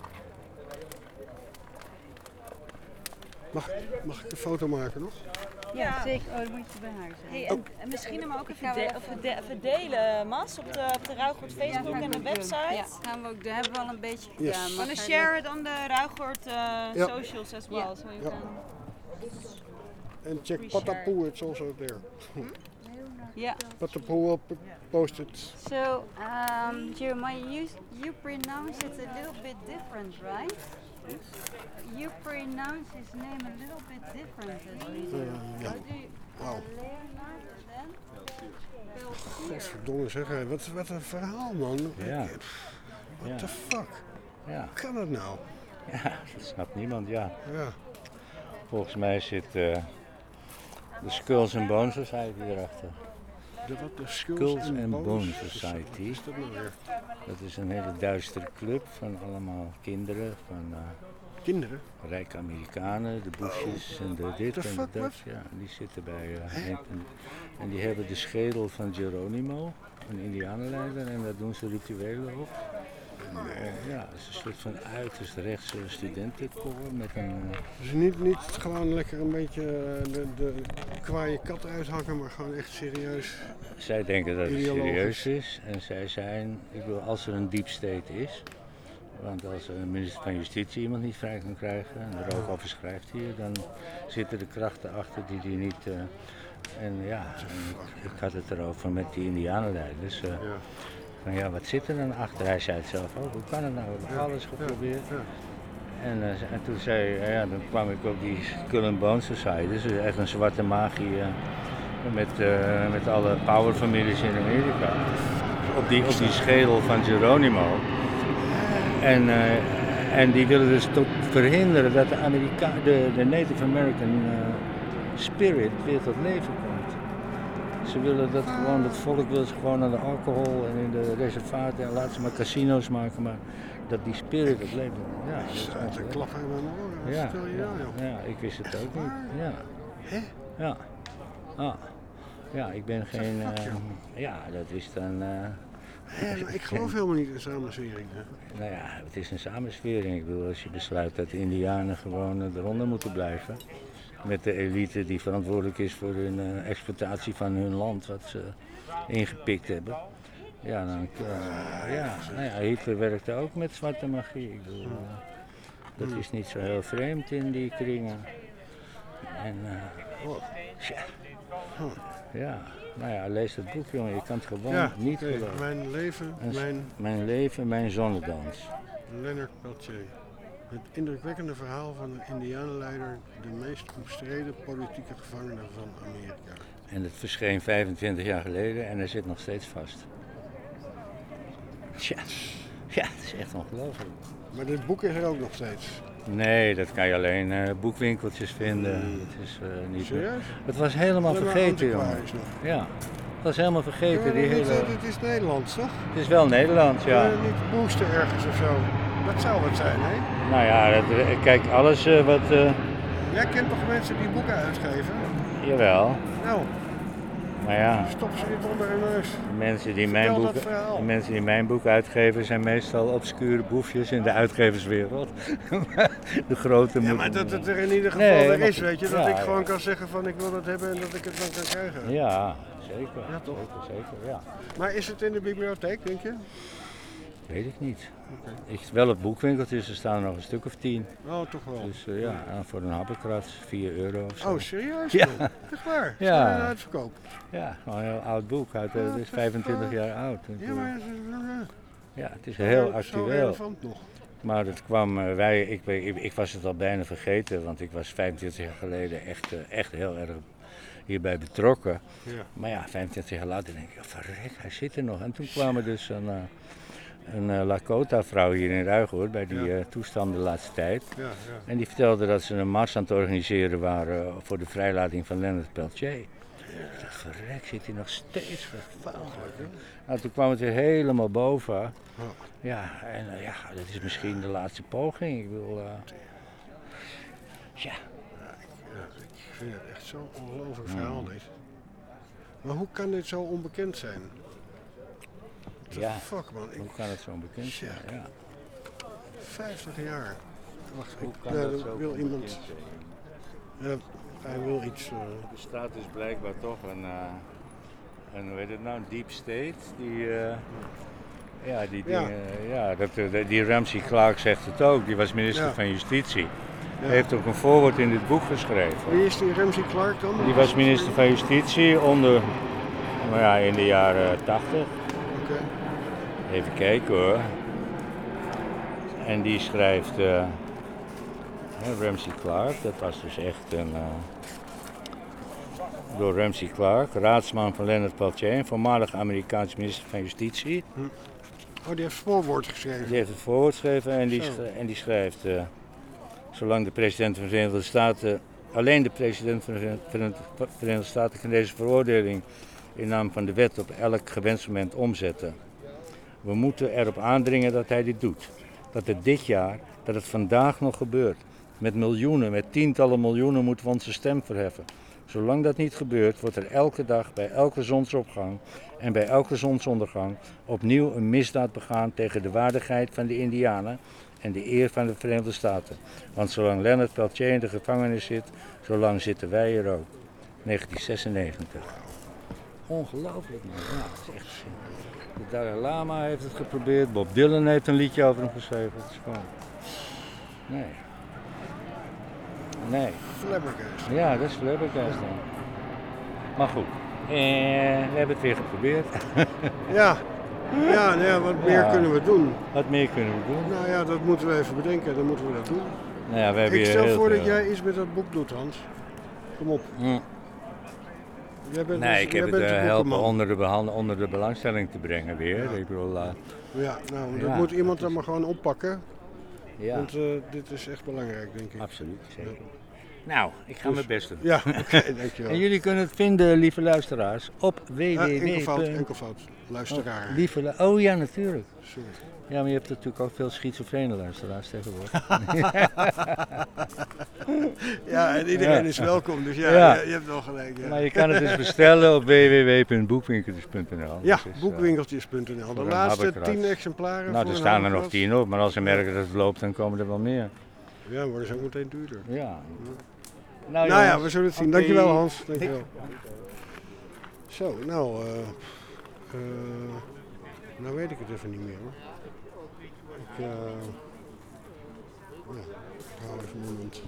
Mag ik een foto maken nog? Ja, zeker. Oh, dan moet je bij haar zijn. Hey, en misschien hem ook even verdelen, Mas, op de Ruigoord Facebook en de website. Ja, gaan we ook, daar hebben we al een beetje gedaan. Yes. Wanna share it on the Ruigoord socials as well. Yeah. So you Ja. can And check reshare. Patapoe, it's also there. Yeah. Patapoe will post it. So, Jeremiah, you pronounce it a little bit different, right? You pronounce his name a little bit different as we do. Yeah. How do you, Wow. Leonard and then? Godverdomme zeg, hé, wat een verhaal, man. Ja. What the fuck? Ja. Hoe kan dat nou? Ja, dat snapt niemand, ja. Ja. Volgens mij zit de Skulls and Bones Society erachter. De Skulls and Bones Society. Wat is dat nou weer? Dat is een hele duistere club van allemaal kinderen, van kinderen? rijke Amerikanen, de Bushes en de dit en de dat. Ja, die zitten bij en die hebben de schedel van Geronimo, een indianenleider, en daar doen ze rituelen op. Ja, het is een soort van uiterst rechtse studentenkoor met een... Dus niet gewoon lekker een beetje de kwaaie kat uithangen, maar gewoon echt serieus. Zij denken dat het serieus is en zij zijn, ik bedoel, als er een deep state is, want als een minister van Justitie iemand niet vrij kan krijgen en er ook over schrijft hier, dan zitten er krachten achter die niet... en ja, ik had het erover met die indianenleiders. Van ja, wat zit er dan achter? Hij zei het zelf ook. Hoe kan het nou? We hebben alles geprobeerd. En toen zei dan kwam ik op die Skull and Bones Society. Dus echt een zwarte magie met alle powerfamilies in Amerika. Op die schedel van Geronimo. En die willen dus tot verhinderen dat de Native American spirit weer tot leven komt. Ze willen dat gewoon, het volk wil gewoon aan de alcohol en in de reservaten, en laat ze maar casino's maken, maar dat die spirit het leven. Ja, dat is Uit de klap in mijn oren, wat ja, stel je nou, joh? ja, ik wist het ook niet. Ja. Hè? Ja. Ah. Ja, ik ben geen. Ja, dat is dan. Maar ik geloof helemaal niet in samenzwering. Nou ja, het is een samenzwering. Ik bedoel, als je besluit dat de Indianen gewoon eronder moeten blijven. Met de elite die verantwoordelijk is voor hun exploitatie van hun land, wat ze ingepikt hebben. Ja, dan, Hitler werkte ook met zwarte magie. Ik bedoel, dat is niet zo heel vreemd in die kringen. En, ja, nou ja, lees het boek, jongen. Je kan het gewoon niet geloven. Mijn leven, mijn zonnedans. Leonard Peltier. Het indrukwekkende verhaal van een indianenleider, de meest omstreden politieke gevangene van Amerika. En het verscheen 25 jaar geleden en hij zit nog steeds vast. Tja, ja, het is echt ongelooflijk. Maar dit boek is er ook nog steeds? Nee, dat kan je alleen boekwinkeltjes vinden. Het is niet. Serieus? Het was helemaal vergeten, jongen. Ja, het was helemaal vergeten. Ja, het is Nederlands, toch? Het is wel Nederlands, ja. Niet boosten ergens of zo. Dat zou wat zijn, hè? Nou ja, kijk, alles wat... Jij kent toch mensen die boeken uitgeven? Jawel. Nou. Maar ja. Stop ze niet onder hun neus. De mensen die mijn boek uitgeven zijn meestal obscure boefjes in de uitgeverswereld. De grote ja, maar dat het er in ieder geval er is, weet je. Dat ik gewoon kan zeggen van ik wil dat hebben en dat ik het dan kan krijgen. Ja, zeker. Ja, toch? Zeker, ja. Maar is het in de bibliotheek, denk je? Weet ik niet. Wel op boekwinkeltjes, er staan er nog een stuk of 10. Oh, toch wel. Dus ja, voor een happenkrat, €4 of zo. Oh, serieus? Ja. Echt waar? Ja. Is een uitverkoop? Ja, gewoon een heel oud boek. Het is 25 jaar oud. Ja, maar... Ja, het is heel actueel. Zo relevant nog. Maar dat kwam, ik was het al bijna vergeten, want ik was 25 jaar geleden echt heel erg hierbij betrokken. Ja. Maar ja, 25 jaar later denk ik, verrek, hij zit er nog. En toen kwam er dus een Lakota-vrouw hier in Ruigoord bij die toestand de laatste tijd. Ja, ja. En die vertelde dat ze een mars aan het organiseren waren voor de vrijlating van Leonard Peltier. Ik dacht, verrek, zit hij nog steeds vervuild. Nou, toen kwam het weer helemaal boven. Ja, en ja, dat is misschien de laatste poging. Ik bedoel, ja. Ik vind het echt zo'n ongelooflijk verhaal, dit. Maar hoe kan dit zo onbekend zijn? Ja, fuck, man. hoe kan het zo onbekend zijn? Ja. 50 jaar. Wacht, hoe kan dat zo wil onbekend iemand... zijn? Ja, hij wil iets... Er staat dus blijkbaar toch een hoe heet het nou, een deep state, die Ramsey Clark zegt het ook, die was minister van Justitie. Hij heeft ook een voorwoord in dit boek geschreven. Wie is die Ramsey Clark dan? Die was minister van Justitie in de jaren 80. Okay. Even kijken hoor. En die schrijft, Ramsey Clark, dat was dus echt door Ramsey Clark, raadsman van Leonard Peltier, een voormalig Amerikaans minister van Justitie. Oh, die heeft het voorwoord geschreven? Die heeft het voorwoord geschreven en die schrijft, zolang de president van de Verenigde Staten, alleen de president van de Verenigde Staten kan deze veroordeling in naam van de wet op elk gewenst moment omzetten. We moeten erop aandringen dat hij dit doet. Dat het dit jaar, dat het vandaag nog gebeurt. Met miljoenen, met tientallen miljoenen moeten we onze stem verheffen. Zolang dat niet gebeurt, wordt er elke dag, bij elke zonsopgang en bij elke zonsondergang opnieuw een misdaad begaan tegen de waardigheid van de Indianen en de eer van de Verenigde Staten. Want zolang Leonard Peltier in de gevangenis zit, zolang zitten wij er ook. 1996. Ongelooflijk man, ja, het is echt... De Dalai Lama heeft het geprobeerd, Bob Dylan heeft een liedje over hem geschreven. Het is gewoon... Nee. Flabbergasting. Ja, dat is flabbergasting. Maar goed, we hebben het weer geprobeerd. Ja, wat meer kunnen we doen? Wat meer kunnen we doen? Nou ja, dat moeten we even bedenken, dan moeten we dat doen. Nou ja, we hebben ik stel voor dat jij iets met dat boek doet, Hans. Kom op. Ik heb het helpen onder de belangstelling te brengen weer. Ja. Ik bedoel, dat moet iemand dan maar gewoon oppakken. Ja. Want dit is echt belangrijk, denk ik. Absoluut, zeker. Nou, ik ga mijn best doen. Ja, oké, dankjewel. En jullie kunnen het vinden, lieve luisteraars, op www. Enkelvoud, luisteraar. Oh ja, natuurlijk. Sorry. Ja, maar je hebt natuurlijk ook veel schizofrene luisteraars tegenwoordig. Ja, en iedereen is welkom, dus je hebt wel gelijk. Ja. Maar je kan het dus bestellen op www.boekwinkeltjes.nl. Ja, boekwinkeltjes.nl. De laatste 10 exemplaren. Nou, er staan er nog 10 op, maar als ze merken dat het loopt, dan komen er wel meer. Ja, dan worden ze ook meteen duurder. Ja. Nou ja, we zullen het zien. Dankjewel Hans. Dankjewel. Zo, nou weet ik het even niet meer hoor. Ik hou even mijn mond.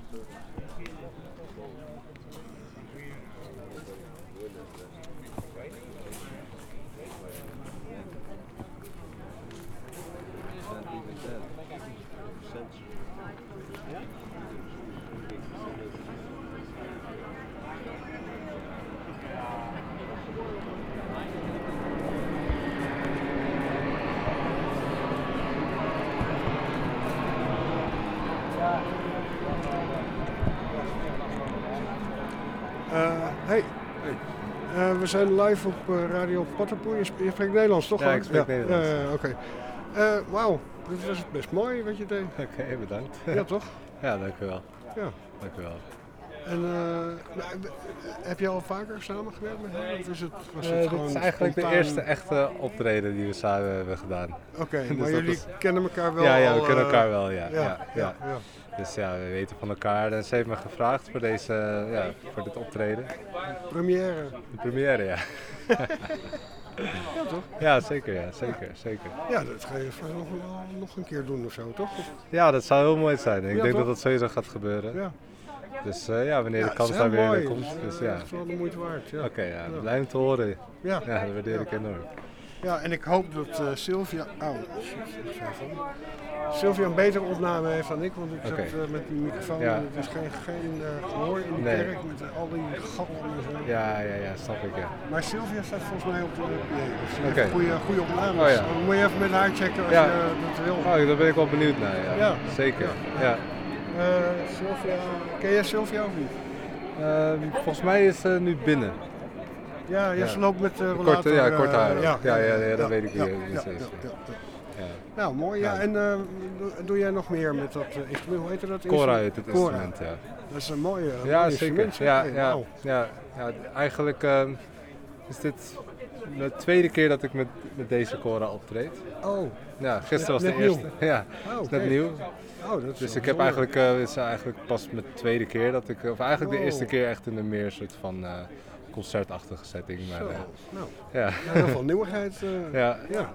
zijn live op Radio Pattenpoel. Je spreekt Nederlands, toch? Ja, ik spreek Nederlands. Oké. Wauw, dit was best mooi wat je deed. Oké, bedankt. Ja, toch? Ja, dank u wel. Ja. Dank u wel. En heb je al vaker samengewerkt met hem? Of was het dit is eigenlijk de eerste echte optreden die we samen hebben gedaan. Oké, Dus maar dat jullie kennen elkaar wel? Ja, al, we kennen elkaar wel, ja. Ja. Dus ja, we weten van elkaar. En ze heeft me gevraagd voor voor dit optreden. Première. De première, ja. Ja, toch? Ja, zeker. Ja, dat ga je nog een keer doen of zo, toch? Ja, dat zou heel mooi zijn. Ik denk toch? dat dat sowieso gaat gebeuren. Ja. Dus wanneer de kans daar weer komt. Dus, ja. Dat is wel de moeite waard. Ja. Oké, blij om te horen. Ja, dat waardeer ik enorm. Ja, en ik hoop dat Sylvia... Sylvia een betere opname heeft dan ik, want ik zat met die microfoon en het is geen gehoor in die kerk met al die gatten en zo. Ja, snap ik, ja. Maar Sylvia staat volgens mij op de goede opnames. Oh, ja. Dan moet je even met haar checken als je dat wil. Oh, daar ben ik wel benieuwd naar, ja. Zeker, ja. Sylvia, ken jij Sylvia of niet? Volgens mij is ze nu binnen. Ja, ze loopt met rollator. Kort haar. Ja, dat weet ik wie ze is. Nou, mooi. Ja. En doe jij nog meer met dat instrument? Hoe heet dat? Kora heet het instrument, ja. Dat is een mooie instrument. Zeker. Ja, eigenlijk is dit de tweede keer dat ik met deze Kora optreed. Oh. Ja, gisteren was de eerste. Ja, is net nieuw. Dus ik heb eigenlijk, het is eigenlijk pas mijn tweede keer dat ik, of eigenlijk de eerste keer echt in een meer soort van concertachtige setting. Maar, heel veel nieuwigheid. Ja.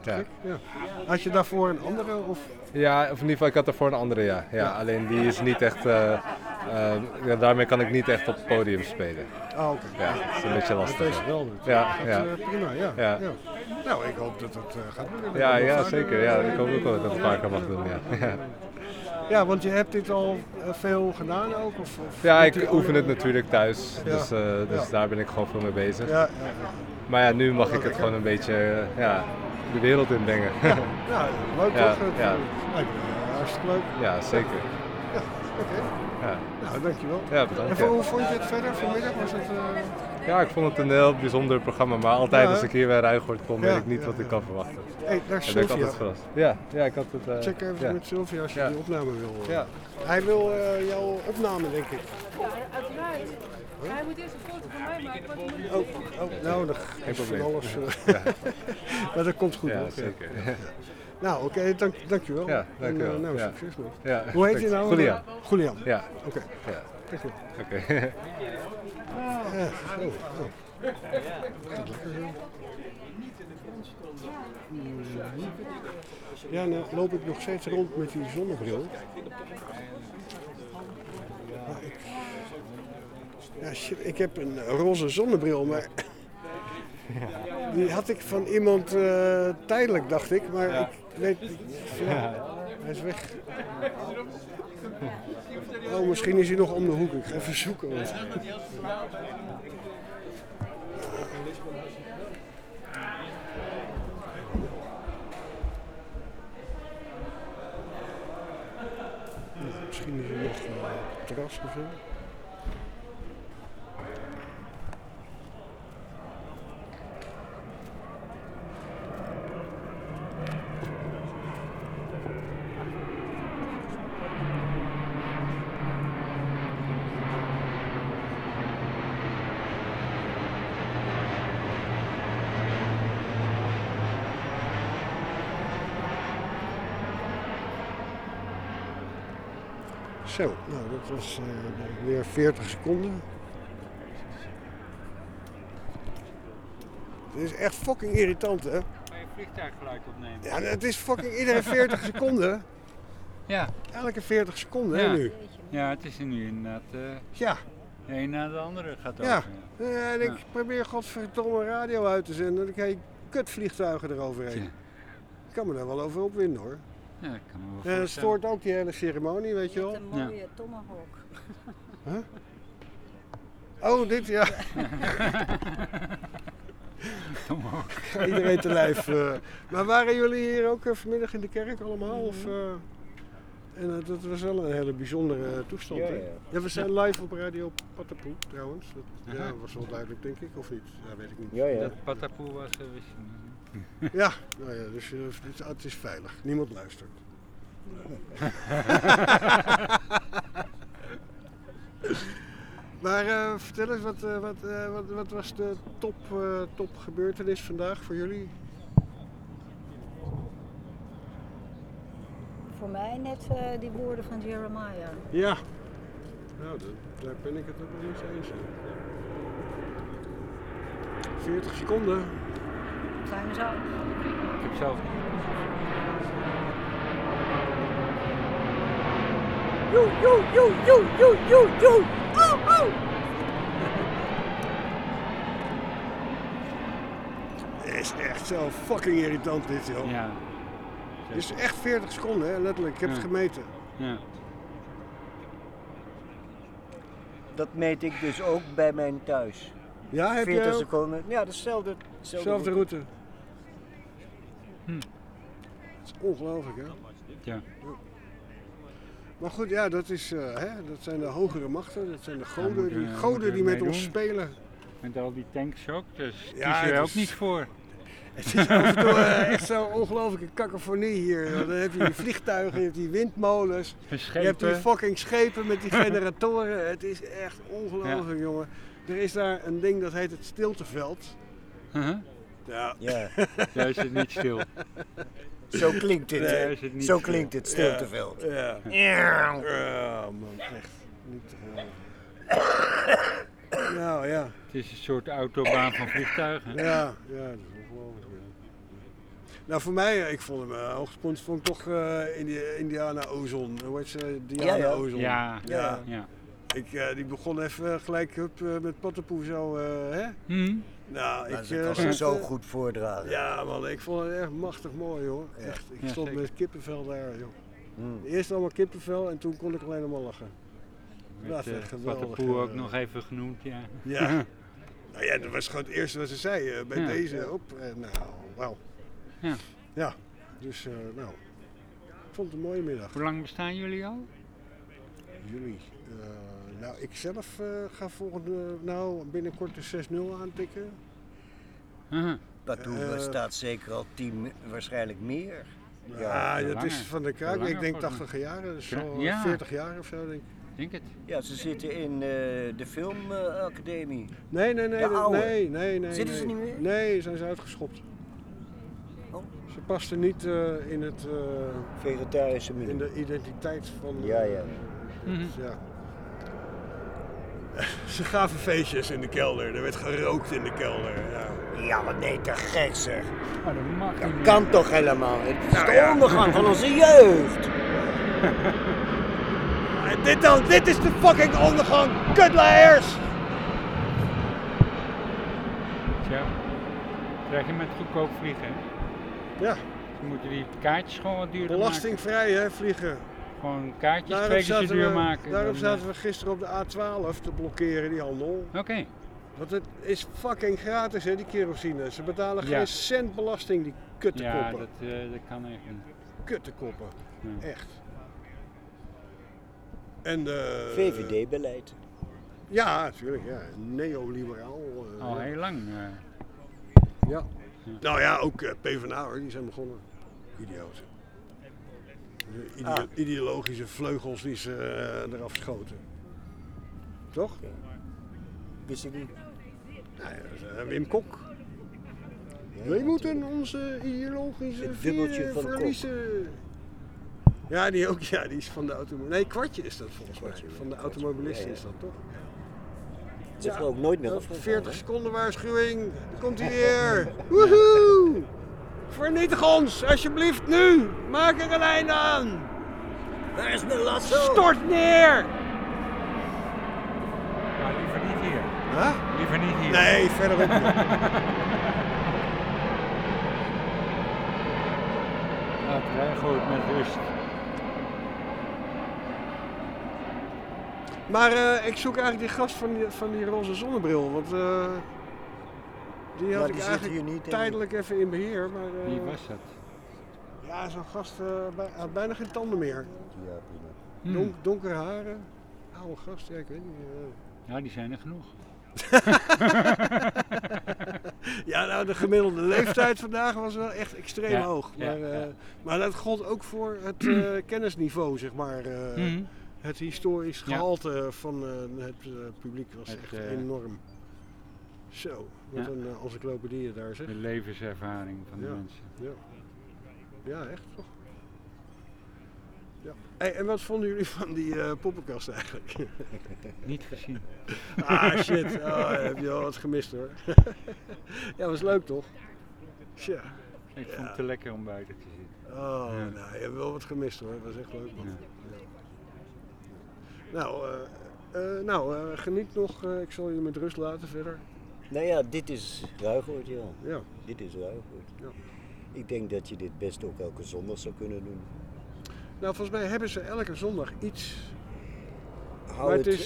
Had je daarvoor een andere? Of? Ja, of in ieder geval, ik had daarvoor een andere, ja. Alleen die is niet echt, daarmee kan ik niet echt op het podium spelen. Oh, oké. Ja, dat is een beetje lastig. Dat is wel dus. Prima, ja. Nou, ik hoop dat het gaat lukken. Ja, zeker. Ja, ik hoop ook wel dat ik dat vaker mag doen, ja. Ja, want je hebt dit al veel gedaan ook? Of ja, ik oefen het natuurlijk thuis, dus daar ben ik gewoon veel mee bezig. Ja. Maar ja, nu mag ik het gewoon een beetje de wereld in brengen. Ja, leuk toch? Ja. Hartstikke leuk. Ja, zeker. Ja, oké. Ja. Nou, dankjewel. Ja, bedankt. En hoe vond je het verder vanmiddag? Was het, Ja, ik vond het een heel bijzonder programma, maar altijd als ik hier bij Ruigoord kom, weet ik niet wat ik kan verwachten. Hey, daar is Sylvia. Sylvia. Ik altijd verrast. Ja, ik had het... Check even met Sylvia als je die opname wil. Ja. Hij wil jouw opname, denk ik. Ja, uiteraard. Hij moet eerst een foto van mij maken. Nou, dat geen probleem. Alles, maar dat komt goed. Ja, nog, zeker. Nou, oké, dankjewel. Ja, dankjewel. Nou, succes nog. Ja, hoe heet je nou? Julian. Ja. Oké. Ja. Dankjewel. Oké. Ja, nou loop ik nog steeds rond met die zonnebril. Ik heb een roze zonnebril, maar die had ik van iemand tijdelijk, dacht ik, maar ik weet niet. Hij is weg. Oh, misschien is hij nog om de hoek. Ik ga even zoeken. Misschien is hij nog op het terras of zo. Zo, nou dat was weer 40 seconden. Het is echt fucking irritant, hè? Ga je vliegtuiggeluid opnemen? Ja, het is fucking iedere 40 seconden. Ja. Elke 40 seconden, ja. Hè, nu? Ja, het is er nu inderdaad. Ja. De een na de andere gaat over. Ja. En ik probeer godverdomme radio uit te zenden. Dan krijg je kutvliegtuigen eroverheen. Ja. Ik kan me daar wel over opwinden, hoor. Ja, ik kan me wel en het stoort ook die hele ceremonie, weet je wel. Een mooie tomahawk. Huh? Oh, dit ja. Iedereen te lijf. Maar waren jullie hier ook vanmiddag in de kerk allemaal? Of, En dat was wel een hele bijzondere toestand. Ja, hè? ja. Ja, we zijn live op Radio Patapoe trouwens. Dat was wel duidelijk, denk ik, of niet? Ja, weet ik niet. Ja, ja. Dat Patapoe was, wist je niet. Ja, nou ja, dus het is veilig. Niemand luistert. Maar vertel eens, wat was de top gebeurtenis vandaag voor jullie? Voor mij net die woorden van Jeremiah. Ja, nou, daar ben ik het ook wel eens eens. 40 seconden. Time is up. Ik heb zelf niet. Yo. Oh. Het is echt zo fucking irritant dit, joh. Ja. Het is echt 40 seconden, hè, letterlijk. Ik heb het gemeten. Ja. Dat meet ik dus ook bij mijn thuis. Ja, heb 40 je ook? seconden. Ja, dezelfde route. Het is ongelooflijk, hè? Ja. Maar goed, ja, dat zijn de hogere machten. Dat zijn de Ja, goden die met ons meedoen. spelen. Met al die tanks ook, dus Ja, kies je er het ook is- niet voor. Het is af en toe echt zo'n ongelooflijke kakofonie hier. Dan heb je die vliegtuigen, je hebt die windmolens. Schepen. Je hebt die fucking schepen met die generatoren. Het is echt ongelooflijk, jongen. Er is daar een ding dat heet het stilteveld. Ja. Ja. Daar is het niet stil. Zo klinkt het. Daar is het niet Zo stil. klinkt het stilteveld. Ja. Ja, man, echt niet te geloven. Nou ja. Het is een soort autobaan van vliegtuigen. Ja, dat is ongelooflijk. Ja. Nou, voor mij, ik vond hem hoogtepunt vond ik toch Indiana Ozon. Hoe heet ze? Diana Ozon. Ja. Die begon even gelijk met Patapoe zo, hè? Nou, ze kan ze zo goed voordragen. Ja, man, ik vond het echt machtig mooi, hoor. Echt, ik stond zeker. met kippenvel daar, joh. Eerst allemaal kippenvel en toen kon ik alleen maar lachen. Dat is echt geweldig. Patapoe ook nog even genoemd, ja. Ja. Nou ja, dat was gewoon het eerste wat ze zei bij Ja. deze op. Nou, wauw. Ja. Ja, dus nou, ik vond het een mooie middag. Hoe lang bestaan jullie al? Jullie? Nou, ik zelf ga binnenkort de 6-0 aantikken. Patapoe staat zeker al 10, waarschijnlijk meer. Ja, dat is van de kraak. Ik denk 80 jaar, dus al Ja. 40 jaar of zo, denk ik. Denk het. Ja, ze zitten in de filmacademie. Nee. Nee. Zitten ze niet meer? Nee, zijn ze uitgeschopt. Ze pasten niet in het vegetarische menu. In de identiteit van. Ja. Dus ja. Ze gaven feestjes in de kelder. Er werd gerookt in de kelder. Ja, maar nee, te gek zeg. Oh, dat mag Dat niet. kan toch helemaal? Het is de ondergang van onze jeugd. Dit is de fucking ondergang, kutleiers! Tja, krijg je met goedkoop vliegen. Hè? Ja. Ze moeten die kaartjes gewoon wat duurder Belastingvrij, hè, vliegen. maken. Gewoon kaartjes 2 keer zo duur maken. Daarom zaten we gisteren op de A12 te blokkeren, die handel. Oké. Want het is fucking gratis, hè, die kerosine. Ze betalen geen cent belasting, die kuttekoppen. Ja, dat kan echt niet. Kuttekoppen. Ja. Echt. En VVD-beleid. Ja, natuurlijk. Ja. Neoliberaal. Al heel lang. Ja. Nou ja, ook PvdA hoor, die zijn begonnen. Idioten. Ideologische vleugels die ze eraf schoten. Toch? Wist ik niet. Nou ja, Wim Kok. Wij moeten onze ideologische dubbeltje van verliezen. Ja, die ook. Ja, die is van de automobilisten. Nee, Kwartje is dat volgens mij. Van de automobilisten is dat toch? Ze heeft er ook nooit meer Ja, afgegaan, 40 hè? seconden waarschuwing. Dan komt hij weer. Woehoe! Vernietig ons, alsjeblieft nu. Maak er een einde aan. Waar is mijn lasso? Stort neer. Maar liever niet hier. Huh? Liever niet hier. Nee, verderop. Laat rijgoed met rust. Maar ik zoek eigenlijk die gast van die roze zonnebril. Want die had ik die zit eigenlijk hier niet in. tijdelijk even in beheer. Maar, Wie was dat? Ja, zo'n gast had bijna geen tanden meer. Ja, prima. Donkere haren. Oude gast, ja, ik weet niet. Ja, die zijn er genoeg. Ja, nou, de gemiddelde leeftijd vandaag was wel echt extreem hoog. Maar, maar dat gold ook voor het kennisniveau, zeg maar. Het historisch gehalte van het publiek was echt enorm. Zo, wat een encyclopedie daar, zeg. De levenservaring van de mensen. Ja, echt toch? Ja. Hey, en wat vonden jullie van die poppenkast eigenlijk? Niet gezien. Ah shit, heb je wel wat gemist hoor. Ja, was leuk toch? Tja. Ik vond het te lekker om buiten te zitten. Oh, nou, je hebt wel wat gemist hoor. Dat was echt leuk man. Ja. Geniet nog. Ik zal je met rust laten verder. Nou ja, dit is Ruigoord, ja. Ja. Dit is Ruigoord. Ja. Ik denk dat je dit best ook elke zondag zou kunnen doen. Nou, volgens mij hebben ze elke zondag iets. Hou het,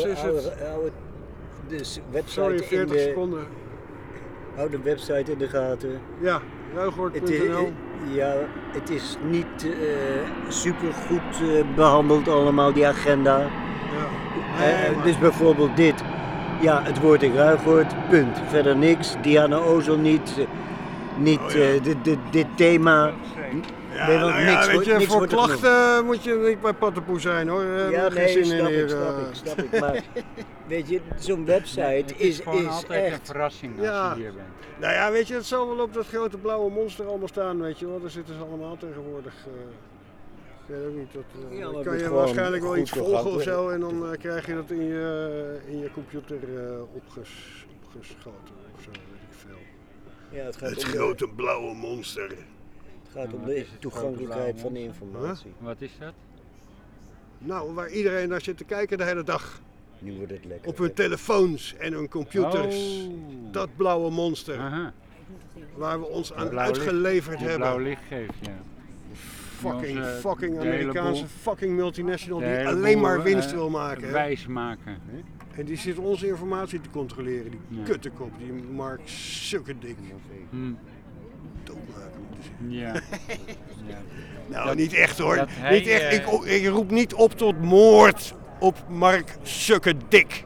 dus website sorry, 40 seconden. Hou de website in de gaten. Ja, ruigoord.nl. Ja, het is niet super goed behandeld allemaal, die agenda. Ja. Dus bijvoorbeeld dit. Ja, het woord in Ruigoord, punt. Verder niks. Diana Ozel niet. Dit thema. Ja, nee, nou ja, weet je, voor klachten moet je niet bij Pattenpoe zijn hoor. Ja, nee, snap ik. Maar weet je, zo'n website is altijd echt een verrassing als je hier bent. Nou ja, weet je, het zal wel op dat grote blauwe monster allemaal staan, weet je wel. Daar zitten ze allemaal tegenwoordig. Ik weet ook niet, dan kan je waarschijnlijk wel iets volgen of zo en dan krijg je dat in je computer opgeschoten of zo, weet ik veel. Ja, het gaat het grote blauwe monster. Het gaat om de toegankelijkheid van de informatie. Wat is dat? Nou, waar iedereen naar zit te kijken de hele dag. Nu wordt het lekker. Op hun telefoons en hun computers. Oh. Dat blauwe monster. Aha. Waar we ons aan uitgeleverd hebben. Blauw licht geeft, ja. Fucking Amerikaanse fucking multinational die alleen maar winst wil maken. Wijs maken. En die zit onze informatie te controleren. Die kuttekop, die Mark Zuckerberg. Doodmaken moeten ze. Ja. Nou, niet echt hoor. Niet echt. Ik roep niet op tot moord op Mark Zuckerberg.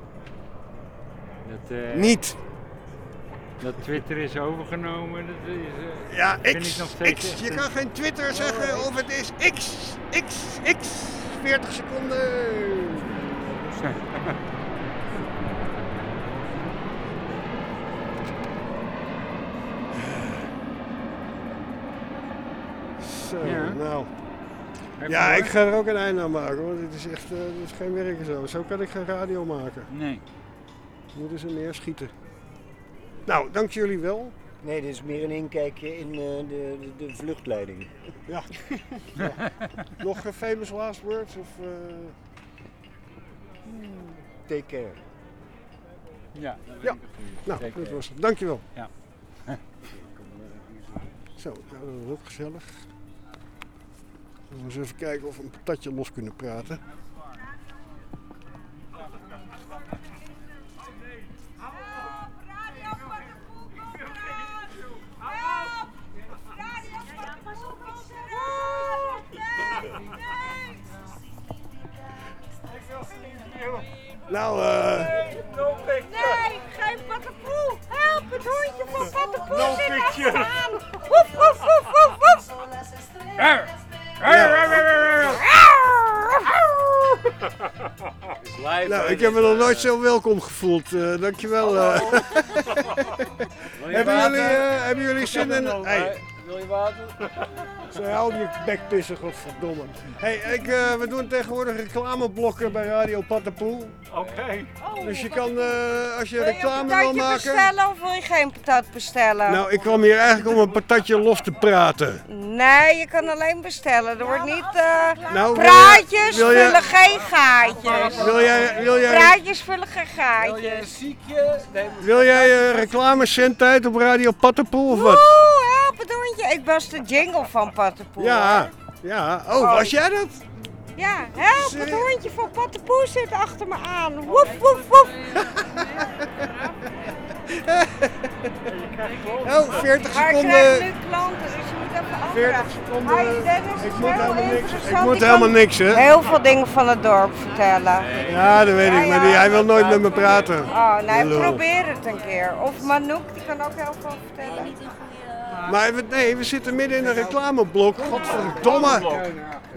Niet. Dat Twitter is overgenomen, dat is... ja, X. Je kan geen Twitter zeggen of het is X. 40 seconden. Zo, nou. Ja, ik ga er ook een einde aan maken, want dit is echt dit is geen werk zo. Zo kan ik geen radio maken. Nee. Moeten ze neerschieten. Nou, dank jullie wel. Nee, dit is meer een inkijkje in de vluchtleiding. Ja. Nog famous last words? Of, take care. Ja. Nou, dat was het. Dankjewel. Ja. Zo, nou, dat was ook gezellig. We gaan eens even kijken of we een patatje los kunnen praten. Nou, nee, geen Pattenpoe! Help, het hondje van Pattenpoe No zit picture. achteraan! Woef, woef, woef, woef, woef! Nou, ik heb me nog nooit zo welkom gevoeld. Dankjewel. Hebben jullie zin in... Hey. Wil je water? Zo, hou je bek pissen, godverdomme. Hey, we doen tegenwoordig reclameblokken bij Radio Pattenpoe. Oké. Dus je kan, als je reclame wil Wil je maken... bestellen of wil je geen patat bestellen? Nou, ik kwam hier eigenlijk om een patatje los te praten. Nee, je kan alleen bestellen. Er wordt niet... Nou, praatjes wil je- vullen geen gaatjes. Wil jij- Praatjes vullen geen gaatjes. Wil jij reclamecentheid op Radio Pattenpoe of wat? Oeh, help het hondje. Ik was de jingle van Pattenpoe. Ja, ja. Oh, was jij dat? Ja, help, het hondje van Pattenpoe zit achter me aan. Woef, woef, woef. Oh, 40 Maar ik seconden. krijg nu klanten, dus je moet even afwachten. 40 seconden. Hi Dennis, Ik moet helemaal niks, hè? Heel veel dingen van het dorp vertellen. Ja, dat weet ik, maar hij wil nooit met me praten. Oh, nee, Lul. probeer het een keer. Of Manouk, die kan ook heel veel vertellen. Maar we zitten midden in een reclameblok. Godverdomme.